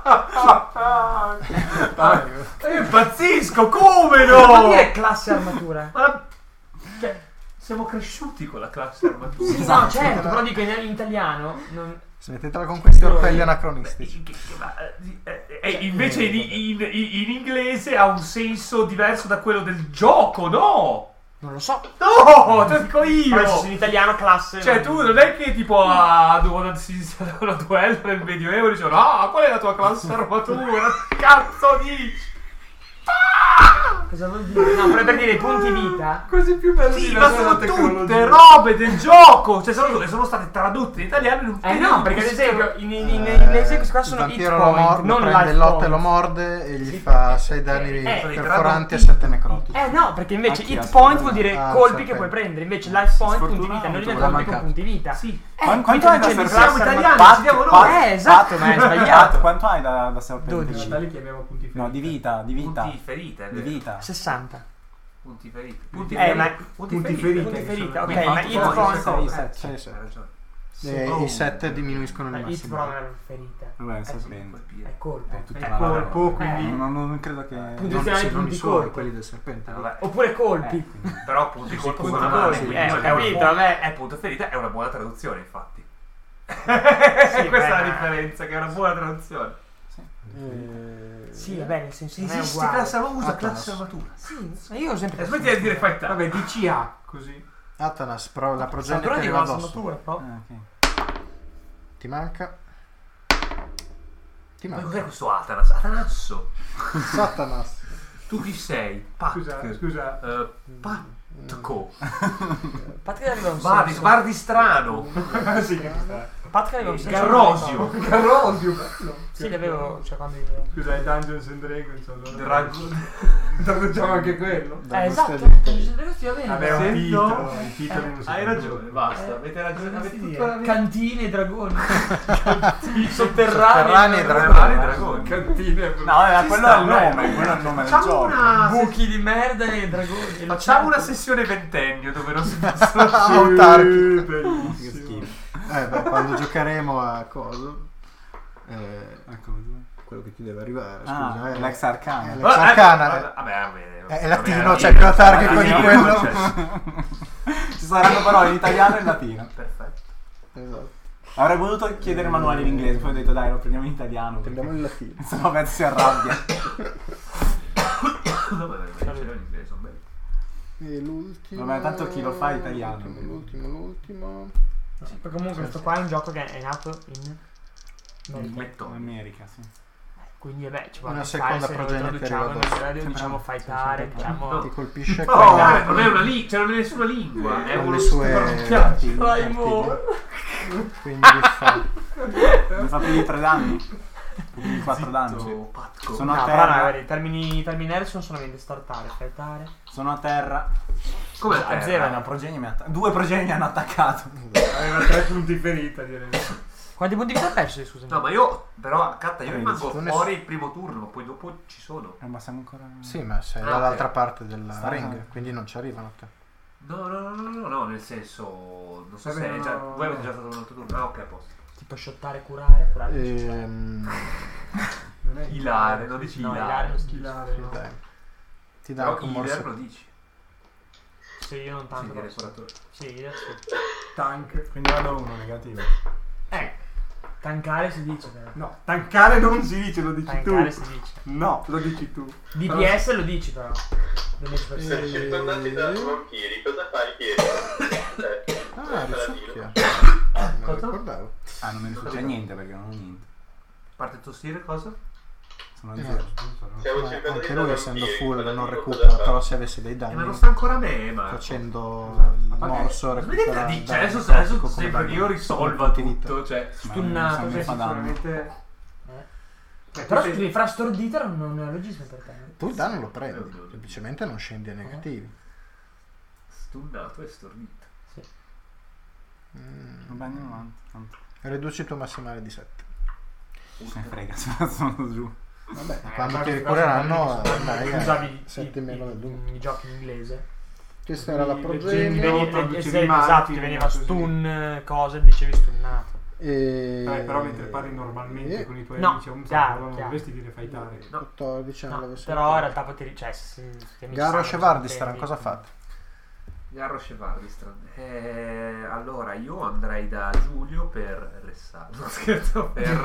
Io impazzisco, come Non vuol no? dire classe armatura. Ma... Cioè, siamo cresciuti con la classe armatura. Sì, no, certo, però dico in, in italiano non- Smettetela con questi orpelli anacronistici. Che- che- ma, eh, eh, invece in, in- in- in inglese ha un senso diverso da quello del gioco, no? Non lo so. No, te lo dico io. Adesso in italiano classe. Cioè tu non è che tipo a quando si iniziava una duello nel medioevo dicono no, qual è la tua classe armatura? Cazzo dici? Cosa vuol dire? No, però per dire i punti vita. Così più bello Sì, di ma la sono tecnologia. tutte robe del gioco. Cioè sono, sono state tradotte in italiano in un Eh periodo no, perché ad così- esempio in, in, in inglese questi qua Il sono hit vampiro lo, point, mor- lo non prende life il lotte point. lo morde e gli fa sei danni Eh, perforanti e sette necrotici. Eh no, perché invece Ah, chi hit ha point sfortuna? vuol dire Ah, colpi sì, che ok. puoi prendere, invece life point punti Sfortuna, vita, non avuto diventa una colpi con mancata. punti vita. Sì. Eh, Quanto qui quanto hai da dice serpente? classe Siamo armatura- italiani, ci diamo noi. Eh, esatto, ma è sbagliato. Pat, quanto hai da, da serpente? dodici. In realtà li chiamiamo punti ferita. No, di vita, di vita. Punti ferite, Di vita. sessanta. Punti ferite. Punti Eh, ferite. ma- punti punti ferite. ferite. Punti ferita, ok, Mi ma fatto hit fuori point sei, eh, sei, sei, Hai sei. ragione. E Oh. i sette diminuiscono il hit però non massimo. è ferita. Vabbè, Eh, serpente. È colpo. È tutta È una roba. colpo, Eh. quindi Non, non credo che... Punti Non, finali, sì, non i punti suoi, colpo. quelli del serpente. Eh, vabbè. Oppure colpi. Eh, quindi- Però punti colpo punti sono colpo, male, sì, quindi eh, ho è un capito, punto- vabbè. È punto ferita, è una buona traduzione, infatti. Sì, Questa beh, è la ma- differenza, che è una buona traduzione. Eh, Sì, vabbè, nel senso non è Esiste uguale. classe armatura, usa Atlas. classe armatura. Sì, ma io ho sempre E smetti di dire fight time. vabbè, D C A così. Atanas, però la progenie Però che di arriva classe addosso. armatura, però. Ah, ok. Ti manca. Ti Ma manca. cos'è questo Atanas? Atanasso. Satanas. Tu chi sei? Pat. Scusa, scusa. Eh, Patco. Pat che arriva un Bardi, senso. Bardi strano. Sì, che sta. Pat che arriva un senso. Garrosio. Carrosio, bello. Sì, l'avevo, cioè quando io... Scusa, i Dungeons and Dragons allora. Dragon. Traduciamo anche quello. Eh, Da esatto, questa di- ragazzi va bene. Vabbè, un Se titolo, no- i titoli non si Hai fanno. ragione, basta. Eh, Avete ragione. cosa Avete si tutta la dire? vita. Cantine e dragoni. Sotterranei Sotterranei e e dragoni. dragoni. Cantine. No, vabbè, Ci quello sta, è il dai. nome, quello è il nome del Facciamo gioco. una Buchi di merda e dragoni. Facciamo una sessione ventennio dove non si possono Autarchica. Bellissimo. Che schifo. Eh beh, quando giocheremo a coso. Eh, Ecco, quello che ti deve arrivare, ah, scusa. eh. l'ex arcana. Eh, l'ex arcana. Vabbè, vabbè, È vabbè, latino, vabbè, c'è più autarchico vabbè, di vabbè, quello. cioè, Ci saranno parole in italiano e in latino. Perfetto. Esatto. Avrei voluto chiedere manuali in inglese, poi ho detto dai, lo prendiamo in italiano. Prendiamo il latino. Se no Pezzo si arrabbia. No, vabbè, vabbè, ce l'ho in inglese, sono belli. E l'ultimo. Vabbè, tanto chi lo fa è italiano. L'ultimo, l'ultimo, l'ultimo. Sì, perché comunque questo qua è un gioco che è nato in Il America. mettone. America, sì. Quindi vabbè, ci può Una stare, seconda se lo progenie che traduciamo arriva in addosso. radio, diciamo fightare, diciamo... Ti colpisce No, con dai, non è una lingua, cioè non è nessuna lingua, è con uno le sue spartiaccio. artigli, Raimo. artigli. Quindi fa Mi fa più di tre danni. Più di quattro danni. Zitto, Patco. Sono No, a però no, terra. guarda, i termini, i termini neri sono solamente startare, fightare. Sono a terra. Come A la zero è una progenie mi ha atta- Due progenie mi hanno attaccato. Aveva tre punti ferita, direi. Quanti punti vita ha perso, scusami? No, ma io, però, Catta, io tredici. rimango Tu ne- fuori il primo turno, ma poi dopo ci sono. Eh, ma siamo ancora. Sì, ma sei Ah, dall'altra ok. parte della Sta- ring, quindi non ci arrivano a te. No, no, no, no, no, no, nel senso, non so Vabbè, se è no, già, no, voi avete no. già fatto un altro turno. Ah, ok, a posto. Tipo shottare, curare, curare. Ehm, Non è Ilare, non dici No, Ilare. Ilare non si dice. Ilare, no. dai. Ti dà Però anche un Iler morso. lo dici. Sì, io non Sì, tanto. di però. restoratore. Sì, io sì. Tank. Quindi vado uno negativo. Eh, tancare si dice però. No, tankare non si dice, lo dici Tancare tu. si dice. No, lo dici tu. D P S lo dici però. dodici per Per cento. circondati da vampiri, cosa fa il piede? Eh, Ah, questa risucchia. latino. Non lo ricordavo. Ah, non me ne succede niente perché non ho niente. Parte tossire cosa? Sono a Eh, zero. Siamo Ma circondati anche da lui vampiri, essendo full quella non lì recupera, cosa fa? però se avesse dei Eh, ma danni non sta ancora a me, ma. facendo il Ma vabbè, morso smettete recupera di- danni cioè, adesso, necrotico adesso come sembra che danni. io risolva Punti vita. tutto, cioè. Ma Stunnato, non mi sì, fa danno. Sicuramente. Eh, Però se devi fare stordita non non è logismo per te. Tu il danno lo prendi, semplicemente non scendi ai negativi. Stunnato e stordito. Mm. Va bene, avanti. Tanto. Riduci il tuo massimale di sette. Se ne frega, se sono giù. Vabbè, Eh, quando ma ti questi ricureranno qua sono andrai quelli che usavi a i- sette i- meno del due. i, i giochi in inglese. Questa era la Quindi Ti progenie. leggendo- veniva, traducevi eh, eh, male, esatto, ti ti veniva così. stun, cose, dicevi stunnato. E... Eh, però mentre parli normalmente e- con i tuoi No, amici a un chiaro, tavolo non chiaro. dovresti dire fightare. No. quattordici non No, l'avessi però in realtà potevi, cioè, se, se mi Garo sanno, e Shevardis, se mi- cosa fate? Garro Shevardistran. Eh, allora io andrei da Giulio per Ressalo. No, scherzo, per.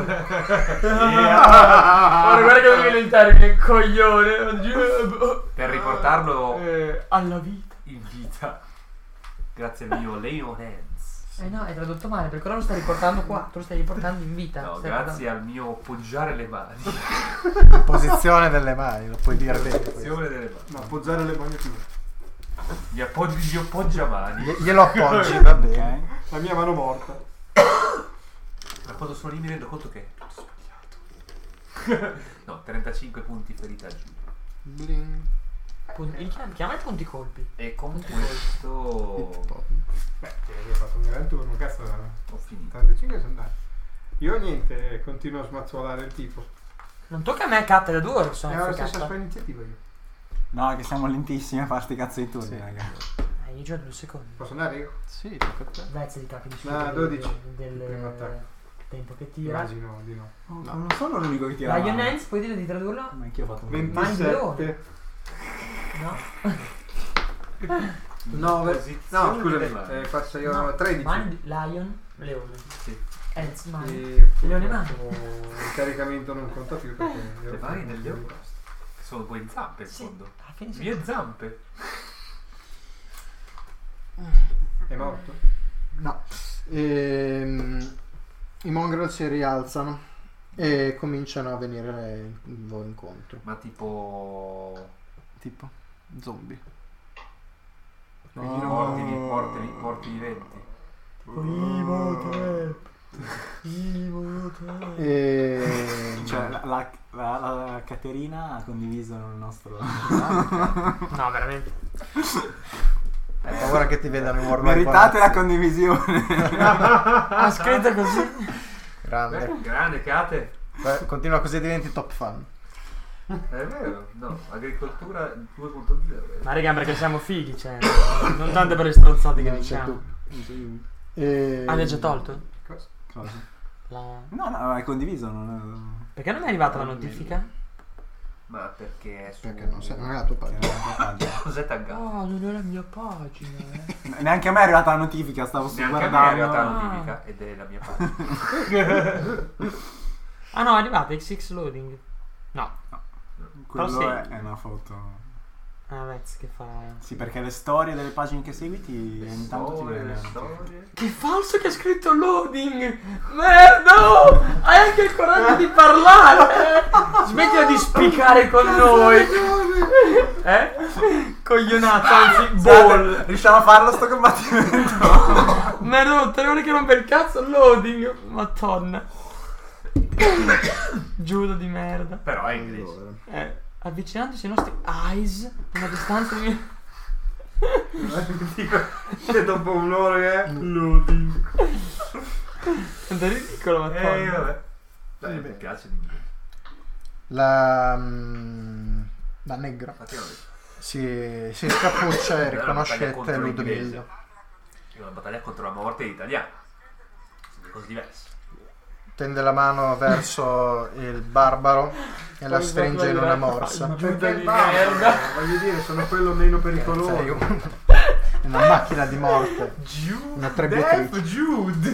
Guarda, guarda che non viene il termine, coglione. Per riportarlo Eh, alla vita. in vita. Grazie al mio Leon Hands. Eh no, hai tradotto male, perché ora lo stai riportando qua, tu lo stai riportando in vita. No, Stai grazie al mio poggiare le mani. Posizione delle mani, lo puoi dire bene. questo. Posizione delle mani. No, appoggiare le mani più. Gli appoggi, gli appoggiamani. Gli- Glielo appoggi, va bene. La mia mano morta. Ma quando sono lì mi rendo conto che è tutto sbagliato. No, trentacinque punti ferita a Giulio. Bling. Pun- il chiama, chiama i punti colpi. E con Punti questo Beh, ti hai fatto un gran turno, cazzo. ho finito. trentacinque sono andati. Io niente, continuo a smazzuolare il tipo. Non tocca a me, Catta, da due ore sono È la stessa F K. sua iniziativa io. No, che siamo lentissimi a fare sti cazzo di turni, Sì. raga. Eh, io gioco due secondi. Posso andare io? Sì, tocca a te. Vezza di capi di No, scudo dodici. del, Il primo del attacco. tempo che tira. Immagino di no. Oh, non sono l'unico che tira. Lion male. Hands, puoi dire di tradurlo? Ma anch'io ho fatto un ventisette. No. nove. Posizione No, scusami. delle mani. Eh, faccio io No. tredici. Mani di Lion, Leone. Sì. Hands, mani. E Leone mani. il caricamento non conta più perché Le mani del leone. Sono due zampe in Sì, fondo. alla fine sì. Mie zampe. È morto? No. Ehm, I mongrel si rialzano e cominciano a venire in voi incontro. Ma tipo. Tipo zombie. Quindi morti, morti, morti viventi. E... Cioè, la, la, la, la Caterina ha condiviso il nostro. No, veramente. Hai paura che ti vedano in World Meritate la Palazzi. condivisione. Ha scritto così. Grande. Beh, grande Cate. Beh, continua così diventi top fan. È vero, no, agricoltura due punto zero. Ma raga, perché siamo fighi, cioè. Non tanto per le stronzate che Non sei diciamo. tu. E... Ah, l'hai già tolto? Cosa? Cosa? La- No, no, hai condiviso. Non Perché non mi è arrivata la notifica? Ma perché è su. Perché non, sei, non è la tua è... pagina. Cos'è taggato? Oh, non è la mia pagina. Eh. Neanche a me è arrivata la notifica, stavo su Neanche a me è guardando. arrivata la Ah. notifica ed è la mia pagina. Ah no, è arrivata X X loading. No. Quello Però sì. è, è una foto. Ah, Vez che fa. Sì, perché le storie delle pagine che segui ti Le ogni tanto ti storie, viene le la notifica. storie. Che falso che ha scritto loading! Merda! no! Hai anche il coraggio di parlare! Smettila di spiccare con noi! Eh? Coglionato, anzi, ball! Riusciamo a farlo sto combattimento? Merda, non tre ore che rompe il cazzo, loading! Madonna! Giudo di merda. Però è inglese. Eh, avvicinandosi ai nostri eyes, una distanza di... Che dopo un'ora che è Loading. È ridicolo, ma Eh, vabbè. Dai, mi piace l'inglese. La, mm, la negra Infatti, vabbè. si, si scappuccia e È una battaglia riconoscete contro Ludmilla. l'inglese. È una battaglia contro la morte italiana. Sono due cose diverse. Tende la mano verso il barbaro e la stringe in una morsa. Ma Giuda perché di il barbaro? merda. Voglio dire, sono quello meno pericoloso. Sei un- una macchina di morte, una trebbiatrice. Jude!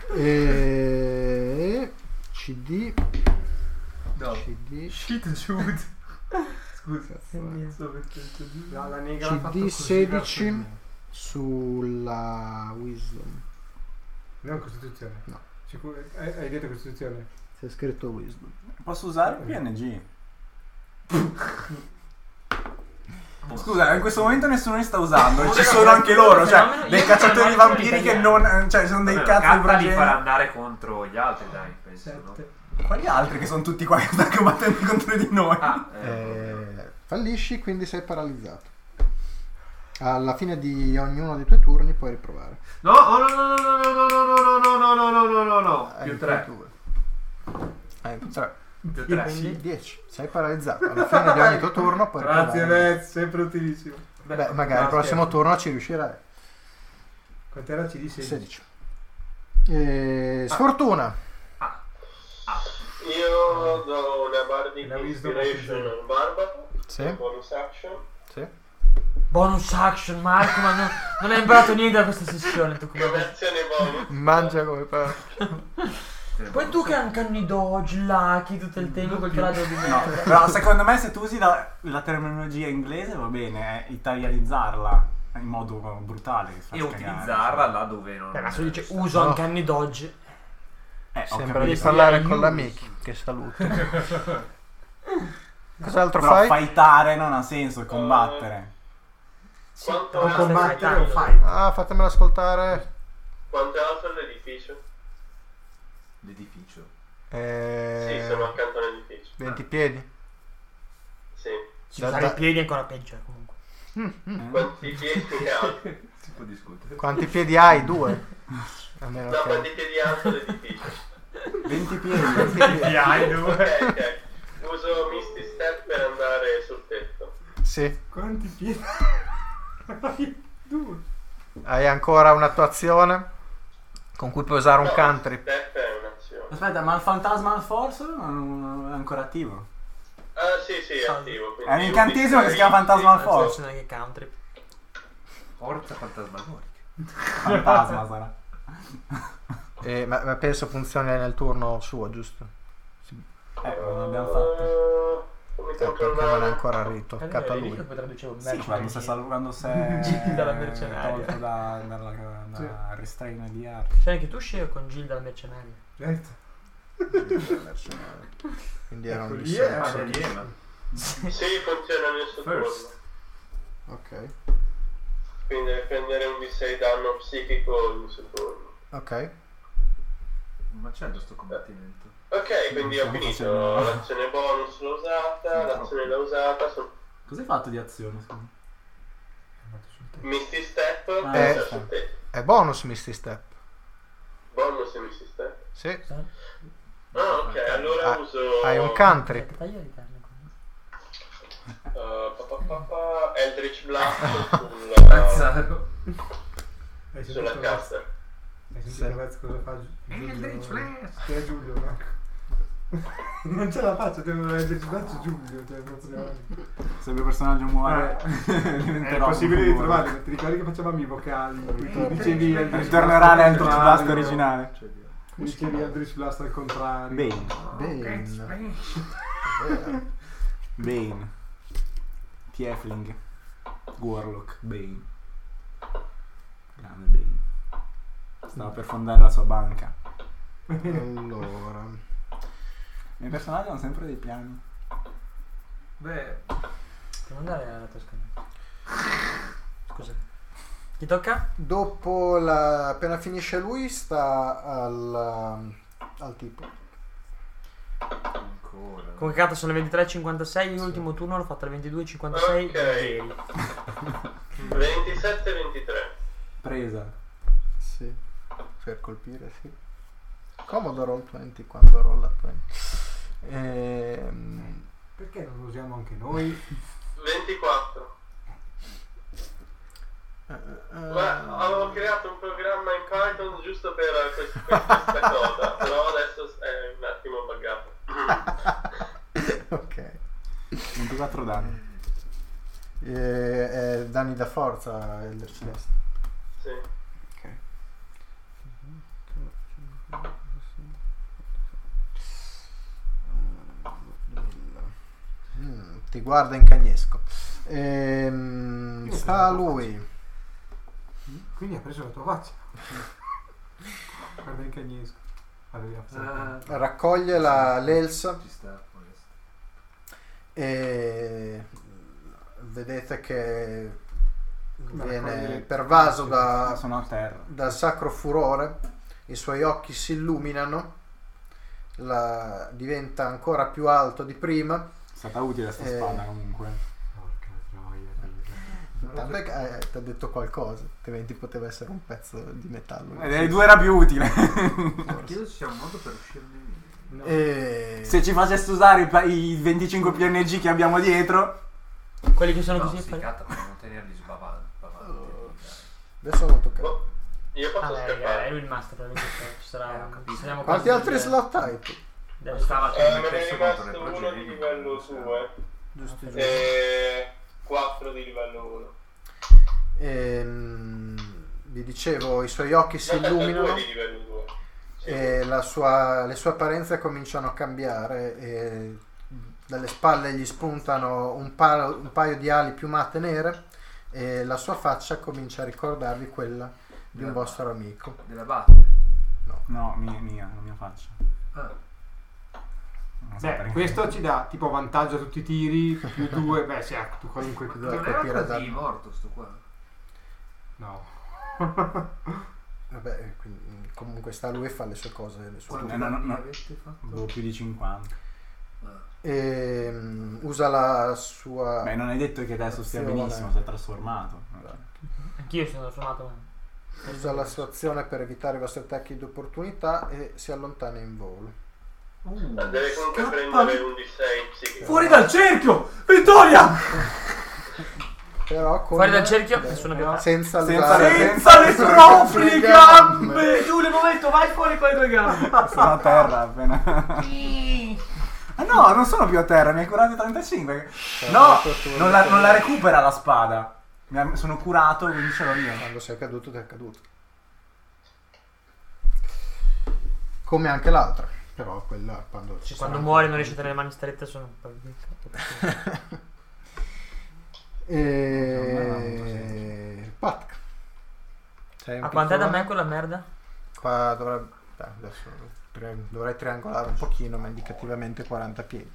E C D No. C D Shit Jude. Scusa. No, la negra C ha fatto D così sedici verso di me. sulla Wisdom. Non Costituzione. No. Sicuro- hai, hai detto Costituzione? C'è scritto Wisdom. Posso usare il P N G? Scusa, in questo momento nessuno li sta usando, e ci sono anche loro, cioè dei cacciatori di vampiri che non, cioè sono dei cazzo di Catta li progenie. farà andare contro gli altri, dai, penso, no? Sette. Quali altri che sono tutti qua che stanno combattendo contro di noi? Ah, eh, Eh, fallisci, quindi sei paralizzato. Alla fine di ognuno dei tuoi turni puoi riprovare. No, oh, no, no, no, no, no, no, no, no, no, no, no, no, no, no, Hai più tre, due. Hai più tre. più tre. Sì, dieci. Sei paralizzato. Alla fine di ogni tuo turno puoi Grazie, riprovare. Vez, sempre utilissimo. Beh, magari no, il prossimo scherzo. turno ci riuscirai. Quant'era C D sedici? sedici. E... Sfortuna. Ah, ah, Io do una Bardic La Wisdom Inspiration of al Barbaro, Sì, bonus action, sì. Bonus action, Marco, ma no, non hai imparato niente da questa sessione tu come Azione bonus. Mangia come per. Poi tu che anche anni dodge, lucky tutto il tempo col grado di No, merda. però secondo me se tu usi la, la terminologia inglese va bene, è italianizzarla in modo brutale. Che fa E cagare. utilizzarla là dove non... Beh, ma se dice uso No. anche anni dodge. Eh, ho Sembra capito. di parlare con l'amico. Che saluto. Cos'altro Però fai? fightare non ha senso, combattere. Quanto Non è, combattere o fai. fai? Ah, fatemelo ascoltare. quanto è alto l'edificio? L'edificio. Eh, Sì, sono accanto all'edificio. venti piedi. Sì. Si Da- usare da- i piedi è ancora peggio eh, comunque. Quanti piedi è alto? Si può discutere. Quanti piedi hai? Due. Almeno No, che- quanti piedi è alto l'edificio? venti piedi. Ok, ok. Uso Misty Step per andare sul tetto. Sì. Quanti piedi? Due. Hai ancora un'attuazione con cui puoi usare un No, country. Step è un'azione. Aspetta, ma il fantasma al force non è ancora attivo? Ah, sì, sì, è attivo. È un incantesimo che si chiama fantasma al force. Forse neanche country. Forza fantasmagorica. Fantasma sarà. Eh, ma, ma penso funzioni nel turno suo, giusto? Eh, non abbiamo fatto. Come Eh, perché non è controllare? ancora toccato a lui. Poi traducevo Sì, quando sei sal- quando sei Gildi dalla mercenaria. tolto da, dalla, da Sì. restrain di arte. Cioè anche tu scegli con Gilda dalla mercenaria. Certo. Quindi era un Ecco, D lì sei. è- Ah, Diema. Sì, funziona nel suo First. turno. Ok. Quindi deve prendere un D sei danno psichico nel suo turno. Ok. Ma c'è sto combattimento. Ok, quindi ho Stiamo finito. facendo- L'azione bonus l'ho usata, l'azione l'ho usata. Sono Cos'hai fatto di azione? Scusa? Misty Step, Ah, pensa eh. su te. È bonus Misty Step. Bonus e Misty Step. Sì. Ah, ok, allora Ah, uso. Hai un country. Che taglio di carne qua? Uh, pa, pa, pa, pa, Eldritch Blast sulla, Mazzaro. Hai sulla sentito caster. Hai sentito Sì. Vez cosa fa Giulio? Eldritch Blast. Che è Giulio, Marco. Non ce la faccio, devo Eldritch Blast Giulio, cioè emozioni. Se il mio personaggio muore, È diventerò impossibile un di furore. trovarli, ti ricordi che facevamo i vocali? in cui tu dicevi Eldritch Ritornerà nel Blast al Blast contrario, originale. dicevi Eldritch Blast al contrario. Bane. Bene. Bane. Tiefling. Warlock. Bane. Grande Bane. Stava per fondare la sua banca. Allora. I miei personaggi hanno sempre dei piani. Beh, Devo andare alla Toscana. Scusa. Chi tocca? Dopo la... appena finisce lui sta al, al tipo. ancora. Come cazzo sono le ventitré e cinquantasei, l'ultimo turno l'ho fatto alle ventidue e cinquantasei Ok. ieri. ventisette ventitré. Presa. Sì. Per colpire, sì. Comodo roll venti quando rolla venti. Ehm... Perché non lo usiamo anche noi? ventiquattro. eh, eh, Ma avevo creato un programma in Python giusto per quest- per questa cosa, però adesso è un attimo buggato. ok. ventiquattro danni. Eh, eh, danni da forza Elder Celeste. Sì. Ok. Mm, ti guarda in cagnesco. Ehm, sta a lui. Quindi ha preso la tua faccia. Guarda il cagnesco. Aveva fatto. Ah, Raccoglie la, l'Elsa ci sta, questo. e vedete che Ma viene raccoglie- pervaso da, Sono a terra. dal sacro furore, i suoi occhi si illuminano, la- diventa ancora più alto di prima. È stata utile sta Eh. spada comunque. Porca troia. Tanto che eh, ti ha detto qualcosa, altrimenti poteva essere un pezzo di metallo. E delle due era più utile. Chiedo se c'è un modo per uscirne via. No. E... Se ci facesse usare i, pa- i venticinque P N G che abbiamo dietro. Quelli che sono No, così sti fare- cazzo, per non tenerli sbavanti. Adesso non tocca. Boh, io Ah, posso beh, raga, è scappare. lui il master, probabilmente ci sarà. Eh, ho capito. Saremo Quanti quasi altri del- slot hai tu? del- Stava Eh, me ne è messo contro le rimasto uno di progenie. livello due Giusto, giusto. e quattro di livello uno. Ehm, vi dicevo, i suoi occhi si illuminano due di livello due. Sì. e la sua- le sue apparenze cominciano a cambiare e dalle spalle gli spuntano un, pa- un paio di ali piumate nere e la sua faccia comincia a ricordarvi quella di un Della- vostro amico. Della batte. No, mia, mia, la mia faccia. Ah. Non so Beh, perché. questo ci dà tipo vantaggio a tutti i tiri, più due, beh sì, tu qualunque più Due Non a era colpire quasi da- morto sto qua. no. Vabbè, quindi, comunque sta lui e fa le sue cose, le sue Quanti Eh, no, no, danni no. avete fatto? Boh, più di cinquanta. Ah. Ehm, usa la sua Beh, non hai detto che adesso stia azione. benissimo, si è trasformato. Anch'io sono trasformato. usa la sua azione per evitare i vostri attacchi di opportunità e si allontana in volo. Ah, deve comunque Scappa prendere lì. un D sei psichico. Fuori dal cerchio! Vittoria! Però con Fuori dal cerchio, nessuno che senza, Senza usare- le- Senza le proprie gambe! Giulio, momento, vai fuori con le tue gambe! Sono a terra appena. Ah no, non sono più a terra, mi hai curato trentacinque. No, non la, non la recupera la spada. Mi ha- sono curato, quindi ce l'ho io. Quando sei caduto ti è caduto. Come anche l'altra, però quella quando ci Quando sarà- muori non riesci a tenere le mani strette sono un po' delicato. E... Pat. Sei un A quant'è da piccolo- me quella merda? Qua dovrebbe... eh, adesso tri- dovrei triangolare un pochino, ma indicativamente quaranta piedi.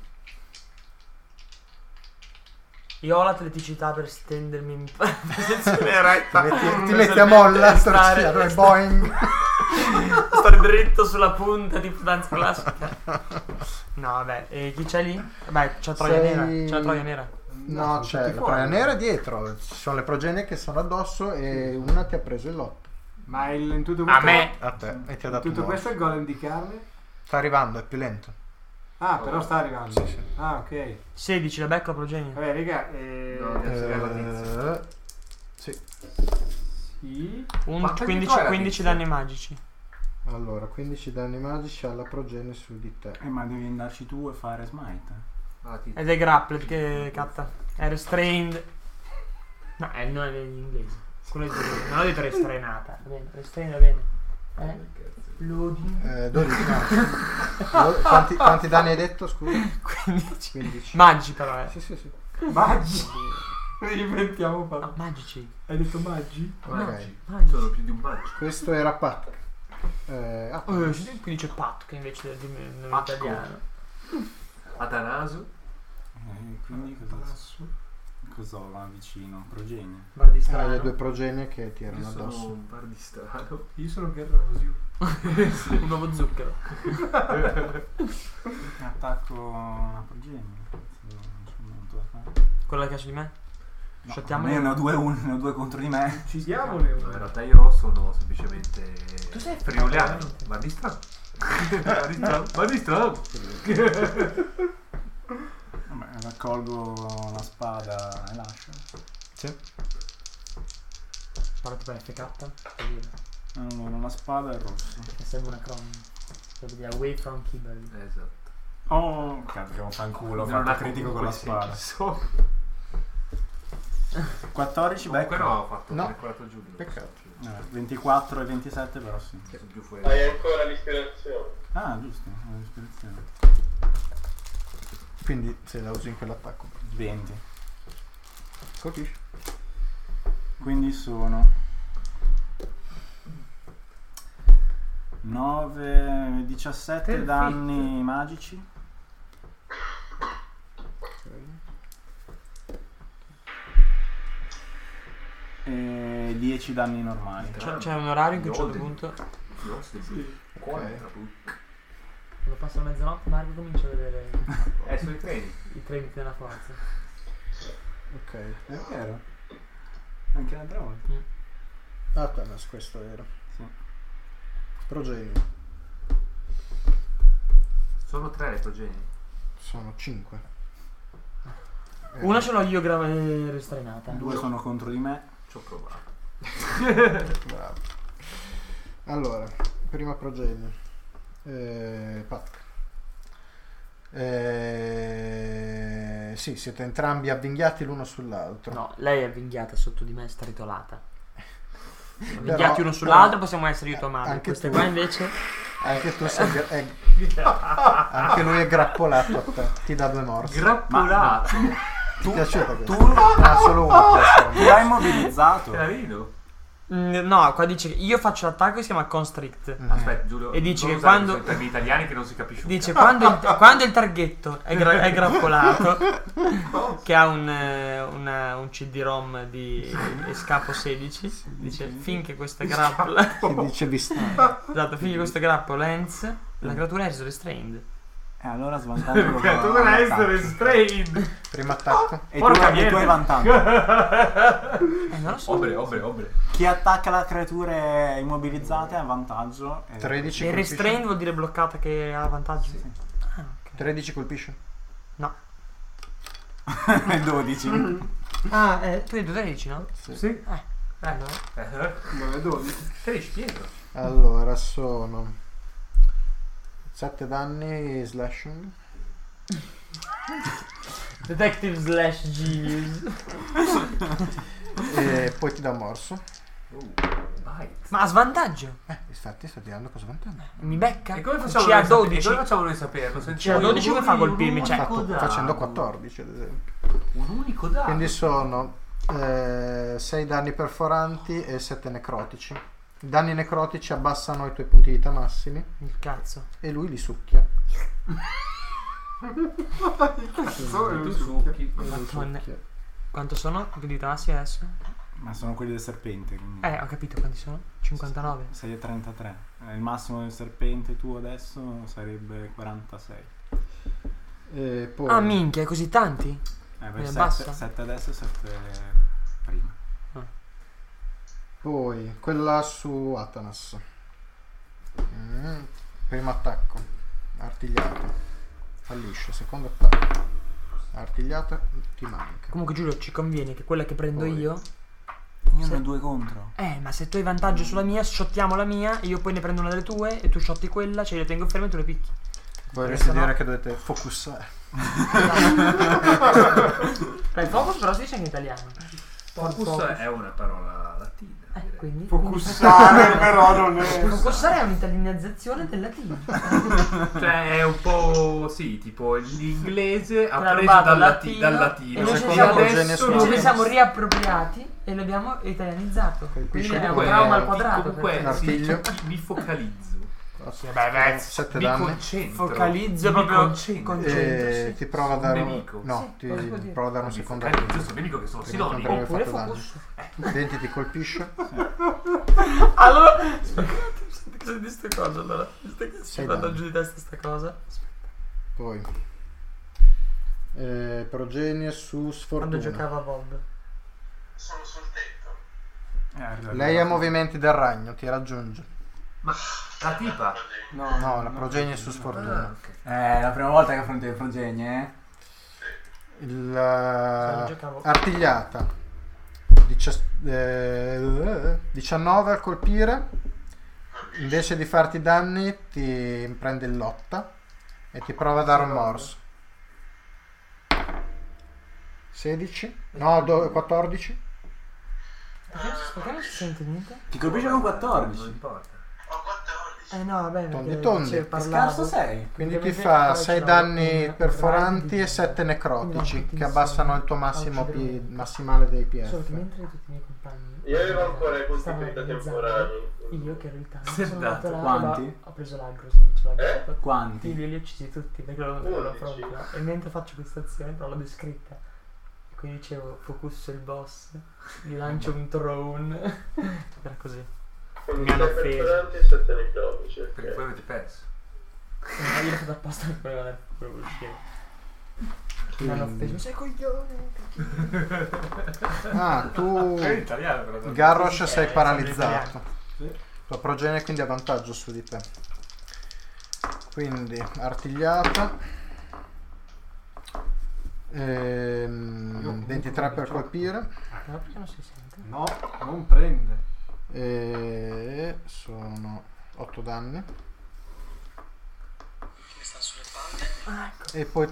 Io ho l'atleticità per stendermi in posizione retta. Ti metti, ti metti a molla, Per stare- storciare, per boing. Stare dritto sulla punta tipo danza classica. No, vabbè, e chi c'è lì? Vabbè, c'è la troia Sei- nera. C'è la troia nera. No, sono c'è tutti la fuori. troia nera dietro, ci sono le progenie che sono addosso e una ti ha preso il lotto. Ma il, in tutto A questo, me. A te, e ti ha in dato tutto un questo il golem di carne? Sta arrivando, è più lento. Ah, però sta arrivando. Sì, sì. Ah, ok. sedici, la becco la progenie. Vabbè, raga, eh, No, adesso è la tizia. Eh, sì. sì. Un- Quanto quindici, aiuto è la quindici tizia? danni magici. Allora, quindici danni magici alla progenie su di te. Eh, ma devi andarci tu e fare smite. Ah, ti- Ed è grappled che catta. È restrained. No, è il nome in inglese. Quello di- non ho detto restrainata. Va bene, restrained va bene. Eh? Loading. Eh, dodici, no. Do- quanti, quanti danni hai detto, scusa? quindici. quindici. Magici però, eh. Sì, sì, sì. Maggi. Riventiamo un po'. No, magici. Hai detto maggi? Ok. Maggi. Magici. Sono più di un maggio. Questo era Pat. Eh, ah, Oh, quindi c'è Pat che invece del nome Patco. italiano. Atanaso. Eh, quindi cosa, cosa ho là vicino? Progenie. Bar di ah, strano. le due progenie che ti Io erano sono addosso. un par di strano. Io sono Garrosio. Un nuovo zucchero. Attacco una progenie. Non c'è molto da fare. Quella che ha su di me? No, Shottiamo io ne ho due, un, ne ho due contro di me. Ci diamone No, in una. realtà io sono semplicemente Tu sei friuliano. veramente? Ma di strano. Ma di strano. Ma di strano. Vabbè, raccolgo la spada e lascio. Sì. Guarda per F K. Allora, la spada è rossa. Che serve una cron. Serve di away from keyboard. Esatto. Oh, cazzo, che un fanculo. Ho Non fatto ha critico con la spada. senso. quattordici becco. Comunque no, ho fatto No. ho calcolato giù. Peccato. Eh, ventiquattro e ventisette però sì. Sono più fuori. Hai ancora l'ispirazione. Ah, giusto, ho l'ispirazione. Quindi se la usi in quell'attacco. venti. Colpisci. Quindi sono nove, diciassette Perfetto. danni magici. E dieci danni normali. C'è, c'è un orario in cui a un certo Golden. punto, No, sì, sì. quaranta. quando passa mezzanotte, Marco comincia a vedere Eh, sono i treni. i treni della forza. Ok. È vero. Anche l'altra volta. Atanas, questo era. Sì. Progenie. Sono tre le progenie. Sono cinque. Eh, Una ce l'ho io gra- eh, restrainata. Due sono contro di me. Ci ho provato. Bravo. Allora, prima progenie. Eh, Pat. Eh, sì, siete entrambi avvinghiati l'uno sull'altro. No, lei è avvinghiata sotto di me, stritolata. Però- Avvinghiati uno però- sull'altro possiamo essere io e tua madre. anche Queste tu. qua invece... Anche tu sei gra- è- anche lui è grappolato a te. Ti dà due morsi. Grappolato. Ti è piaciuta questa? Tu Ah, solo uno questo. tu l'hai immobilizzato. Carino. Mm, no, qua dice che io faccio l'attacco che si chiama constrict. Mm. Aspetta, Giulio. E dice non che usare quando- questi termini italiani che non si capisce un Dice quando il, quando il targhetto è, gra- è grappolato, che ha un, eh, una- un C D-ROM di Escapo sedici, dice finché questa grappola Ti dice vista. esatto, finché questo grappolo ends, la creatura è restrained. E allora svantaggio cazzo. proprio Tu non all'attacco. essere strained. Primo attacco. E tu, Porca e tu merda. hai vantaggio. Eh, non lo so. Obre, obre, obre. Chi attacca le creature immobilizzate ha vantaggio. E... tredici E colpisce. restrained vuol dire bloccata che ha vantaggio? Sì. Ah, ok. tredici colpisce. No. dodici. Ah, eh, tu hai tredici, no? Sì, Eh, allora. Eh, non è dodici. tredici Pietro. Allora sono sette danni slashing. Detective slash genius. E poi ti dà un morso. Uh, vai. Ma a svantaggio? Eh, infatti sto tirando cosa vantaggio. Mi becca? E come facciamo C A noi a saper- dodici. e come facciamo noi a saperlo? Se C A dodici come fa a colpirmi? Cioè, Fatto- dado. facendo quattordici ad esempio. Un unico dato. Quindi sono sei danni perforanti e sette necrotici. I danni necrotici abbassano i tuoi punti vita massimi il cazzo. e lui li succhia. tu succhi. Madonna. Quanto sono? Che dita massi adesso? Ma sono quelli del serpente. Quindi Eh, ho capito quanti sono. cinquantanove. sei e trentatré. Eh, il massimo del serpente tu adesso sarebbe quarantasei. E poi Ah, minchia, così tanti? Eh, per Eh, sette, basta. sette adesso e sette prima. Poi quella su Atanas. Mm, primo attacco. Artigliato. Fallisce. Secondo attacco. Artigliata ti manca. Comunque Giulio, ci conviene che quella che prendo Poi. io. Io Se- ne ho due contro. Eh, ma se tu hai vantaggio sulla mia, shottiamo la mia e io poi ne prendo una delle tue e tu shotti quella, ce le tengo ferme e tu le picchi. Vorresti se no- dire che dovete focussare. Il focus però si dice in italiano. Focus è una parola latina. Eh, direi. quindi. Focussare però non è... Focussare è un'italianizzazione del latino. Cioè è un po' sì, tipo l'inglese ha L'ha preso rubato dal, dal lati- dal latino. e noi E ci siamo- adesso Genio Ce Sì. ne siamo riappropriati e l'abbiamo italianizzato. Quindi Colpisce abbiamo poi- trauma al mi- quadrato. comunque perché- Artiglio. sì, mi focalizzo. Beh, beh, sette mi danni. concentro. Focalizzo mi proprio concentro. con- E sì. ti prova a Un dare un, nemico. no, Sì, ti cosa vuol dire? prova a dare un Mi secondo focalizzo attacco. sul nemico che sono Prima sinonimi. contro- Oppure fatto focus. venti ti colpisce. Allora, aspetta, senti cosa di queste cose allora. Visto che si Sei va danni. giù di testa sta cosa. Poi eh, progenie su Quando sfortuna. giocava a Bob. Sono sul tetto. Eh, Lei ha movimenti del ragno, ti raggiunge. Ma la tipa? No, No, la progenie su sfortuna. Ah, ok. Eh, la prima volta che affronti le progenie, eh? Il, Quando eh, giocavo. artigliata. Dicia- eh, diciannove al colpire. Invece di farti danni ti prende il lotta e ti prova a dare un morso. sedici? No, do- quattordici. Perché, perché non si sente niente? Ti colpisce con Non quattordici. importa. Ho quattordici. Eh no, vabbè, Tondi, perché tondi. dicevo, Che parlavo. scarso sei? Quindi ti Perché fa poi sei ce l'ho danni con perforanti gradi e sette di- necrotici no, che di abbassano insonnia. il tuo massimo Alcide P- veramente. massimale dei Solo che P F. mentre tutti i miei compagni Io avevo ancora i punti stavano vita organizzando, temporanei. io che ero il tanto Sei sono andato là Quanti? e ho preso l'aggro, si dice l'aggro. Eh? Quanti? Io li ho uccisi tutti perché non avevo Undici. pronta. E mentre faccio questa azione però l'ho descritta. E quindi dicevo focusso il boss, gli lancio un throne. Era così. Quindi Mi hanno sei offeso. perforanti e sette necrotici. Perché poi Ok. avete perso. Ma io l'ho fatto apposta per quello volevo uscire. Mi hanno offeso, ma sei coglione. Ah, tu È italiano però. Garrosh Eh, sei sono paralizzato. Sì. La progenie quindi ha vantaggio su di te. Quindi artigliata. Ehm, ventitré per colpire. No, perché non si sente? no, non prende. E sono otto danni. Mi sta sulle palle. E poi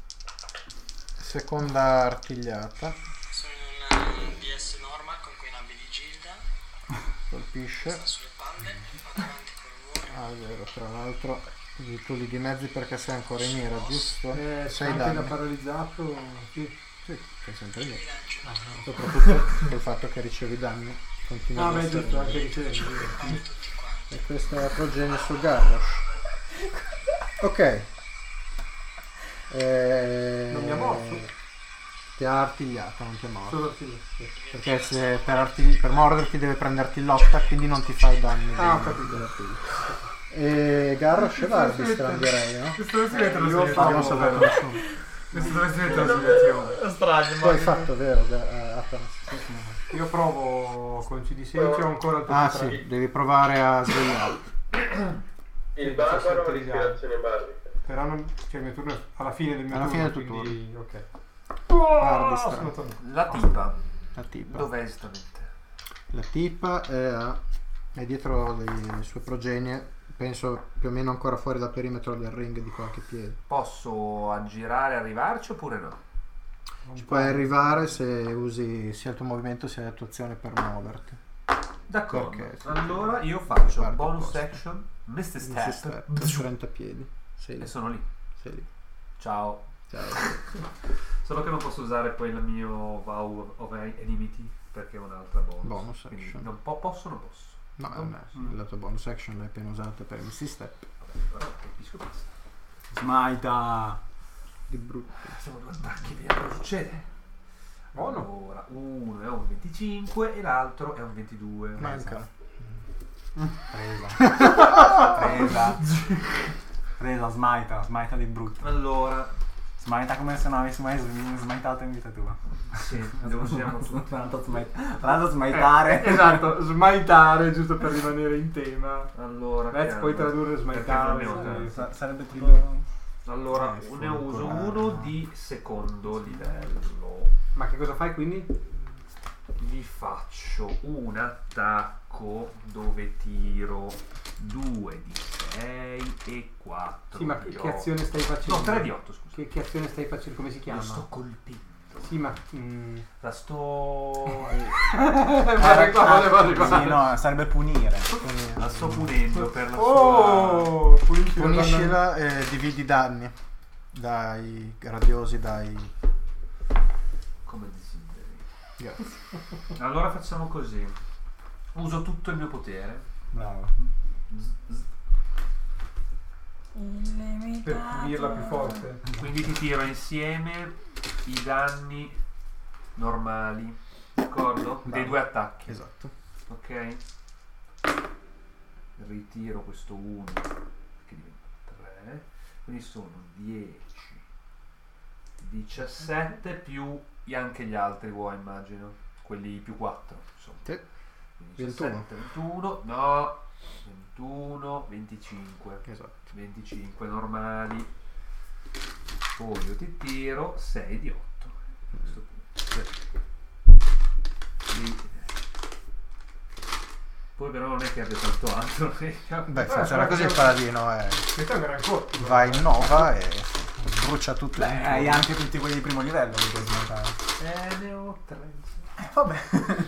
seconda artigliata. Sono in un D S normal con quei nabi di Gilda. Colpisce. Sta sulle palle, vado avanti col vuore. Ah, vero, tra l'altro tu li dimezzi perché sei ancora in ira, giusto? Eh, sei anche da danni. paralizzato. Sì. Sì, sei sempre lì. Rilancio. Soprattutto col fatto che ricevi danni. Continui Ah, ad beh, essere giusto, in anche ira. ricevere. Tutti quanti. E questa è la progenie su Garrosh. Ok. Eh, Non mi ha morso? Ti ha artigliato, non ti ha morso. Solo sì. Sì. Perché se per, artigli- per morderti deve prenderti lotta, quindi non ti fai danni. Ah, ho dei- capito. dell'artiglio. E Garrosh e Barbistran, direi, no? Questo dove si mette lo io Non so sbigliettivo? per nessuno. Questo dove si mette lo sbigliettivo? Strage, Tu hai fatto, vero? Ga- eh, Atanas? Io provo con C D sedici o ancora il Ah tre. sì, devi provare a svegliare. Il barbaro ha l'ispirazione bardica. Però non, cioè il mio turno è alla fine del mio Alla turno, fine del tuo quindi ok. Barbistran. Sono tornato. La tipa. La tipa. Dov'è esattamente? La tipa è, a- è dietro le, le sue progenie, penso più o meno ancora fuori dal perimetro del ring di qualche piede. Posso aggirare e arrivarci oppure no? Ci puoi arrivare se usi sia il tuo movimento sia la tua azione per muoverti. D'accordo. Perché sì. Allora io faccio Guarda bonus apposta. action, Misty Easy Step, step, trenta piedi. Sei e lì. sono lì. Sei lì. Ciao. Ciao. Solo che non posso usare poi il mio Vow of Enmity perché è un'altra bonus. Bonus Quindi action. non po- posso o non posso? No, non è. La tua bonus action l'hai appena usata per il Misty Step. Vabbè, allora capisco questo. Smaita. Di brutto. Siamo due attacchi, vediamo cosa succede. Buono. Allora, uno è un venticinque e l'altro è un ventidue. Manca. Presa. Presa. Presa, smaita. Smaita di brutto. Allora, Smaita come se non avessi mai sm- smaitato in vita tua. sì, devo usiamo tutti. Tra l'altro smai- tra l'altro smaitare. Eh, esatto, smaitare giusto per rimanere in tema. Allora, Let's che puoi hanno? tradurre Perché smaitare. non ne ho sì. tanti. Sa- sarebbe tipo... Allora, Eh, ne uso fulcro. uno di secondo livello. Ma che cosa fai quindi? Vi faccio un attacco dove tiro due di sei e quattro Sì, ma di che, otto. che azione stai facendo? No, tre di otto, scusa. Che, che azione stai facendo? Come si Lo chiama? sto colpendo. Sì, ma... Mm. La sto... Guarda qua, guarda, guarda qua. Sì, no, sarebbe punire. la sto punendo per la Oh, pulisci la donna. Puniscila e dividi i danni dai radiosi, dai... sua... Come desideri. Grazie. Allora facciamo così. Uso tutto il mio potere. Bravo. Z- z- Per punirla più forte. Quindi ti tiro insieme i danni normali, d'accordo? Dei Bravo. due attacchi. Esatto. Ok? Ritiro questo uno che diventa tre, quindi sono dieci, diciassette più anche gli altri vuoi, immagino, quelli più quattro, insomma. Sì. Quindi ventuno. diciassette, ventuno, no, ventuno, venticinque, Esatto. venticinque normali, poi io ti tiro sei di otto a questo punto. Lì. Poi però non è che abbia tanto altro. Beh, funziona così il paladino, eh. Questo è un gran colpo. Va in nova e brucia tutto. Beh, hai anche tutti quelli di primo livello che puoi smaitare. Eh, ne ho tre. Eh, vabbè.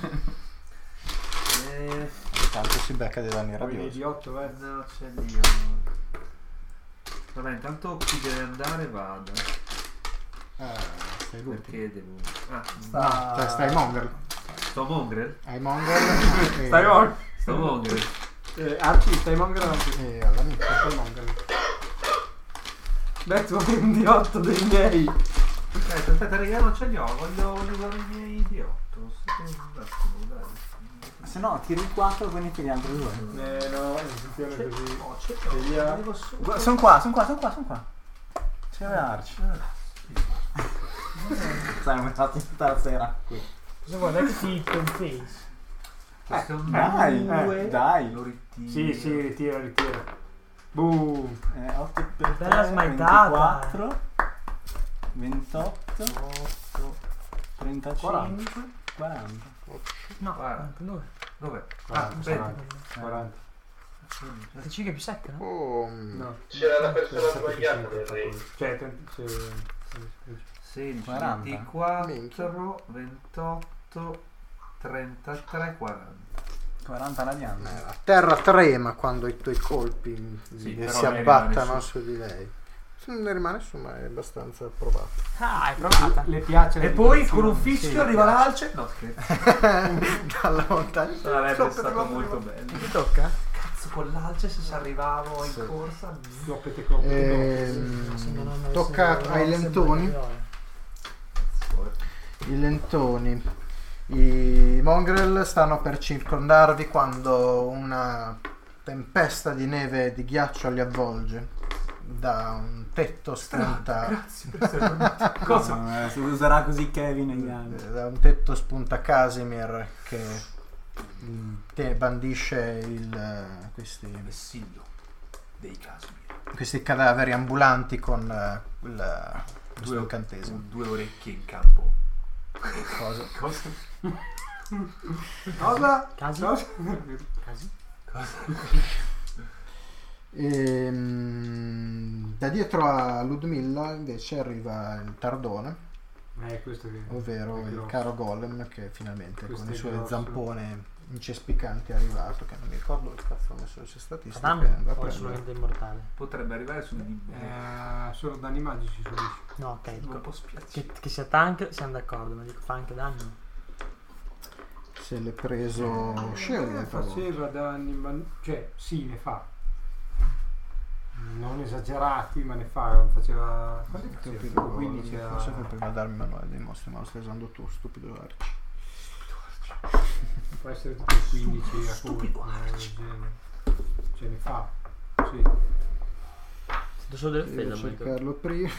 Eh, Tanto si becca dei danni Poi radiosi. di otto, vai. no, c'è lì. Vabbè, intanto chi deve andare vada. Ah, sei l'ultimo. Perché devo. Ah, Sta- Cioè, stai Mongrel. sto Mongrel? Hai Mongrel. e- Stai on. Sto Mongrel. Eh, Arci, stai Mongrel avanti. E all'amico. Stai Mongrel. Beh, tu hai un di otto dei miei. Aspetta, aspetta, raga, non ce li ho. Voglio, voglio usare i miei di otto. Aspetta un attimo, dai. Se no, tiri il quattro e poi ne tiri altri due. Eh no, non funziona C'è- così. oh, c'è E via. arrivo su. Gu- Sono qua, sono qua, sono qua, sono qua. C'è Arci. Sai, mi fatto tutta la sera qui. Cosa vuoi? Dai che ti face. Questo è un Dai, due. eh, dai. Lo ritiro. Sì, sì, ritira, ritira. Boom. Eh, otto per Bella tre, smaitata. ventiquattro, ventotto, otto. trentacinque, quaranta. No, Guarda. dove? Dov'è? Ah, quaranta, aspetta. quaranta. quaranta. trentacinque più sette, no? Oh, No. C'era la persona C'era sbagliata sette nel più ring. cinque. Cioè, trenta- c'è- sedici, quaranta. ventiquattro, ventotto, trentatré, quaranta. quaranta radianti. eh, la terra trema quando i tuoi colpi Sì, eh, però si ne abbattano rimane su. su di lei. Non ne rimane su, ma è abbastanza provato. Ah, hai provata. Le piace la E poi direzione. con un fischio Sì, arriva mi piace. l'alce. No, scherzo. Dalla montagna. Sarebbe Troppo stato arrivato, molto arrivato. bello. Ti tocca? Cazzo, con l'alce se ci arrivavo in Sì. corsa. Cloppete, cloppete, Ehm, Sembra non avesse- tocca non ai avesse lentoni. viola. I lentoni. I mongrel stanno per circondarvi quando una tempesta di neve e di ghiaccio li avvolge. Da un tetto spunta. Grazie per essere Cosa? No, eh, si userà così Kevin negli anni. Da un tetto spunta Casimir che mm, te bandisce il, questi, Vessillo dei Casimir. questi cadaveri ambulanti con eh, il, questo Due, incantesimo. due orecchie in campo. Cosa? Cosa? Cosa? Casi? Cosa? Casi? Ehm, da dietro a Ludmilla invece arriva il Tardone, Eh, questo che... ovvero è il grosso. caro Golem che finalmente Questo con è i suoi grosso. zampone incespicanti è arrivato, che non mi ricordo che cazzo ho messo le sue Fa statistiche. danno andrò a o è prendere. solamente immortale? Potrebbe arrivare su di me. Eh, solo danni magici subisce. No, ok. Un dico, po' spiace. Che, che sia tank siamo d'accordo, ma dico fa anche danno. Se l'è preso Shelly, Eh, per favore. faceva danni, ma... cioè sì, ne fa. Non esagerati, ma ne fa. Faceva... Quanti faceva? Stupido Tipo quindici Golem. a... Forse per prima darmi il manuale dei mostri, ma lo stai usando tu, stupido Arci. Può essere tipo quindici a Stupido colpo, del genere. Ce ne fa. Sì. Sento solo delle Devo fede, ma cercarlo prima.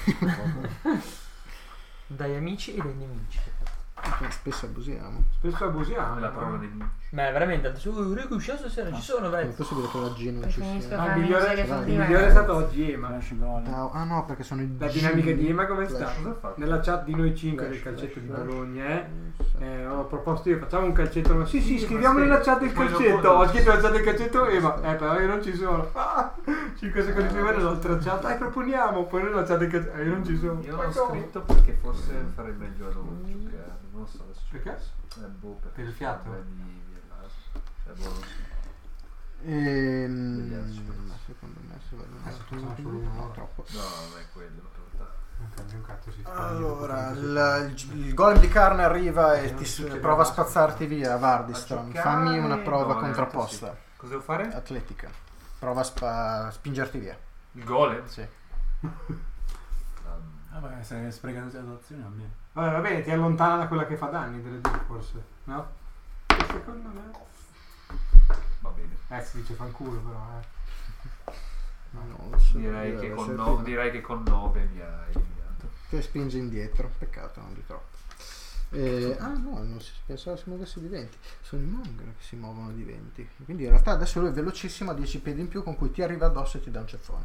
dagli amici e dai nemici. Spesso abusiamo. Spesso abusiamo. Come la parola dei nemici. Ma è veramente, su Rico uscito stasera ci sono, È vai. possibile che la G non ci Preferisco sia. Ah, il fare migliore, che il sono il diverse. migliore è stato oggi Ema. Flash Golem. Ah, ah no, perché sono i La G. dinamica di Ema come sta? Cosa ha fatto? Nella chat di noi cinque Flash, del calcetto flash, di flash. Bologna, eh, eh, ho proposto io, facciamo un calcetto. Ma sì, sì, Sì, scriviamo ma nella sì, chat del poi calcetto. dopo- Ho scritto nella chat del calcetto Ema. Eh, però io non ci sono. Ah, cinque secondi prima nell'altra chat. Dai, proponiamo. Poi nella chat del calcetto. Eh, io non ci sono. Io Ma l'ho come? scritto perché forse farei meglio a non giocare. Non so adesso. Perché? Eh, boh, perché Per il fiato? secondo me mi- mi rilascio. Cioè, boh, non so. Ehm, Vediamo. secondo me se vado Adesso un facciamo solo attimo, un'ora. no, troppo. No, non è quello in realtà. Non cambia un cazzo, si spagna. Allora, il, il- il golem di carne arriva e Non ti succede prova a basta. spazzarti via, Vardistron. A giocare? Fammi una prova No, contrapposta. neanche Cosa devo fare? Atletica. Prova a spa- spingerti via. Il golem? Sì. Um, Vabbè, se spreca tutte le azioni a me. Vabbè, va bene, ti allontana da quella che fa danni delle due, forse. No? Secondo me. va bene. Eh, si dice fanculo, però, eh. No, non so, Direi deve che, con essere no- prima. direi che con nove mi ha eliminato. Ti spinge indietro, peccato, non di troppo. Eh, ah no, non si pensava si muovesse di venti. Sono i mongrel che si muovono di venti. Quindi in realtà adesso lui è velocissimo, ha dieci piedi in più con cui ti arriva addosso e ti dà un ceffone.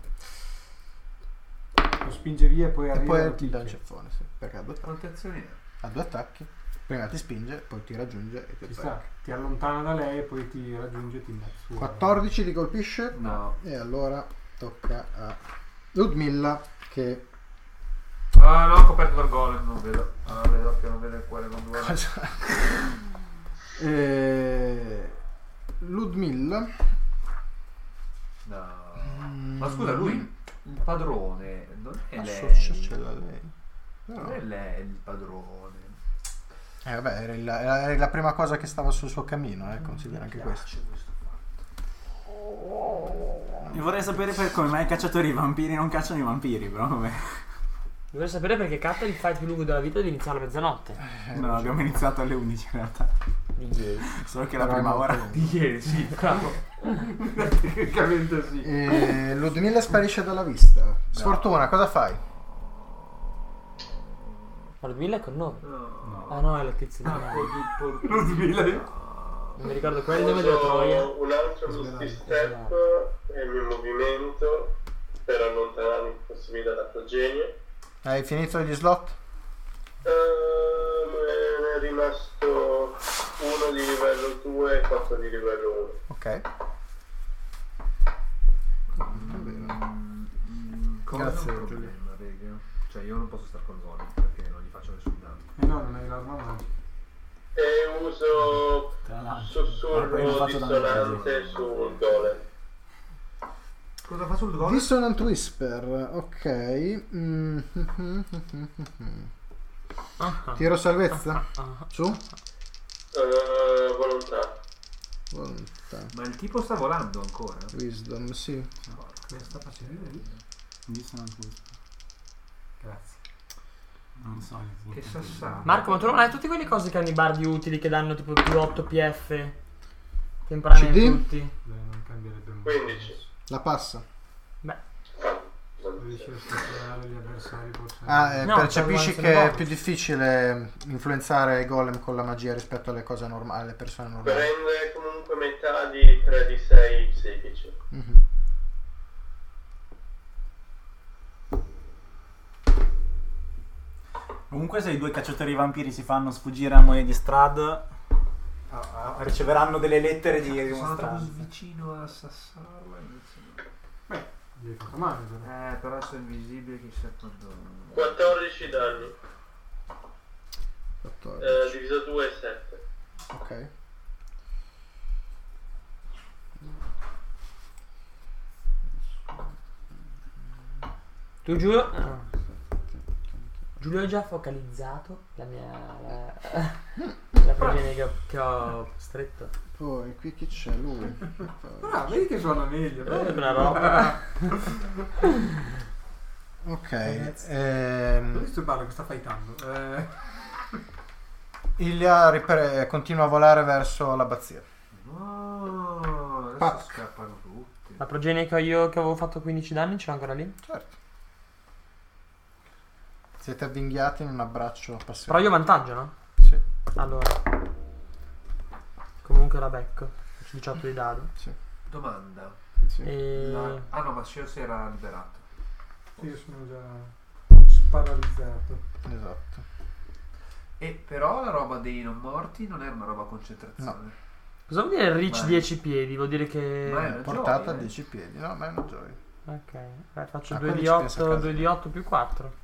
Lo spinge via e poi E arriva. poi lo ti dà un picchia. ceffone, sì, perché ha due, attacchi. Quante azioni è? ha due attacchi. Prima ti spinge, poi ti raggiunge e ti Ci sta, attacca. ti allontana da lei e poi ti raggiunge e ti mette su. quattordici ti colpisce No. e allora tocca a Ludmilla che Ah no, ho coperto dal golem, non vedo. Ah, vedo che non vedo il cuore non duole. cosa eh, Ludmilla No. Ma scusa, lui, il padrone, non è la lei. sorcella lei. Non No. è lei il padrone. Eh vabbè, era, il- era la prima cosa che stava sul suo cammino, eh, considera anche Mi questo. piace questo fatto. Io vorrei sapere per come mai i cacciatori vampiri non cacciano i vampiri, però vabbè. Vorrei sapere perché Katta il fight più lungo della vita deve iniziare a mezzanotte. No, abbiamo iniziato alle undici in realtà. Di ieri. Solo che la Però prima no, ora. Di ieri, sì, bravo. Tecnicamente sì. E Ludmilla sparisce dalla vista. Sfortuna, cosa fai? Ma Ludmilla è con noi. No. Ah no, è la tizia di Ah, noi. di Lo svila. Non mi ricordo qual è il nome della troia. Uso un altro Misty Step e il mio movimento per allontanarmi il possibile da progenie. Hai finito gli slot? Uh, me ne è rimasto uno di livello due e quattro di livello uno. Ok. bene. Mm, cosa Grazie, è un Giulio. problema, raga? Cioè io non posso stare col golem perché non gli faccio nessun danno. Eh no, non hai l'arma magica. E uso Tra l'altro. Ma poi sussurro non faccio danno dissonante sul golem. Cosa fa sul golem? Dissonant Whisper, ok. Mm. Ah, Tiro salvezza? ah, ah. Su? Uh, volontà. Volontà. Ma il tipo sta volando ancora? Wisdom, sì. Cosa sta facendo lì? Dissonant Whisper. Grazie. Non so. Che sassà. Marco, ma tu non hai tutte quelle cose che hanno i bardi utili che danno tipo più otto P F temporanei C D? a tutti? Beh, non cambierebbe molto. quindici. La passa. Beh, Riesci a sconfiggere gli avversari forse. Ah, eh, No, percepisci stavo che è guardando più difficile influenzare i golem con la magia rispetto alle cose normali, alle persone normali. Prende comunque metà di tre di sei psichici. Mhm. Comunque se i due cacciatori vampiri si fanno sfuggire a Moe di Strad, ah, ah, riceveranno delle lettere di Sono andato rimostranza. così vicino a sassarla. inizio- Gli hai fatto male però. Eh, però sono invisibile chissà quando. quattordici danni. quattordici. Eh, diviso due è sette. Ok. tu Giulio? Ah. Giulio ha già focalizzato la mia... la, la progenie che ho, che ho stretto. Poi qui chi c'è? Lui. Ah, vedi che suona meglio. Eh, vedi? una roba. Ok. Non Ehm, questo parlo che sta fightando. Eh, Ilia ripre- continua a volare verso l'abbazia. No, adesso Pac. scappano tutti. La progenie che ho io che avevo fatto quindici danni ce l'ho ancora lì? Certo. Siete avvinghiati in un abbraccio Però appassionato. io ho vantaggio, no? Sì, Allora. Comunque la becco. Faccio diciotto di dado. sì, Domanda. sì. E... La- Ah no, ma Sheo si era liberato. io sono già sparalizzato. Esatto. E però la roba dei non morti non era una roba a concentrazione. Cosa vuol dire reach Vai. dieci piedi? Vuol dire che... Ma è una Portata gioia, a eh. dieci piedi. No, ma è una gioia. Ok. Beh, faccio Ah, due quelli di ci pensa a otto, casa. due di otto più quattro.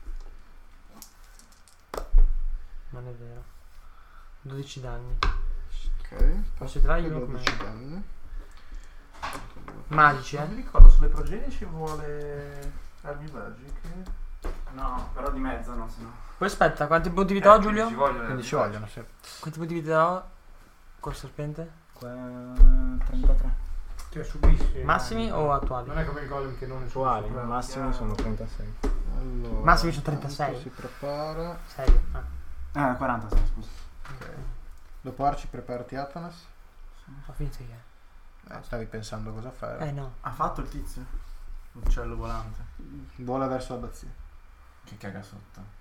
Non è vero. dodici danni. Ok. Posso tirare io dodici come... danni. Magici, Non mi eh? ricordo, sulle progenie ci vuole armi magiche. No, però di mezzo no, se no. Poi aspetta, quanti punti vita ho, Eh, quindi Giulio? Ci vogliono Quindi armi ci vogliono, sì. Quanti punti vita ho? Col serpente? trentatré. Cioè subisci. Massimi eh, o attuali? Non è come il golem che non è Attuali, sopra. massimi sono trentasei. Allora, Massimi sono trentasei. Anto si prepara. sei. Ah, Eh, quarantasei, scusa. Ok. Dopo Arci preparati Atanas. ho finito io. Eh, stavi pensando cosa fare. Eh no. Ha fatto il tizio? Uccello volante. Vola verso l'abbazia. Che caga sotto.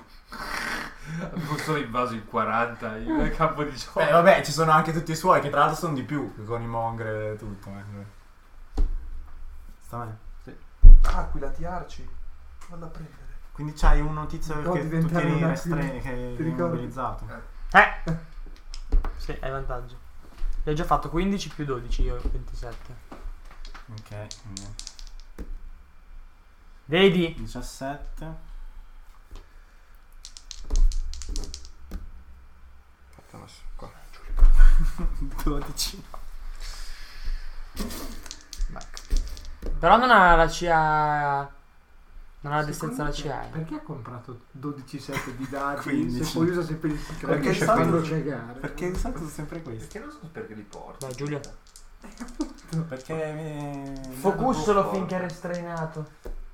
Non sono invaso in quaranta io nel campo di gioco. Eh vabbè, ci sono anche tutti i suoi, che tra l'altro sono di più, con i mongre e tutto. Eh. Sta bene. Aquila, ti arci. Vado a prendere. Quindi c'hai uno tizio Non può che tu diventare tieni un restre- aquila. che Ti è ricordi? immobilizzato. Eh! Sì, hai vantaggio. Io ho già fatto quindici più dodici, io ventisette. Ok, quindi Vedi? diciassette. Atanas, qua. dodici. Mac. Però non ha la C A... Non ha la destrezza la C A. eh. Perché ha comprato dodici set di dadi quindici. se poi usa sempre il secreto? Perché Perché sa- quando cagare? Perché di solito sono sempre questi. Perché non so perché li porti. Dai, Giulio. Perché eh, Focussalo finché è restreinato.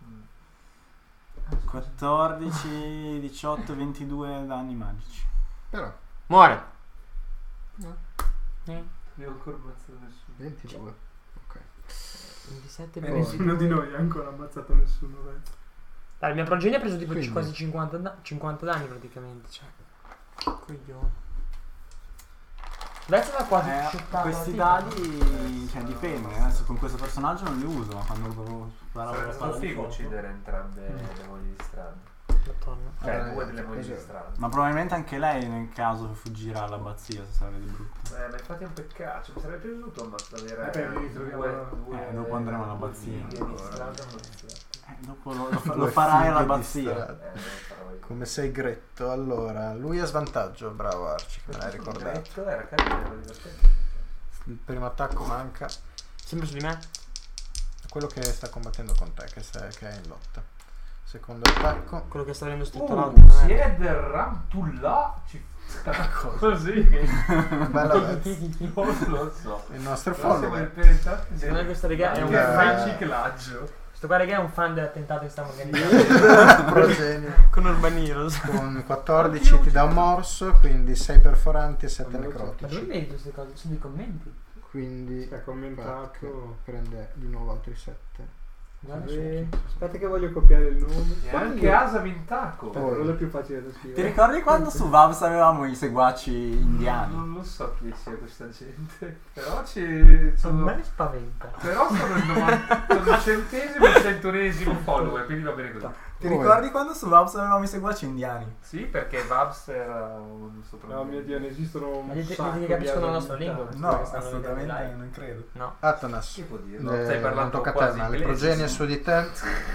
quattordici, diciotto, ventidue danni magici. Però, Muore. No. Eh, Ne ho ancora ammazzato nessuno. ventidue. Ok. ventisette E Poi- nessuno di noi ha ancora ammazzato nessuno. Dai. Dai, la mia progenie ha preso tipo Quindi. quasi cinquanta, da- cinquanta danni praticamente. Cioè. Coglione. Adesso l'ha quasi Eh, shottato questi la tipa. dadi, cioè dipende, adesso con questo personaggio non li uso, ma quando devo sparare la Sarebbe palla stato di figo fuoco. uccidere entrambe le mogli di strada. Madonna. Cioè, Eh, due delle mogli così. di strada. Ma probabilmente anche lei nel caso fuggirà all'abbazia se sarebbe di brutto. Eh, ma infatti è un peccato, mi sarebbe piaciuto ma avere Eh, beh, lì troviamo- due, due, Eh, dopo andremo all'abbazia. due figlie di strada ammazzate. Eh, dopo lo, lo, Due lo farai fighe di all'abbazia. strada. Eh, non farò io. Come sei gretto. Allora, lui ha svantaggio, bravo Arci, che me l'hai ricordato. Detto, era carino, era divertente. Il primo attacco manca. Sempre su di me? Quello che sta combattendo con te, che, sta- che è in lotta. Secondo attacco. Quello che sta venendo stretto Uh, l'altro. si è derramtulla ci così. Bella pezza. Non lo so. Il nostro Però siamo follower. impenetrati Secondo me questo regà è un Che fan. fai riciclaggio. Questo qua regà è un fan dell'attentato che stiamo organizzando Progenio. con Urban Heroes. Con quattordici ti dà un morso, quindi sei perforanti e sette Ma dove necrotici. vedi queste cose? Sono dei commenti. Quindi Si è commentato. Pac prende di nuovo altri sette. Guarda Eh, su. Aspetta che voglio copiare il nome. E Quando anche io- Asa Vintaco. Aspetta, quello è più facile da Ti scrivere. ricordi quando su Vabs avevamo i seguaci indiani? Non lo so chi sia questa gente. Però ci A sono. me spaventa. Però sono il novanta sono il centesimo e il centunesimo follower, quindi va bene così. Ti Poi- ricordi quando su Vabs avevamo i seguaci indiani? Sì, perché Vabs era un No, mio Dio, ne esistono un Ma dite, sacco dite che di capiscono la abilità. nostra lingua? No, Che stanno vedendo assolutamente live? non credo. No. Atanas. Che vuol dire? No, Eh, stai non parlando tocca a te, quasi ma le inglese, progenie sì. su di te.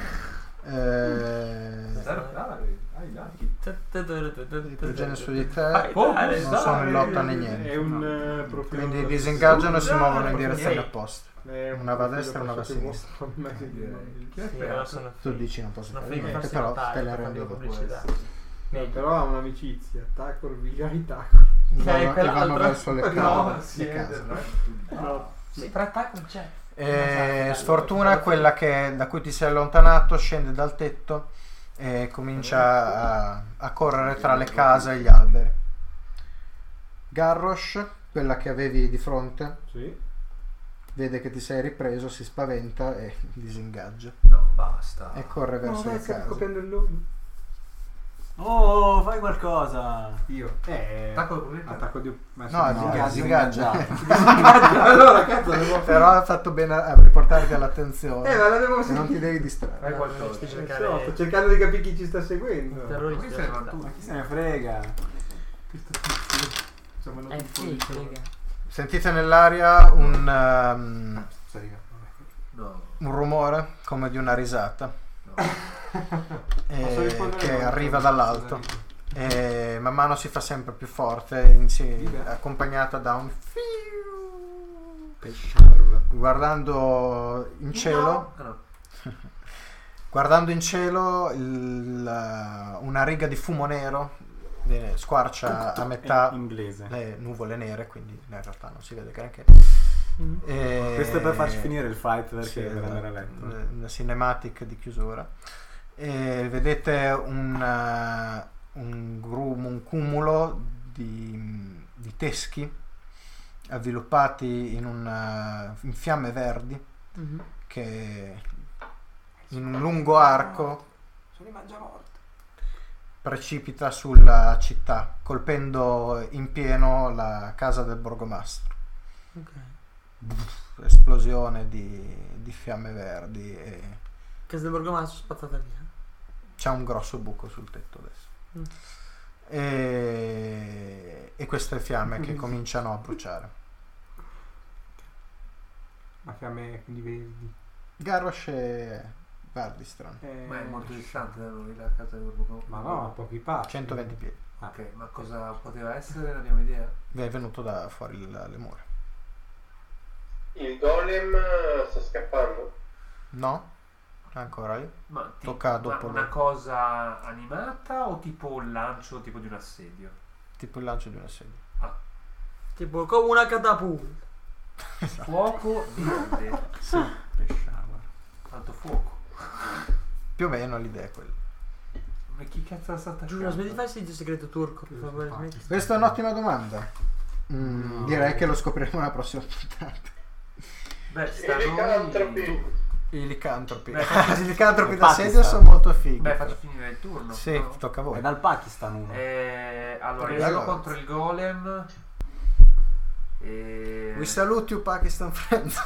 Eh, Dai, dai, dai, dai. le progenie su di te Vai, Oh, dai, non dai. sono in lotta né È niente. un eh, profilo. Quindi disingaggiano e si Dai, muovono in dai. direzioni opposte. È un Una va a profilo destra e una va a forse più sinistra. buono, ma che direi. Chi è Sì, che allora ha- sono Tu dici non posso sono fare fake niente, farsi però notare te le per rendi fare dopo. pubblicità. Eh, Meglio. però ha un'amicizia. Tacor, Vigai, Tacor. Vanno, e quell'altro- vanno verso le No, case. si le è case. No. Sì, per attacco c'è. E sfortuna quella che da cui ti sei allontanato scende dal tetto e comincia a, a correre tra le case e gli alberi. Garrosh, quella che avevi di fronte, Sì. vede che ti sei ripreso, si spaventa e disingaggia No, basta. e corre No, verso dai, le stai case. copiando il nome. Oh, fai qualcosa! Io. Eh. Attacco con il- Attacco di. Ma No, sì, no, disingaggia. disingaggia. Allora, cazzo, devo. Però ha fatto bene a a riportarti all'attenzione Eh, ma l'avevo e non ti sentito. devi distrarre. Fai qualcosa. Dovresti Eh, cercare so, sto cercando di capire chi ci sta seguendo. terroristi. Qui se ne vanno aspetta. Ma tutti. chi se ne frega? Questo tizio. Insomma, non È ti fake, può raga. Sentite nell'aria un, um, No. un rumore come di una risata eh, Posso rispondere che io? arriva dall'alto e man mano si fa sempre più forte, insi- accompagnata da un fiu. Guardando in cielo, Ah, no. guardando in cielo il- una riga di fumo nero eh, squarcia a metà È inglese. le nuvole nere, quindi in realtà non si vede granché. Mm. E- Questo è per farci finire il fight perché Sì, per esatto. andare a letto. Una- una cinematic di chiusura. E vedete un, uh, un, gru- un cumulo di, di teschi avviluppati in, un, uh, in fiamme verdi Mhm. che in un lungo arco Sono i mangiamorti. precipita sulla città, colpendo in pieno la casa del borgomastro. Ok. Esplosione di, di fiamme verdi e Casa del borgomastro spazzata via. c'è un grosso buco sul tetto adesso. Mm. E, e queste fiamme che cominciano a bruciare. Ma fiamme quindi verdi. Garrosh e Vardistran, Eh, Ma è molto distante da noi la casa del Borgo. Ma no, a pochi passi. centoventi piedi. Ok, ma cosa poteva essere? Non abbiamo idea. Vi è venuto da fuori il- le mura. Il golem sta scappando. No? Ancora lì? Ma, ti- Tocca ma dopo una lui. cosa animata o tipo un lancio tipo di un assedio? Tipo il lancio di una sedia. Tipo come una catapulta. Fuoco verde. Sì. Pesciava. Tanto fuoco. Più o meno l'idea è quella. Ma chi cazzo la sta attaccando? Giulio, smetti di fare il segno segreto turco, per favore. smetti. Questa è un'ottima domanda. Mm, No. Direi che lo scopriremo nella prossima puntata. Beh, sta I a licantropi. noi... I licantropi. Beh, I licantropi da Pakistan. sedia sono molto fighi. Beh, faccio finire il turno. Sì, no? tocca a voi. È dal Pakistan uno. Eh, allora, io Allora. contro il golem. E... We salute you Pakistan friends.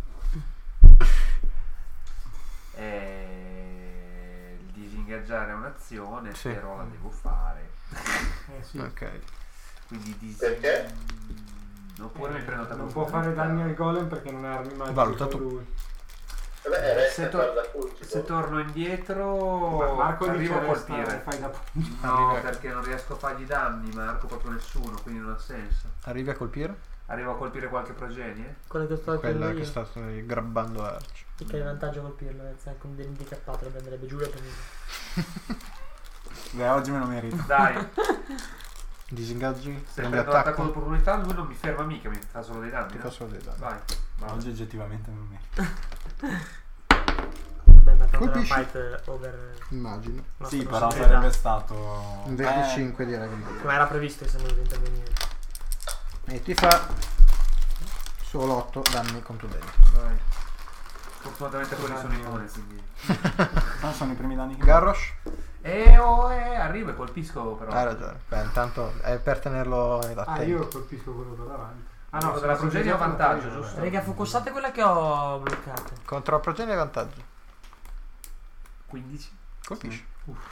Eh, il disingaggiare è un un'azione, Sì. però la devo fare. Eh sì. Ok. Quindi dis- Perché? Oppure mi prendo non può fare danni al golem perché non ha armi magiche Valuta con tu. lui. Vabbè, resta Se a to- far da pugilo. Se torno indietro Ma Marco arrivo a dice resta, colpire. fai da No, Arriva- perché non riesco a fargli danni, Marco, proprio nessuno, quindi non ha senso. Arrivi a colpire? Arrivo a colpire qualche progenie? Quello che sto facendo Quella io. che sta grabbando Arch. E che vantaggio a colpirlo, eh, sai, con dell'handicappato, lo prenderebbe giù e prendere. Beh, oggi me lo merito. Dai, Disingaggi? se Prendi prendo l'attacco attacco? d'opportunità lui non mi ferma mica, mi fa solo dei danni. Ti no? fa solo dei danni. Vai, vai. Oggi oggettivamente me lo merito. Beh, ma tanto era un Colpisci? fight eh, over. Immagino. una Sì, sua però possibilità. sarebbe stato... Un eh, venticinque direi che mi Come era previsto che siamo dovuti intervenire. E ti fa solo otto danni contundenti. Vai. Fortunatamente quelli sono immuni, quindi. non sono i primi danni che... Garrosh? E oh, eh, arrivo e colpisco però. Hai ragione. Beh, intanto è per tenerlo attento. Ah, io colpisco quello da davanti. Ah Quello no, della se progenie si ha vantaggio, prende, giusto? vabbè. Raga, focussate quella che ho bloccata. Contro la progenie vantaggio. quindici. Colpisci.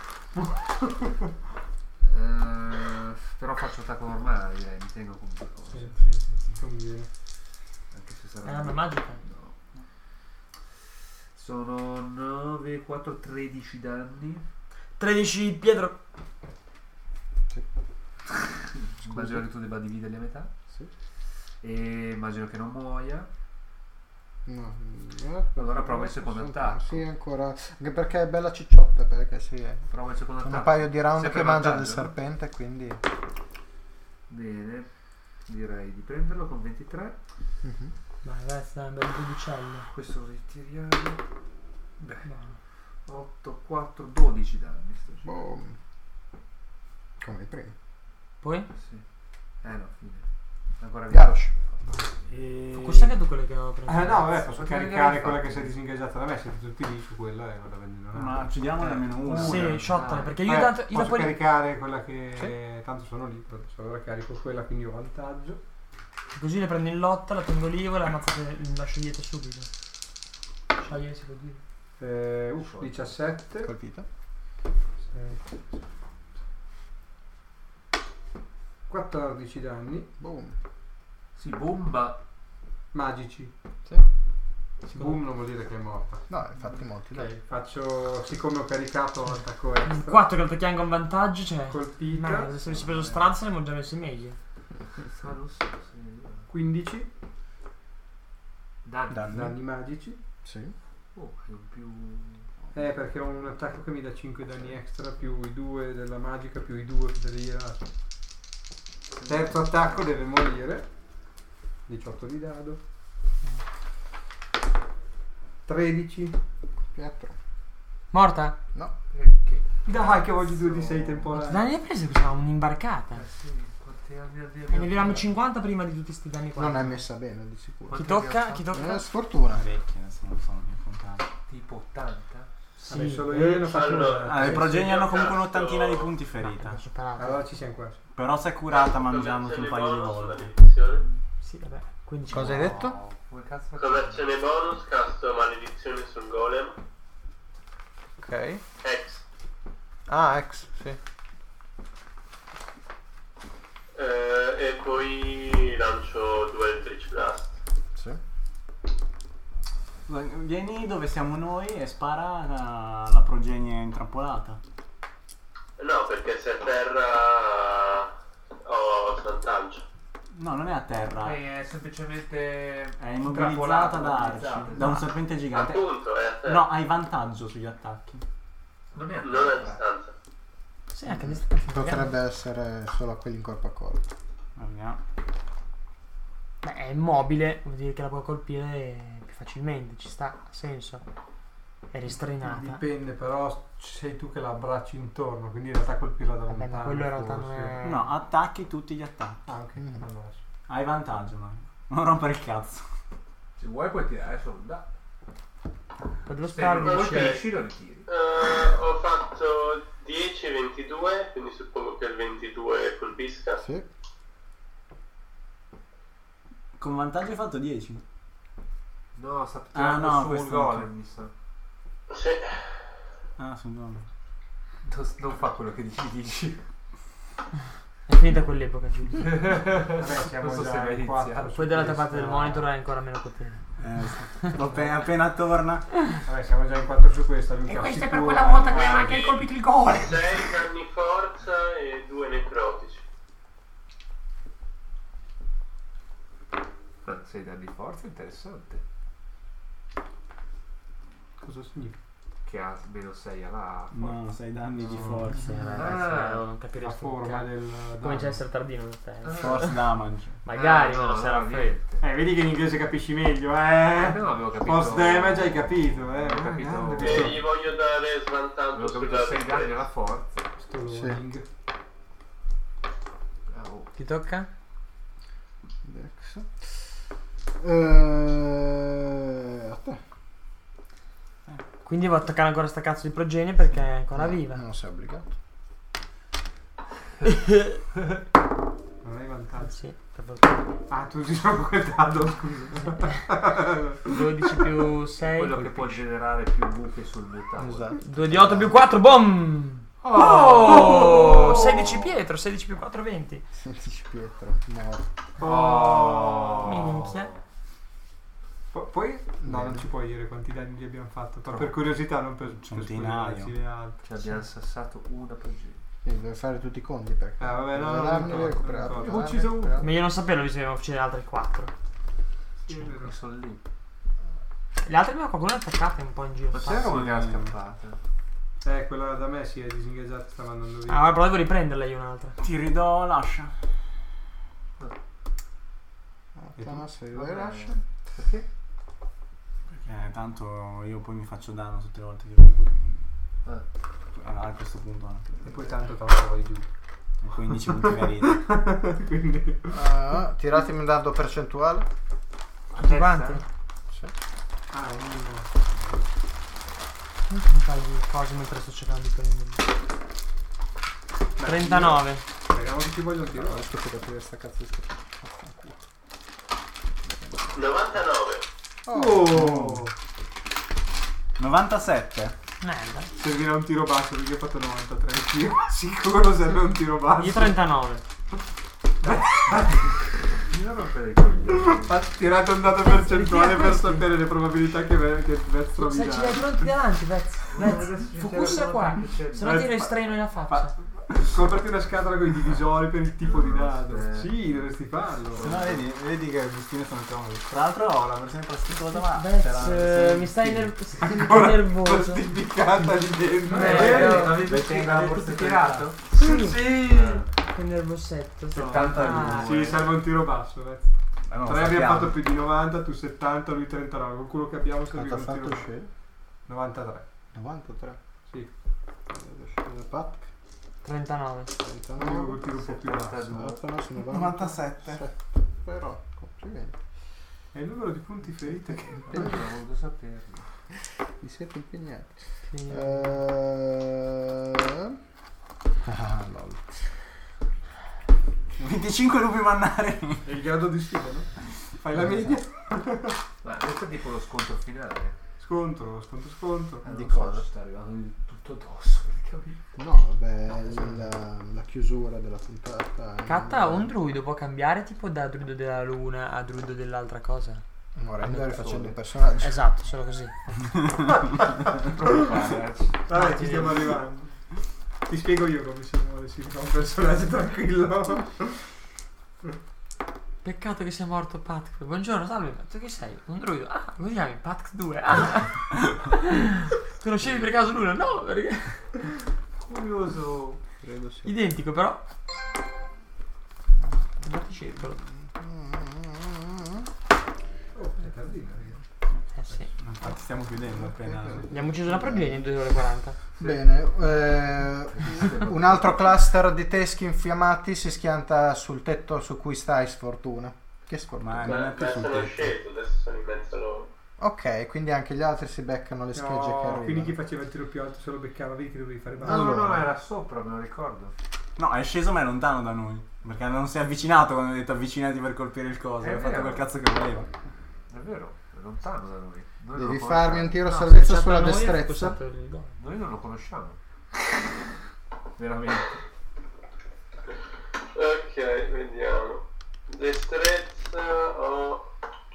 Eh, però faccio attacco normale, direi, mi tengo comunque. Sì, sì, sì, sì, conviene. Anche se È sarà. un'arma magica. No. Sono nove, quattro, tredici danni. tredici Pietro. Immagino che tu debba dividerli a metà. Sì. E immagino che non muoia. No, Allora prova il secondo attacco. Sì, ancora. Anche perché è bella cicciotta, perché sì, è Prova il secondo attacco. un paio di round Sempre che mangia del vantaggio, no? serpente, quindi. Bene. Direi di prenderlo con ventitré. Mhm. Vai, vai, sta un bel budicello. Questo lo ritiriamo. Beh, otto, quattro, dodici danni sto giro. Boom. Come i primi. Poi? Sì. Eh no, fine. Ancora via. Garosh. E... Focusa anche tu quelle che ho preso. Eh no, vabbè, posso Perché caricare l'hai quella fatto? che si è disingaggiata da me, siete tutti lì su quella e vado a vendere una. Ma uccidiamone almeno una. Sì, shottale, perché io Vabbè, tanto. Io posso dopo. caricare quella che tanto sono lì, adesso allora carico quella, quindi ho vantaggio. Così le prendo in lotta, la tengo lì e la ammazzate, la sciogliete subito. Sciogliere si può dire. Eh, uff, diciassette. Colpita. quattordici danni Boom. Sì, bomba. magici. Sì. Boom non vuol dire che è morta. No, infatti molti dai. Ok, faccio, siccome ho caricato attacco extra, quattro che lo tocchiamo con vantaggio, cioè. colpita, Merda, se avessi preso strazza ne avremmo già messi meglio. quindici Danni. Danni. danni magici. Sì. Oh, è un più. Eh, perché ho un attacco che mi dà cinque danni extra, più i due della magica, più i due degli irati. Terzo attacco deve morire. diciotto di dado. tredici. Pietro. Morta? No. Perché? Dai che voglio due di sei Quanti temporali. danni hai preso? Questa un'imbarcata. Eh sì, quanti anni abbiamo? E ne avevamo cinquanta prima di tutti sti danni qua. Non è messa bene di sicuro. Chi Quanti tocca? abbiamo Chi fatto? tocca? Eh, sfortuna. Vecchie, adesso non so che contare. Tipo ottanta? Sì. Vabbè, solo io ne ho fatto Allora, una. Ah, le sì, progenie sì, hanno io comunque cazzo- un'ottantina di punti ferita. Ho superato. Allora ci siamo quasi. Però si è curata Come mangiandoti un azione paio di bonus, volte. maledizione. Sì, vabbè. quindici. Cosa hai detto? No, come cazzo Come facciamo? azione bonus casto maledizione sul golem. Ok. Ex. Ah, ex, sì. Eh, e poi lancio due Eldritch Blast. Sì. Vieni dove siamo noi e spara la, la progenie intrappolata. No, perché se a terra ho svantaggio. No, non è a terra. Eh, È semplicemente. È immobilizzata da Arci, immobilizzata, da un esatto. serpente gigante. Appunto, è a terra. No, hai vantaggio sugli attacchi. Non è a Non a terra. distanza. Sì, anche a distanza. Potrebbe essere solo a quelli in corpo a corpo. Vediamo. Beh, è immobile, vuol dire che la può colpire più facilmente, ci sta, ha senso. È restrenata. Dipende, però sei tu che la abbracci intorno, quindi in realtà colpirla da Vabbè, lontano. ma quello in realtà forse. non è. No, attacchi tutti gli attacchi. Ah, ok. Mm. Allora, sì. Hai vantaggio, Marco. Non rompere il cazzo. Se vuoi puoi tirare solo un dato. Poi devo Se sperare non di vuoi uscire. finisci lo ritiri. Eh, ho fatto dieci e ventidue, quindi suppongo che il ventidue colpisca. Sì. Con vantaggio hai fatto dieci. No, sta Ah, tirando no, sul questo golem, non mi sa. Sì. Ah, sono buono. Non, non fa quello che dici, dici. È finita quell'epoca, Giulio. Vabbè, siamo Non so se già vai a in quattro. iniziare. su Poi dall'altra questo. parte del monitor hai ancora meno potere. Eh, sì. appena, appena torna. Vabbè, siamo già in quattro su questa. E questa è per quella volta che aveva anche colpito il gol. sei danni forza e due necrotici. Ah, sei danni forza, interessante. Cosa significa? Che ha meno sei alla... No, sei danni di No. forza. Ragazzi, non capire La sto forma cazzo. del... Comincia a essere tardino per te. Force damage. Magari Ah, me lo no, sarà no, freddo. niente. Eh, vedi che in inglese capisci meglio, eh? Eh, no, avevo capito. Post damage hai capito, eh? Avevo capito. Grande E questo- gli voglio dare svantaggio Avevo capito sulla sei danni alla forza. questo Sì. loading. Ah, oh. Ti tocca? Dex. Eh, a te. Quindi devo attaccare ancora sta cazzo di progenie perché è ancora No, viva. Non sei obbligato. Non hai vantaggio. Sì, per fortuna. Ah, tu ti gioco quel dado, scusa. dodici più sei. Quello che può generare più buche sul mio tavolo. Esatto. due di otto più quattro, boom! Oh! Oh! sedici Pietro, sedici più quattro, venti. Sentici Pietro, morto. Oh! Minchia. Po- Poi, no, non ci puoi dire quanti danni gli abbiamo fatto. Per, per curiosità, non per, per Centinaio. spoilerarci le altre. Ci abbiamo sassato una progenie. Quindi devi fare tutti i conti perché. Eh, vabbè, no, no, regalarmi, no, devi no, recuperare. no, no. regalarmi, Ho ucciso uno. recuperare. Meglio non saperlo visto che abbiamo ucciso le altre quattro. Sì, è vero. Che sono lì. Le altre abbiamo qualcuno attaccate un po' in giro. Ma c'era Pazzo. una che era scappata. Eh, quella da me si è disingaggiata, stava andando via. Ah, ora però devo riprenderla io un'altra. Ti ridò l'ascia. Aspetta, se li Vabbè. lascia. Perché? Perché tanto io poi mi faccio danno tutte le volte che rompo. Ah. Allora, a questo punto anche. E poi tanto tanto vai giù. E quindici punti feriti. Quindi... Ah, tiratemi un dado percentuale. Tutti quanti? Sì. Ah, uno. Non mi fai cose mentre sto cercando di prenderli. trentanove. Speriamo che ci vogliono tirare. Allora, aspetta capire sta cazzo di schifo. novantanove. Oh! novantasette. Merda. Servirà un tiro basso perché ho fatto novantatré. Io sicuro serve un tiro basso. Io trentanove. Non rompere i coglioni. Ha tirato un dato percentuale per sapere le probabilità che, Ve- che Vez trovi Se ci dai pronti davanti, Vez. Vez. Focussa qua. Se no ti restraino la faccia. Comprati una scatola con i divisori per il tipo di dado. Eh. Sì, dovresti farlo. Se no vedi, vedi che Agostino sono comodo. Tra l'altro ho la versione plasticosa ma Vez, c'era la eh, versione mi stai stile. ner- stai Ancora nervoso. plastificata lì dentro. Eh, Eh, no. avete Tengo la avete borsa tirato? Sì. Sì. Che nervosetto. settanta Ah, Sì, serve un tiro basso. Vez. Eh, non lo Tre abbiamo sappiamo. fatto più di novanta, tu settanta, lui trentanove. Con quello che abbiamo Quanto serviva ha un fatto tiro Shea? novantatré. novantatré. Sì. Pat. trentanove. Io col tiro un po' più basso. settantadue. novantasette. Però, complimenti. È il numero di punti ferite che... Non ho voluto saperlo. Vi siete impegnati. Sì. Eh... Ah, lol. venticinque lupi mannari. È il grado di sfida, no? Fai la media. Ma questo è tipo lo scontro finale. Scontro, scontro, scontro. Eh, Di non so, cosa? ci sta arrivando di tutto addosso, per capire. No, vabbè, il- la, la chiusura della puntata. Catta, un druido può cambiare tipo da druido della luna a druido dell'altra cosa? Morendo facendo un personaggio. Esatto, solo così. Vabbè, ci stiamo arrivando. Ti spiego io come si muove, si fa un personaggio tranquillo. Peccato che sia morto Patk. Buongiorno, salve, tu chi sei? Un druido. Ah, come ti chiami? Patk due. Ah. Conoscevi per caso l'una? No, perché... Curioso. Credo sia. Identico però. Guardate circolo. Oh, è tardino. Eh sì. Infatti stiamo chiudendo appena. Abbiamo ucciso una progenie in due ore e quaranta. Bene, eh, un altro cluster di teschi infiammati si schianta sul tetto su cui stai, sfortuna. Che sfortuna. Ma non è più Beh, sul sono tetto. sceso, adesso sono in mezzo a loro. Ok, quindi anche gli altri si beccano le schegge che No, arrivano. quindi chi faceva il tiro più alto se lo beccava, vedi che dovevi fare No, basso. no, no, Allora. era sopra, me lo ricordo. No, è sceso ma è lontano da noi. Perché non si è avvicinato quando ho detto avvicinati per colpire il coso. È Ha fatto vero. quel cazzo che voleva. È vero, è lontano da noi. Noi non Devi lo farmi un conosciamo. tiro No, salvezza se è sulla stato noi, è destrezza. stato il gol. Noi non lo conosciamo. veramente. Ok, vediamo. Destrezza o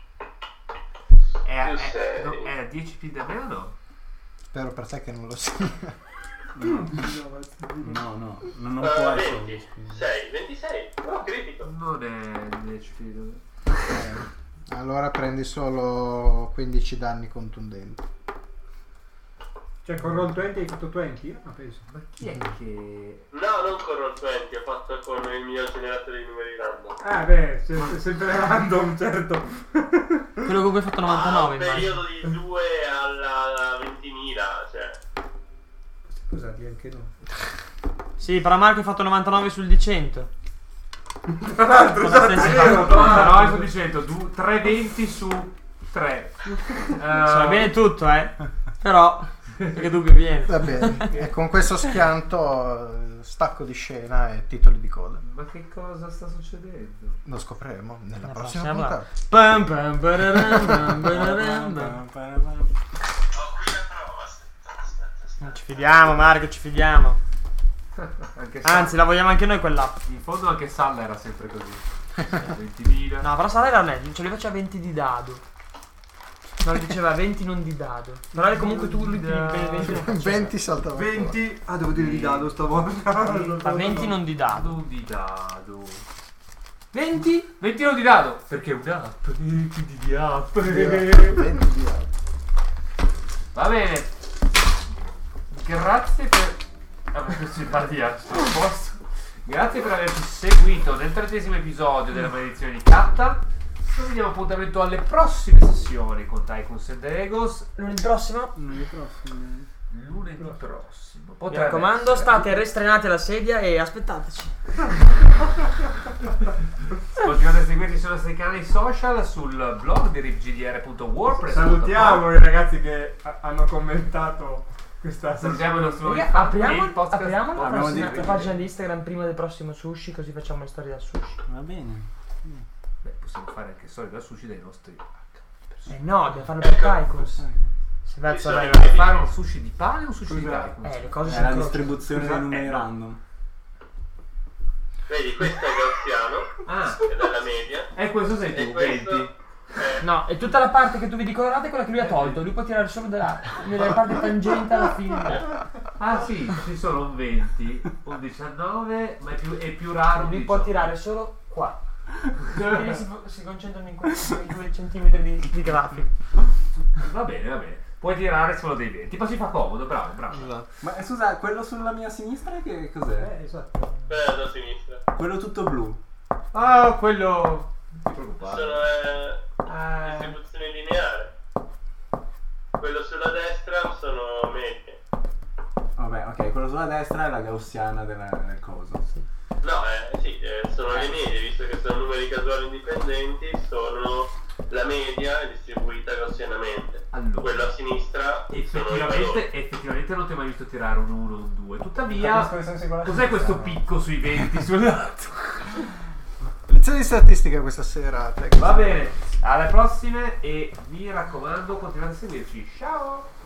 È, più è, sei. no, è a dieci più da me o no? Spero per te che non lo sia. No, no, non, non Eh, può essere. venti, sei, ventisei. Oh, critico. Non è dieci più da me. Eh, allora prendi solo quindici danni contundenti. Cioè con roll venti hai fatto venti? Ah, penso. Ma chi è che... No, non con roll venti, ho fatto con il mio generatore di numeri random. Ah beh, se- sempre random, certo. Quello con cui hai fatto novantanove, Ah, un immagino. periodo di due alla ventimila, cioè. Scusate, anche no. Sì, però Marco hai fatto novantanove sul di cento. Tra l'altro, Con la esatto, stessa- vero, tra No, l'altro. no, sto dicendo du- tre venti su tre. Va bene tutto, eh. Però, che dubbio viene. Va bene. E con questo schianto eh, stacco di scena e titoli di coda. Ma che cosa sta succedendo? Lo scopriremo nella La prossima prossima puntata. Pam, pam, pararam, pam, pararam, pam. Ho qui la prova, aspetta, aspetta, aspetta. Non ci fidiamo, Marco, ci fidiamo. Anche Anzi, la vogliamo anche noi quell'app. in fondo anche Salla era sempre così. ventimila. No, però Sala era onesto, ce li faceva venti di dado. No, lui diceva venti non di dado. Però è comunque tu lui per venti non faceva. venti saltava fuori. venti. Ah, devo dire di dado stavolta. Fa venti non di dado. Non di dado. venti? venti non di dado. Perché è un'app. Quindi di app. venti di alto. Va bene. Grazie per... Vabbè, si fa di a posto. Grazie per averci seguito nel tredicesimo episodio della maledizione di Katta. Noi diamo appuntamento alle prossime sessioni con Tycoons and Dragons. Lunedì prossimo? Lunedì prossimo. Lunedì prossimo. Mi Potrebbe raccomando, essere. state restrenati alla sedia e aspettateci. Continuate a seguirci sui nostri canali social, sul blog di ripgdr punto wordpress punto com. Salutiamo i ragazzi che ha- hanno commentato questa Salutiamo il nostro Raga, fan e apriamo, il podcast. apriamo la, Abbiamo prossima- di- la pagina di Instagram prima del prossimo sushi, così facciamo le storie da sushi. Va bene. Beh, possiamo fare anche storie da sushi dai nostri account. Eh no, dobbiamo farlo per Tycoons. Se verso Sì, la... sì. Vuoi fare un sushi di pane o un sushi di Scusa. Tycoons? Eh, le cose È si la incrociano. distribuzione Scusa, dei numeri eh, no. random. Vedi, questo è Graziano, Ah, che è dalla media. e questo sei E tu, questo venti. è... No, e tutta la parte che tu vedi colorata è quella che lui ha tolto. Lui può tirare solo della, della parte tangente alla fine. Ah sì, ci sono un venti, un diciannove, ma è più, è più raro un Lui può diciotto. tirare solo qua. Quindi si, si concentrano in quei quei due centimetri di, di grafico. Va bene, va bene. Puoi tirare solo dei venti, poi si fa comodo, bravo, bravo. Ma eh, scusa, quello sulla mia sinistra che cos'è? Eh, esatto. Quella da sinistra. Quello tutto blu. Ah, quello. Non ti preoccupare. Sono eh, Eh, distribuzione lineare. Quello sulla destra sono medie. Vabbè, ok, quello sulla destra è la gaussiana della- del coso. No, eh, sì, eh, sono le medie, visto che sono numeri casuali indipendenti, sono la media è distribuita gaussianamente. Allora. Quello a sinistra sono i Effettivamente, valori. effettivamente non ti ho mai visto tirare un uno o un due. Tuttavia, Capisco che sei con la cos'è sinistra, questo no? picco sui venti sul lato? Lezione di statistica questa sera. Tex. Va bene, alle prossime e mi raccomando continuate a seguirci. Ciao!